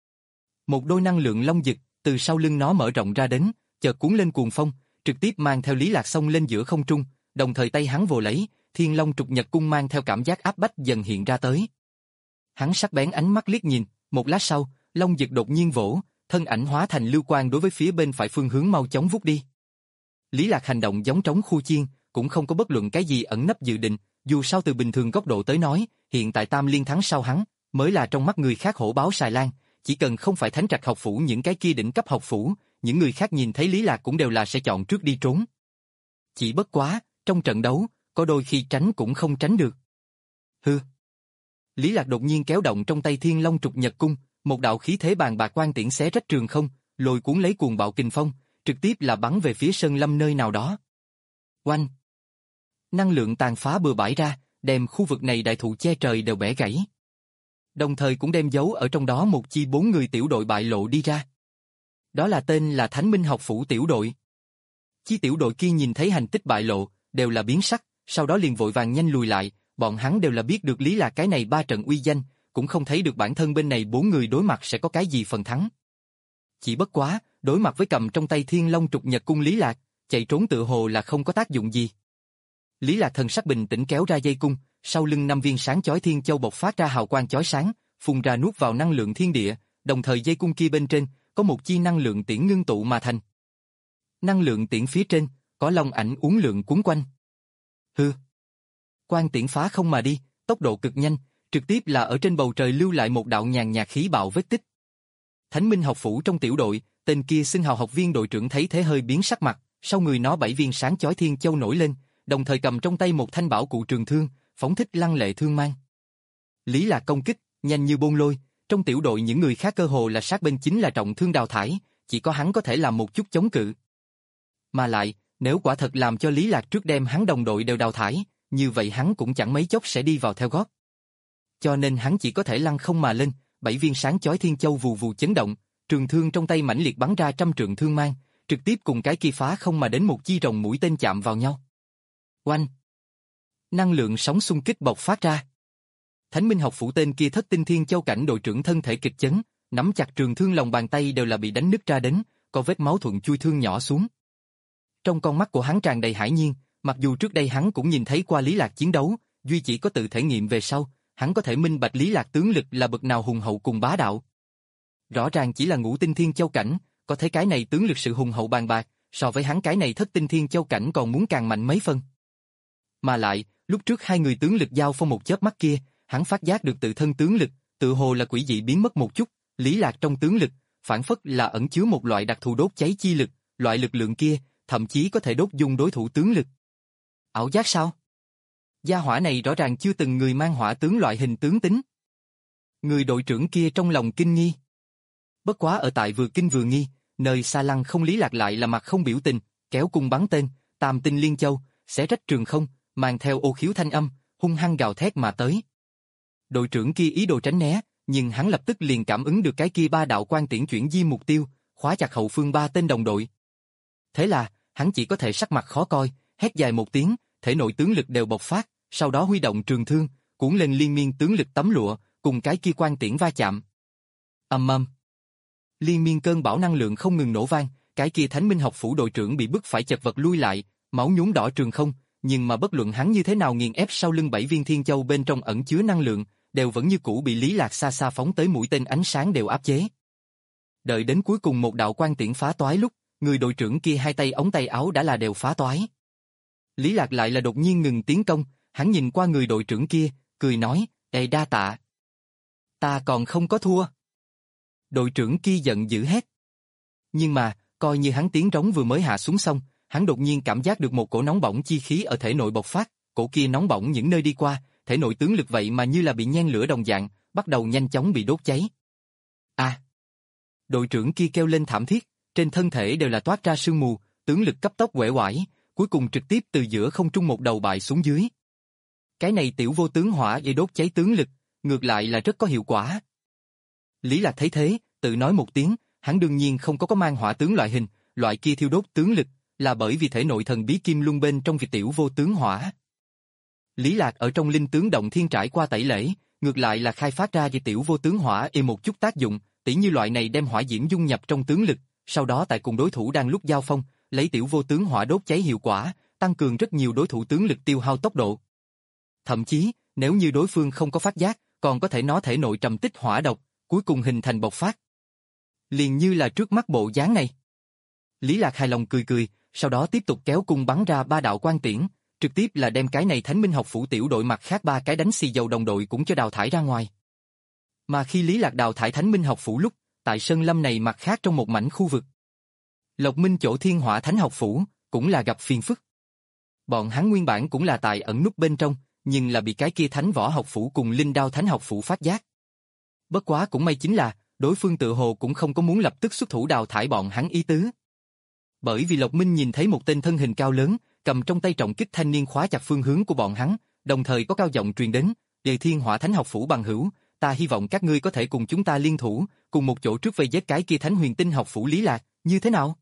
Một đôi năng lượng long dực từ sau lưng nó mở rộng ra đến, chợt cuốn lên cuồng phong, trực tiếp mang theo Lý Lạc xông lên giữa không trung, đồng thời tay hắn vồ lấy, Thiên Long trục nhật cung mang theo cảm giác áp bách dần hiện ra tới. Hắn sắc bén ánh mắt liếc nhìn, một lát sau, long dực đột nhiên vỗ, thân ảnh hóa thành lưu quang đối với phía bên phải phương hướng mau chóng vút đi. Lý Lạc hành động giống trống khu chiên, cũng không có bất luận cái gì ẩn nấp dự định, dù sao từ bình thường góc độ tới nói, hiện tại Tam Liên thắng sau hắn, mới là trong mắt người khác hổ báo xài lan, chỉ cần không phải Thánh Trạch học phủ những cái kia đỉnh cấp học phủ, những người khác nhìn thấy Lý Lạc cũng đều là sẽ chọn trước đi trốn. Chỉ bất quá, trong trận đấu, có đôi khi tránh cũng không tránh được. Hừ. Lý Lạc đột nhiên kéo động trong tay Thiên Long trục nhật cung, một đạo khí thế bàn bạc quang tiễn xé rách trường không, lôi cuốn lấy cuồng bạo kình phong, trực tiếp là bắn về phía sơn lâm nơi nào đó. Oanh! Năng lượng tàn phá bừa bãi ra, đem khu vực này đại thụ che trời đều bẻ gãy. Đồng thời cũng đem giấu ở trong đó một chi bốn người tiểu đội bại lộ đi ra. Đó là tên là Thánh Minh học phủ tiểu đội. Chi tiểu đội kia nhìn thấy hành tích bại lộ, đều là biến sắc, sau đó liền vội vàng nhanh lùi lại, bọn hắn đều là biết được Lý Lạc cái này ba trận uy danh, cũng không thấy được bản thân bên này bốn người đối mặt sẽ có cái gì phần thắng. Chỉ bất quá, đối mặt với cầm trong tay Thiên Long trục nhật cung Lý Lạc, chạy trốn tự hồ là không có tác dụng gì. Lý Lạc thần sắc bình tĩnh kéo ra dây cung, sau lưng năm viên sáng chói thiên châu bộc phát ra hào quang chói sáng, phun ra nuốt vào năng lượng thiên địa, đồng thời dây cung kia bên trên có một chi năng lượng tiễn ngưng tụ mà thành. Năng lượng tiễn phía trên có long ảnh uốn lượn cuốn quanh. Hừ. Quang tiễn phá không mà đi, tốc độ cực nhanh, trực tiếp là ở trên bầu trời lưu lại một đạo nhàn nhạt khí bạo vết tích. Thánh Minh học phủ trong tiểu đội, tên kia xưng hào học viên đội trưởng thấy thế hơi biến sắc mặt, sau người nó bảy viên sáng chói thiên châu nổi lên, đồng thời cầm trong tay một thanh bảo cụ trường thương, phóng thích lăng lệ thương mang. Lý Lạc công kích, nhanh như bôn lôi, trong tiểu đội những người khác cơ hồ là sát bên chính là trọng thương đào thải, chỉ có hắn có thể làm một chút chống cự. Mà lại, nếu quả thật làm cho Lý Lạc trước đem hắn đồng đội đều đào thải, như vậy hắn cũng chẳng mấy chốc sẽ đi vào theo gót. Cho nên hắn chỉ có thể lăn không mà lên, bảy viên sáng chói thiên châu vù vù chấn động, trường thương trong tay mãnh liệt bắn ra trăm trượng thương mang, trực tiếp cùng cái kia phá không mà đến một chi rồng mũi tên chạm vào nhau. Oanh! Năng lượng sóng xung kích bộc phát ra. Thánh Minh học phủ tên kia thất tinh thiên châu cảnh đội trưởng thân thể kịch chấn, nắm chặt trường thương lòng bàn tay đều là bị đánh nứt ra đến, có vết máu thuận chui thương nhỏ xuống. Trong con mắt của hắn tràn đầy hãi nhiên, mặc dù trước đây hắn cũng nhìn thấy qua Lý Lạc chiến đấu, duy chỉ có tự thể nghiệm về sau, hắn có thể minh bạch Lý Lạc tướng lực là bậc nào hùng hậu cùng bá đạo. Rõ ràng chỉ là ngũ tinh thiên châu cảnh, có thấy cái này tướng lực sự hùng hậu bàn bạc, so với hắn cái này thất tinh thiên châu cảnh còn muốn càng mạnh mấy phân. Mà lại, lúc trước hai người tướng lực giao phong một chớp mắt kia, hắn phát giác được tự thân tướng lực, tự hồ là quỷ dị biến mất một chút, Lý Lạc trong tướng lực, phản phất là ẩn chứa một loại đặc thù đốt cháy chi lực, loại lực lượng kia, thậm chí có thể đốt dung đối thủ tướng lực. Ảo giác sao? Gia hỏa này rõ ràng chưa từng người mang hỏa tướng loại hình tướng tính. Người đội trưởng kia trong lòng kinh nghi. Bất quá ở tại vừa kinh vừa nghi, nơi xa lăng không Lý Lạc lại là mặt không biểu tình, kéo cung bắn tên, tam tinh liên châu, xé rách trường không, mang theo ô khiếu thanh âm, hung hăng gào thét mà tới. Đội trưởng kia ý đồ tránh né, nhưng hắn lập tức liền cảm ứng được cái kia ba đạo quang tiễn chuyển di mục tiêu, khóa chặt hậu phương ba tên đồng đội. Thế là, hắn chỉ có thể sắc mặt khó coi, hét dài một tiếng, thể nội tướng lực đều bộc phát, sau đó huy động trường thương, cuốn lên liên miên tướng lực tấm lụa, cùng cái kia quang tiễn va chạm. Ầm ầm. Liên miên cơn bão năng lượng không ngừng nổ vang, cái kia Thánh Minh học phủ đội trưởng bị bức phải chật vật lui lại, máu nhuốm đỏ trường không, nhưng mà bất luận hắn như thế nào nghiền ép sau lưng bảy viên thiên châu bên trong ẩn chứa năng lượng, đều vẫn như cũ bị Lý Lạc xa xa phóng tới mũi tên ánh sáng đều áp chế. Đợi đến cuối cùng một đạo quang tiễn phá toái lúc, người đội trưởng kia hai tay ống tay áo đã là đều phá toái. Lý Lạc lại là đột nhiên ngừng tiến công, hắn nhìn qua người đội trưởng kia, cười nói, "Ê đa tạ. Ta còn không có thua." Đội trưởng kia giận dữ hét. Nhưng mà, coi như hắn tiếng rống vừa mới hạ xuống xong, hắn đột nhiên cảm giác được một cổ nóng bỏng chi khí ở thể nội bộc phát, cổ kia nóng bỏng những nơi đi qua, thể nội tướng lực vậy mà như là bị nhen lửa đồng dạng, bắt đầu nhanh chóng bị đốt cháy. A! Đội trưởng kia kêu lên thảm thiết, trên thân thể đều là toát ra sương mù, tướng lực cấp tốc uể oải, cuối cùng trực tiếp từ giữa không trung một đầu bại xuống dưới. Cái này tiểu vô tướng hỏa để đốt cháy tướng lực, ngược lại là rất có hiệu quả. Lý Lạc thấy thế, tự nói một tiếng, hắn đương nhiên không có có mang hỏa tướng loại hình, loại kia thiêu đốt tướng lực, là bởi vì thể nội thần bí kim luân bên trong việc tiểu vô tướng hỏa. Lý Lạc ở trong linh tướng động thiên trải qua tẩy lễ, ngược lại là khai phát ra việc tiểu vô tướng hỏa ê một chút tác dụng, tỉ như loại này đem hỏa diễm dung nhập trong tướng lực, sau đó tại cùng đối thủ đang lúc giao phong, lấy tiểu vô tướng hỏa đốt cháy hiệu quả, tăng cường rất nhiều đối thủ tướng lực tiêu hao tốc độ. Thậm chí, nếu như đối phương không có phát giác, còn có thể nó thể nội trầm tích hỏa độc, cuối cùng hình thành bộc phát. Liền như là trước mắt bộ dáng này. Lý Lạc hài lòng cười cười, sau đó tiếp tục kéo cung bắn ra ba đạo quang tiễn, trực tiếp là đem cái này Thánh Minh học phủ tiểu đội mặt khác ba cái đánh xì dầu đồng đội cũng cho đào thải ra ngoài. Mà khi Lý Lạc đào thải Thánh Minh học phủ lúc, tại sơn lâm này mặt khác trong một mảnh khu vực, Lộc Minh chỗ Thiên Hỏa Thánh học phủ cũng là gặp phiền phức. Bọn hắn nguyên bản cũng là tại ẩn núp bên trong, nhưng là bị cái kia Thánh Võ học phủ cùng Linh Đao Thánh học phủ phát giác. Bất quá cũng may chính là, đối phương tự hồ cũng không có muốn lập tức xuất thủ đào thải bọn hắn ý tứ. Bởi vì Lộc Minh nhìn thấy một tên thân hình cao lớn, cầm trong tay trọng kích thanh niên khóa chặt phương hướng của bọn hắn, đồng thời có cao giọng truyền đến, "Đề Thiên Hỏa Thánh học phủ bằng hữu, ta hy vọng các ngươi có thể cùng chúng ta liên thủ, cùng một chỗ trước vây giết cái kia Thánh Huyền Tinh học phủ Lý Lạc, như thế nào?"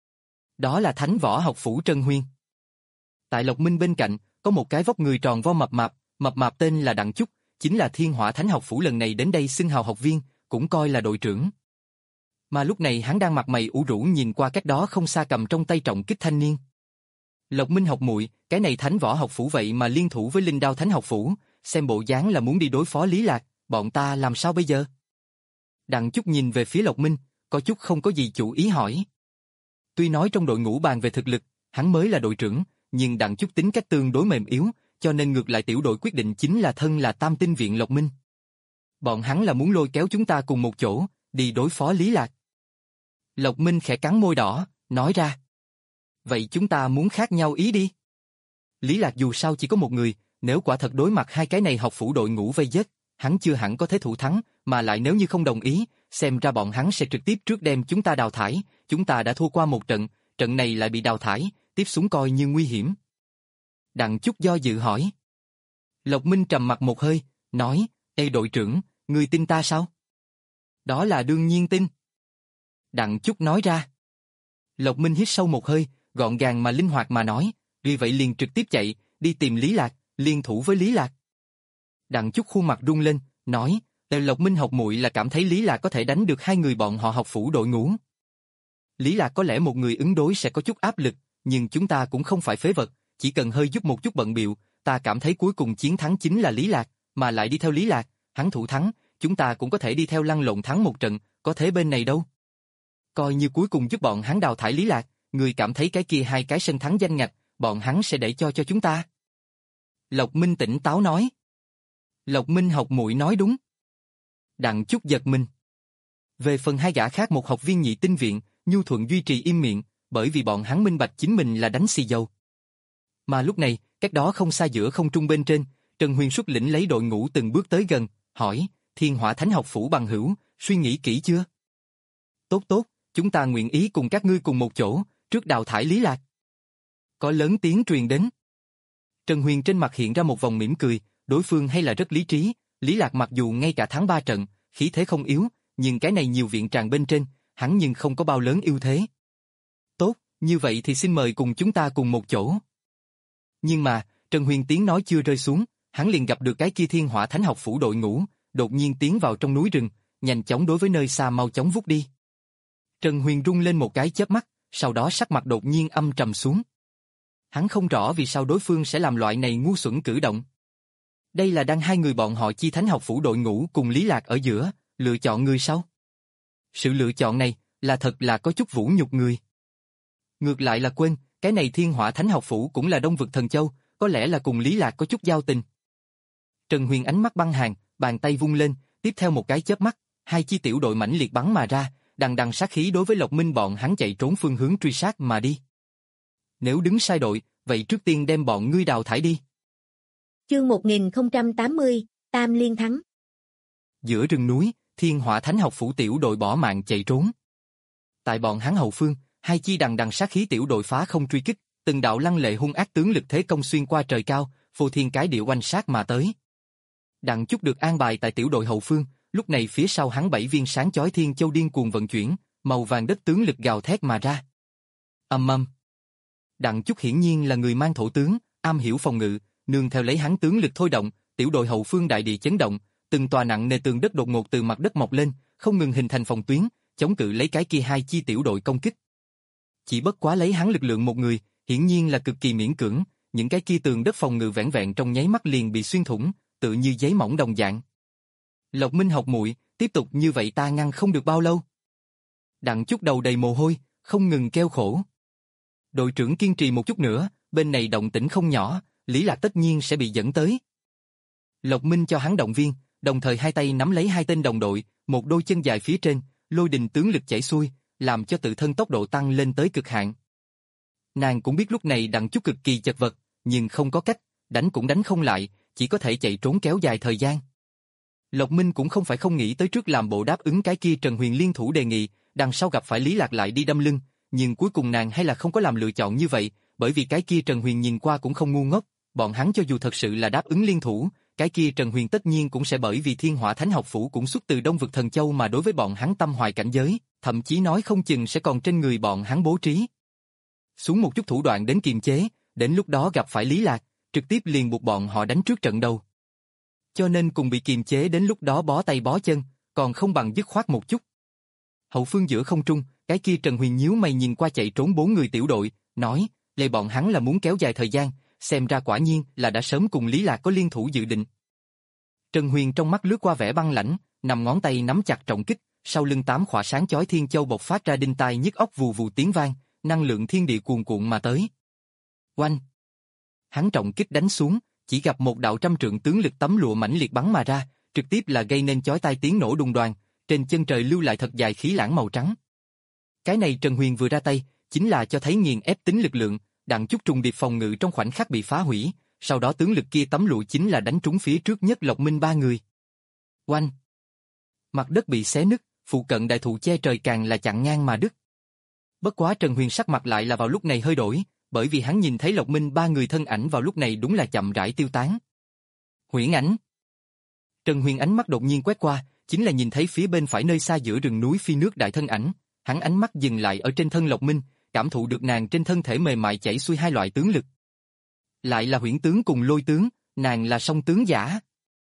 Đó là Thánh Võ học phủ Trần Huyền. Tại Lộc Minh bên cạnh, có một cái vóc người tròn vo mập mạp, mập mạp tên là Đặng Chúc, chính là Thiên Hỏa Thánh học phủ lần này đến đây xưng hào học viên, cũng coi là đội trưởng. Mà lúc này hắn đang mặt mày ủ rũ nhìn qua cách đó không xa cầm trong tay trọng kích thanh niên. Lộc Minh học muội, cái này Thánh Võ học phủ vậy mà liên thủ với Linh Đao Thánh học phủ, xem bộ dáng là muốn đi đối phó Lý Lạc, bọn ta làm sao bây giờ? Đặng Chúc nhìn về phía Lộc Minh, có chút không có gì chủ ý hỏi. Tuy nói trong đội ngũ bàn về thực lực, hắn mới là đội trưởng, nhưng Đặng Chúc tính cách tương đối mềm yếu, cho nên ngược lại tiểu đội quyết định chính là thân là Tam Tinh viện Lộc Minh. Bọn hắn là muốn lôi kéo chúng ta cùng một chỗ, đi đối phó Lý Lạc. Lộc Minh khẽ cắn môi đỏ, nói ra. Vậy chúng ta muốn khác nhau ý đi. Lý Lạc dù sao chỉ có một người, nếu quả thật đối mặt hai cái này học phủ đội ngũ vây giết, hắn chưa hẳn có thể thủ thắng, mà lại nếu như không đồng ý, xem ra bọn hắn sẽ trực tiếp trước đem chúng ta đào thải, chúng ta đã thua qua một trận, trận này lại bị đào thải, tiếp xuống coi như nguy hiểm. Đặng Chúc do dự hỏi. Lộc Minh trầm mặt một hơi, nói, "Ê đội trưởng, ngươi tin ta sao?" "Đó là đương nhiên tin." Đặng Chúc nói ra. Lộc Minh hít sâu một hơi, gọn gàng mà linh hoạt mà nói, "Vì vậy liền trực tiếp chạy, đi tìm Lý Lạc, liên thủ với Lý Lạc." Đặng Chúc khuôn mặt rung lên, nói, "Tề Lộc Minh học muội là cảm thấy Lý Lạc có thể đánh được hai người bọn họ học phủ đội ngũ. Lý Lạc có lẽ một người ứng đối sẽ có chút áp lực, nhưng chúng ta cũng không phải phế vật, chỉ cần hơi giúp một chút bận bịu, ta cảm thấy cuối cùng chiến thắng chính là Lý Lạc, mà lại đi theo Lý Lạc, hắn thủ thắng, chúng ta cũng có thể đi theo lăn lộn thắng một trận, có thế bên này đâu. Coi như cuối cùng giúp bọn hắn đào thải Lý Lạc, người cảm thấy cái kia hai cái sân thắng danh ngạch, bọn hắn sẽ để cho cho chúng ta." Lộc Minh tỉnh táo nói. Lộc Minh học muội nói đúng. Đặng Chúc giật mình. Về phần hai gã khác một học viên nhị tinh viện, nhu thuận duy trì im miệng, bởi vì bọn hắn minh bạch chính mình là đánh xì dầu. Mà lúc này, cách đó không xa giữa không trung bên trên, Trần Huyền xuất lĩnh lấy đội ngũ từng bước tới gần, hỏi, "Thiên Hỏa Thánh học phủ bằng hữu, suy nghĩ kỹ chưa?" "Tốt tốt, chúng ta nguyện ý cùng các ngươi cùng một chỗ, trước đào thải Lý Lạc." Có lớn tiếng truyền đến. Trần Huyền trên mặt hiện ra một vòng mỉm cười, đối phương hay là rất lý trí, Lý Lạc mặc dù ngay cả thắng ba trận, khí thế không yếu, nhưng cái này nhiều viện tràng bên trên, hắn nhưng không có bao lớn ưu thế. "Tốt, như vậy thì xin mời cùng chúng ta cùng một chỗ." Nhưng mà, Trần Huyền tiếng nói chưa rơi xuống, hắn liền gặp được cái kia Thiên Hỏa Thánh học phủ đội ngũ, đột nhiên tiến vào trong núi rừng, nhanh chóng đối với nơi xa mau chóng vút đi. Trần Huyền rung lên một cái chớp mắt, sau đó sắc mặt đột nhiên âm trầm xuống. Hắn không rõ vì sao đối phương sẽ làm loại này ngu xuẩn cử động. Đây là đang hai người bọn họ Chi Thánh học phủ đội ngũ cùng Lý Lạc ở giữa, lựa chọn người sau. Sự lựa chọn này là thật là có chút vũ nhục người. Ngược lại là quên, cái này Thiên Hỏa Thánh học phủ cũng là Đông Vực Thần Châu, có lẽ là cùng Lý Lạc có chút giao tình. Trần Huyền ánh mắt băng hàn, bàn tay vung lên, tiếp theo một cái chớp mắt, hai chi tiểu đội mãnh liệt bắn mà ra, đằng đằng sát khí đối với Lộc Minh bọn hắn chạy trốn phương hướng truy sát mà đi. Nếu đứng sai đội, vậy trước tiên đem bọn ngươi đào thải đi. Chương một nghìn không trăm tám mươi, Tam Liên thắng. Giữa rừng núi, Thiên Hỏa Thánh học phủ tiểu đội bỏ mạng chạy trốn. Tại bọn hắn hậu phương, hai chi đằng đằng sát khí tiểu đội phá không truy kích, từng đạo lăng lệ hung ác tướng lực thế công xuyên qua trời cao, phô thiên cái địa oanh sát mà tới. Đặng Chúc được an bài tại tiểu đội hậu phương, lúc này phía sau hắn bảy viên sáng chói thiên châu điên cuồng vận chuyển, màu vàng đất tướng lực gào thét mà ra. Ầm ầm. Đặng Chúc hiển nhiên là người mang thổ tướng, am hiểu phòng ngự, nương theo lấy hắn tướng lực thôi động, tiểu đội hậu phương đại địa chấn động, từng tòa nặng nề tường đất đột ngột từ mặt đất mọc lên, không ngừng hình thành phòng tuyến, chống cự lấy cái kia hai chi tiểu đội công kích. Chỉ bất quá lấy hắn lực lượng một người, hiển nhiên là cực kỳ miễn cưỡng, những cái kia tường đất phòng ngự vẻn vẹn trong nháy mắt liền bị xuyên thủng, tự như giấy mỏng đồng dạng. Lộc Minh học muội, tiếp tục như vậy ta ngăn không được bao lâu. Đặng Chúc đầu đầy mồ hôi, không ngừng kêu khổ. Đội trưởng kiên trì một chút nữa, bên này động tĩnh không nhỏ, Lý Lạc tất nhiên sẽ bị dẫn tới. Lộc Minh cho hắn động viên, đồng thời hai tay nắm lấy hai tên đồng đội, một đôi chân dài phía trên, lôi đình tướng lực chảy xuôi, làm cho tự thân tốc độ tăng lên tới cực hạn. Nàng cũng biết lúc này Đặng Chúc cực kỳ chật vật, nhưng không có cách, đánh cũng đánh không lại, chỉ có thể chạy trốn kéo dài thời gian. Lộc Minh cũng không phải không nghĩ tới trước làm bộ đáp ứng cái kia Trần Huyền liên thủ đề nghị, đằng sau gặp phải Lý Lạc lại đi đâm lưng, nhưng cuối cùng nàng hay là không có làm lựa chọn như vậy, bởi vì cái kia Trần Huyền nhìn qua cũng không ngu ngốc, bọn hắn cho dù thật sự là đáp ứng liên thủ, cái kia Trần Huyền tất nhiên cũng sẽ bởi vì Thiên Hỏa Thánh học phủ cũng xuất từ Đông Vực Thần Châu mà đối với bọn hắn tâm hoài cảnh giới, thậm chí nói không chừng sẽ còn trên người bọn hắn bố trí xuống một chút thủ đoạn đến kiềm chế, đến lúc đó gặp phải Lý Lạc, trực tiếp liền buộc bọn họ đánh trước trận đầu. Cho nên cùng bị kiềm chế đến lúc đó bó tay bó chân, còn không bằng dứt khoát một chút. Hậu phương giữa không trung, cái kia Trần Huyền nhíu mày nhìn qua chạy trốn bốn người tiểu đội, nói, lệ bọn hắn là muốn kéo dài thời gian, xem ra quả nhiên là đã sớm cùng Lý Lạc có liên thủ dự định. Trần Huyền trong mắt lướt qua vẻ băng lãnh, nằm ngón tay nắm chặt trọng kích, sau lưng tám khỏa sáng chói thiên châu bộc phát ra đinh tai nhức óc vù vù tiếng vang, năng lượng thiên địa cuồn cuộn mà tới. Oanh! Hắn trọng kích đánh xuống, chỉ gặp một đạo trăm trượng tướng lực tấm lụa mãnh liệt bắn mà ra, trực tiếp là gây nên chói tai tiếng nổ đùng đoàng, trên chân trời lưu lại thật dài khí lãng màu trắng. Cái này Trần Huyền vừa ra tay, chính là cho thấy nghiền ép tính lực lượng, Đặng Chúc trùng điệp phòng ngự trong khoảnh khắc bị phá hủy, sau đó tướng lực kia tấm lụa chính là đánh trúng phía trước nhất Lộc Minh ba người. Oanh! Mặt đất bị xé nứt, phụ cận đại thụ che trời càng là chặn ngang mà đứt. Bất quá Trần Huyền sắc mặt lại là vào lúc này hơi đổi, bởi vì hắn nhìn thấy Lộc Minh ba người thân ảnh vào lúc này đúng là chậm rãi tiêu tán. Huyễn ảnh. Trần Huyền ánh mắt đột nhiên quét qua, chính là nhìn thấy phía bên phải nơi xa giữa rừng núi phi nước đại thân ảnh, hắn ánh mắt dừng lại ở trên thân Lộc Minh, cảm thụ được nàng trên thân thể mềm mại chảy xuôi hai loại tướng lực. Lại là huyễn tướng cùng lôi tướng, nàng là song tướng giả.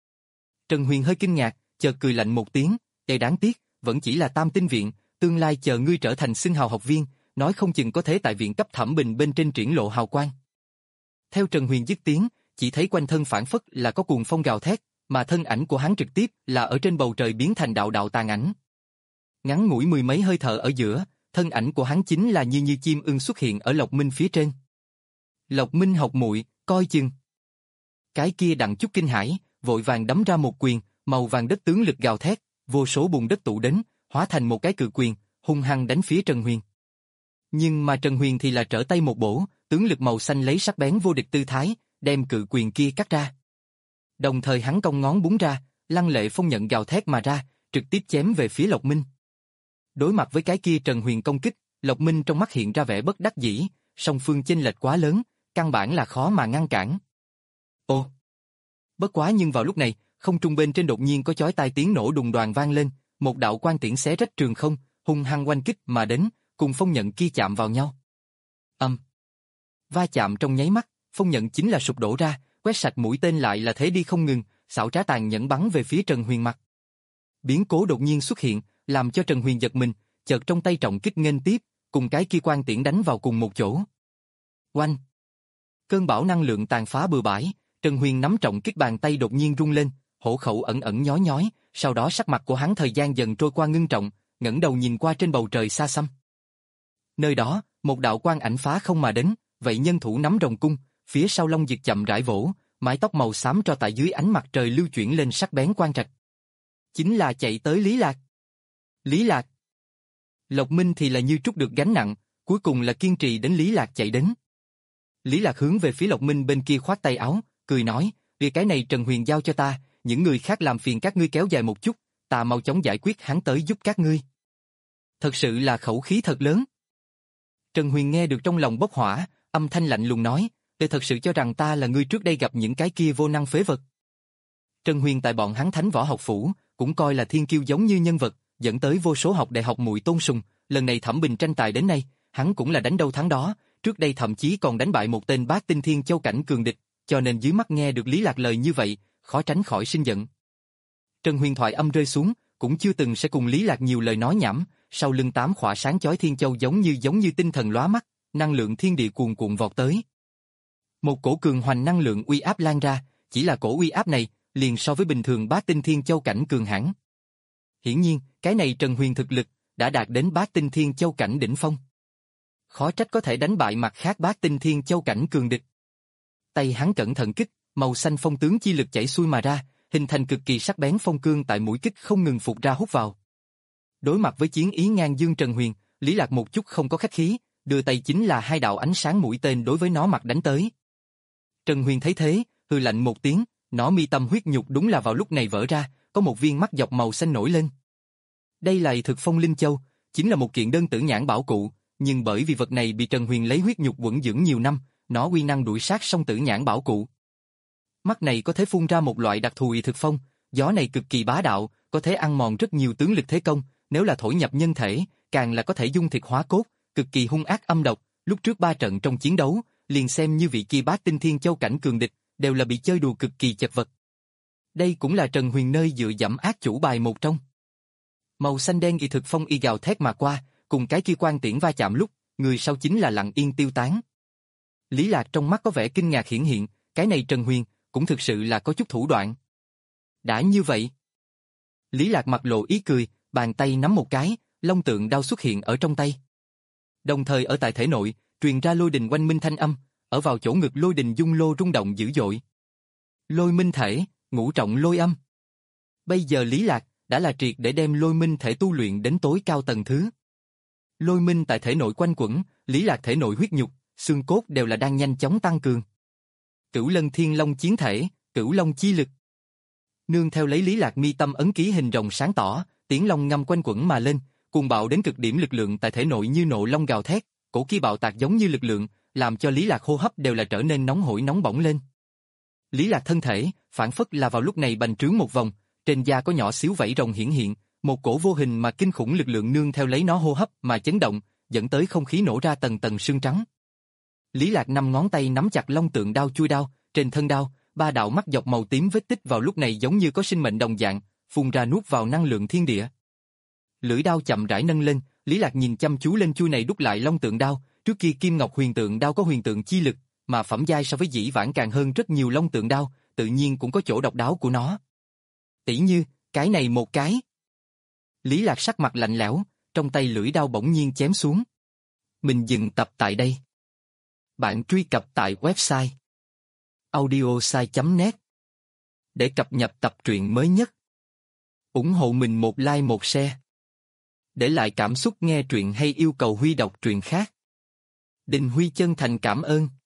Trần Huyền hơi kinh ngạc, chợt cười lạnh một tiếng, "Đây đáng tiếc, vẫn chỉ là Tam Tinh viện, tương lai chờ ngươi trở thành xưng hào học viên, nói không chừng có thể tại viện cấp thẩm bình bên trên triển lộ hào quang." Theo Trần Huyền dứt tiếng, chỉ thấy quanh thân phản phất là có cuồng phong gào thét, mà thân ảnh của hắn trực tiếp là ở trên bầu trời biến thành đạo đạo tàn ảnh. Ngắn ngủi mười mấy hơi thở ở giữa, thân ảnh của hắn chính là như như chim ưng xuất hiện ở Lộc Minh phía trên. Lộc Minh học muội, coi chừng. Cái kia Đặng Chúc kinh hãi, vội vàng đấm ra một quyền, màu vàng đất tướng lực gào thét, vô số bùn đất tụ đến, hóa thành một cái cự quyền, hung hăng đánh phía Trần Huyền. Nhưng mà Trần Huyền thì là trở tay một bổ, tướng lực màu xanh lấy sắc bén vô địch tư thái, đem cự quyền kia cắt ra. Đồng thời hắn cong ngón búng ra, lăng lệ phong nhận gào thét mà ra, trực tiếp chém về phía Lộc Minh. Đối mặt với cái kia Trần Huyền công kích, Lộc Minh trong mắt hiện ra vẻ bất đắc dĩ, song phương chênh lệch quá lớn, căn bản là khó mà ngăn cản. Ồ! Bất quá nhưng vào lúc này, không trung bên trên đột nhiên có chói tai tiếng nổ đùng đoàng vang lên, một đạo quang tiễn xé rách trường không, hung hăng oanh kích mà đến, cùng phong nhận kia chạm vào nhau. Âm! Va chạm trong nháy mắt, phong nhận chính là sụp đổ ra, quét sạch mũi tên lại là thế đi không ngừng, xảo trá tàn nhẫn bắn về phía Trần Huyền mặt. Biến cố đột nhiên xuất hiện, làm cho Trần Huyền giật mình, chợt trong tay trọng kích nghênh tiếp, cùng cái kia quan tiễn đánh vào cùng một chỗ. Oanh! Cơn bão năng lượng tàn phá bừa bãi, Trần Huyền nắm trọng kích bàn tay đột nhiên rung lên, hổ khẩu ẩn ẩn nhói nhói, sau đó sắc mặt của hắn thời gian dần trôi qua ngưng trọng, ngẩng đầu nhìn qua trên bầu trời xa xăm. Nơi đó, một đạo quang ảnh phá không mà đến, vậy nhân thủ nắm rồng cung, phía sau long diệt chậm rãi vỗ, mái tóc màu xám tro tại dưới ánh mặt trời lưu chuyển lên sắc bén quang trạch. Chính là chạy tới Lý Lạc. Lý Lạc. Lộc Minh thì là như trút được gánh nặng, cuối cùng là kiên trì đến Lý Lạc chạy đến. Lý Lạc hướng về phía Lộc Minh bên kia khoát tay áo, cười nói, vì cái này Trần Huyền giao cho ta, những người khác làm phiền các ngươi kéo dài một chút, ta mau chóng giải quyết hắn tới giúp các ngươi. Thật sự là khẩu khí thật lớn. Trần Huyền nghe được trong lòng bốc hỏa, âm thanh lạnh lùng nói, để thật sự cho rằng ta là ngươi trước đây gặp những cái kia vô năng phế vật. Trần Huyền tại bọn hắn Thánh Võ Học Phủ, cũng coi là thiên kiêu giống như nhân vật, dẫn tới vô số học đại học muội tôn sùng, lần này Thẩm Bình tranh tài đến nay, hắn cũng là đánh đâu thắng đó, trước đây thậm chí còn đánh bại một tên Bát Tinh Thiên Châu cảnh cường địch, cho nên dưới mắt nghe được Lý Lạc lời như vậy, khó tránh khỏi sinh giận. Trần Huyền thoại âm rơi xuống, cũng chưa từng sẽ cùng Lý Lạc nhiều lời nói nhảm, sau lưng tám khỏa sáng chói thiên châu giống như giống như tinh thần lóa mắt, năng lượng thiên địa cuồn cuộn vọt tới. Một cổ cường hoành năng lượng uy áp lan ra, chỉ là cổ uy áp này, liền so với bình thường Bát Tinh Thiên Châu cảnh cường hãn. Hiển nhiên, cái này Trần Huyền thực lực đã đạt đến Bát Tinh Thiên Châu cảnh đỉnh phong. Khó trách có thể đánh bại mặt khác Bát Tinh Thiên Châu cảnh cường địch. Tay hắn cẩn thận kích, màu xanh phong tướng chi lực chảy xuôi mà ra, hình thành cực kỳ sắc bén phong cương tại mũi kích không ngừng phục ra hút vào. Đối mặt với chiến ý ngang dương Trần Huyền, Lý Lạc một chút không có khách khí, đưa tay chính là hai đạo ánh sáng mũi tên đối với nó mặt đánh tới. Trần Huyền thấy thế, hừ lạnh một tiếng, nó mi tâm huyết nhục đúng là vào lúc này vỡ ra, có một viên mắt dọc màu xanh nổi lên. Đây là thực phong linh châu, chính là một kiện đơn tử nhãn bảo cụ, nhưng bởi vì vật này bị Trần Huyền lấy huyết nhục quẩn dưỡng nhiều năm, nó uy năng đuổi sát song tử nhãn bảo cụ. Mắt này có thể phun ra một loại đặc thù y thực phong, gió này cực kỳ bá đạo, có thể ăn mòn rất nhiều tướng lực thế công, nếu là thổi nhập nhân thể, càng là có thể dung thịt hóa cốt, cực kỳ hung ác âm độc, lúc trước ba trận trong chiến đấu, liền xem như vị kia Bát Tinh Thiên Châu cảnh cường địch, đều là bị chơi đùa cực kỳ chật vật. Đây cũng là Trần Huyền nơi dựa dẫm ác chủ bài một trong. Màu xanh đen y thực phong y gào thét mà qua, cùng cái kia quan tiễn va chạm lúc, người sau chính là lặng yên tiêu tán. Lý Lạc trong mắt có vẻ kinh ngạc hiển hiện, cái này Trần Huyền cũng thực sự là có chút thủ đoạn. Đã như vậy, Lý Lạc mặt lộ ý cười, bàn tay nắm một cái, long tượng đao xuất hiện ở trong tay. Đồng thời ở tại thể nội, truyền ra lôi đình oanh minh thanh âm, ở vào chỗ ngực lôi đình dung lô rung động dữ dội. Lôi minh thể, ngũ trọng lôi âm. Bây giờ Lý Lạc đã là triệt để đem lôi minh thể tu luyện đến tối cao tầng thứ. Lôi minh tại thể nội quanh quẩn, Lý Lạc thể nội huyết nhục, xương cốt đều là đang nhanh chóng tăng cường. Cửu Lân Thiên Long chiến thể, Cửu Long chi lực. Nương theo lấy Lý Lạc mi tâm ấn ký hình rồng sáng tỏ, tiếng long ngâm quanh quẩn mà lên, cuồng bạo đến cực điểm lực lượng tại thể nội như nộ long gào thét, cổ kia bạo tạc giống như lực lượng, làm cho Lý Lạc hô hấp đều là trở nên nóng hổi nóng bỏng lên. Lý Lạc thân thể, phản phất là vào lúc này bành trướng một vòng, trên da có nhỏ xíu vảy rồng hiển hiện, một cổ vô hình mà kinh khủng lực lượng nương theo lấy nó hô hấp mà chấn động, dẫn tới không khí nổ ra tầng tầng sương trắng. Lý Lạc năm ngón tay nắm chặt long tượng đao chui đao, trên thân đao, ba đạo mắt dọc màu tím vết tích vào lúc này giống như có sinh mệnh đồng dạng, phun ra nuốt vào năng lượng thiên địa. Lưỡi đao chậm rãi nâng lên, Lý Lạc nhìn chăm chú lên chui này đúc lại long tượng đao, trước kia Kim Ngọc Huyền Tượng đao có huyền tượng chi lực, mà phẩm giai so với dĩ vãng càng hơn rất nhiều long tượng đao, tự nhiên cũng có chỗ độc đáo của nó. Tỷ như, cái này một cái. Lý Lạc sắc mặt lạnh lẽo, trong tay lưỡi đao bỗng nhiên chém xuống. Mình dừng tập tại đây. Bạn truy cập tại website audiosai chấm net để cập nhật tập truyện mới nhất. Ủng hộ mình một like một share. Để lại cảm xúc nghe truyện hay yêu cầu Huy đọc truyện khác. Đình Huy chân thành cảm ơn.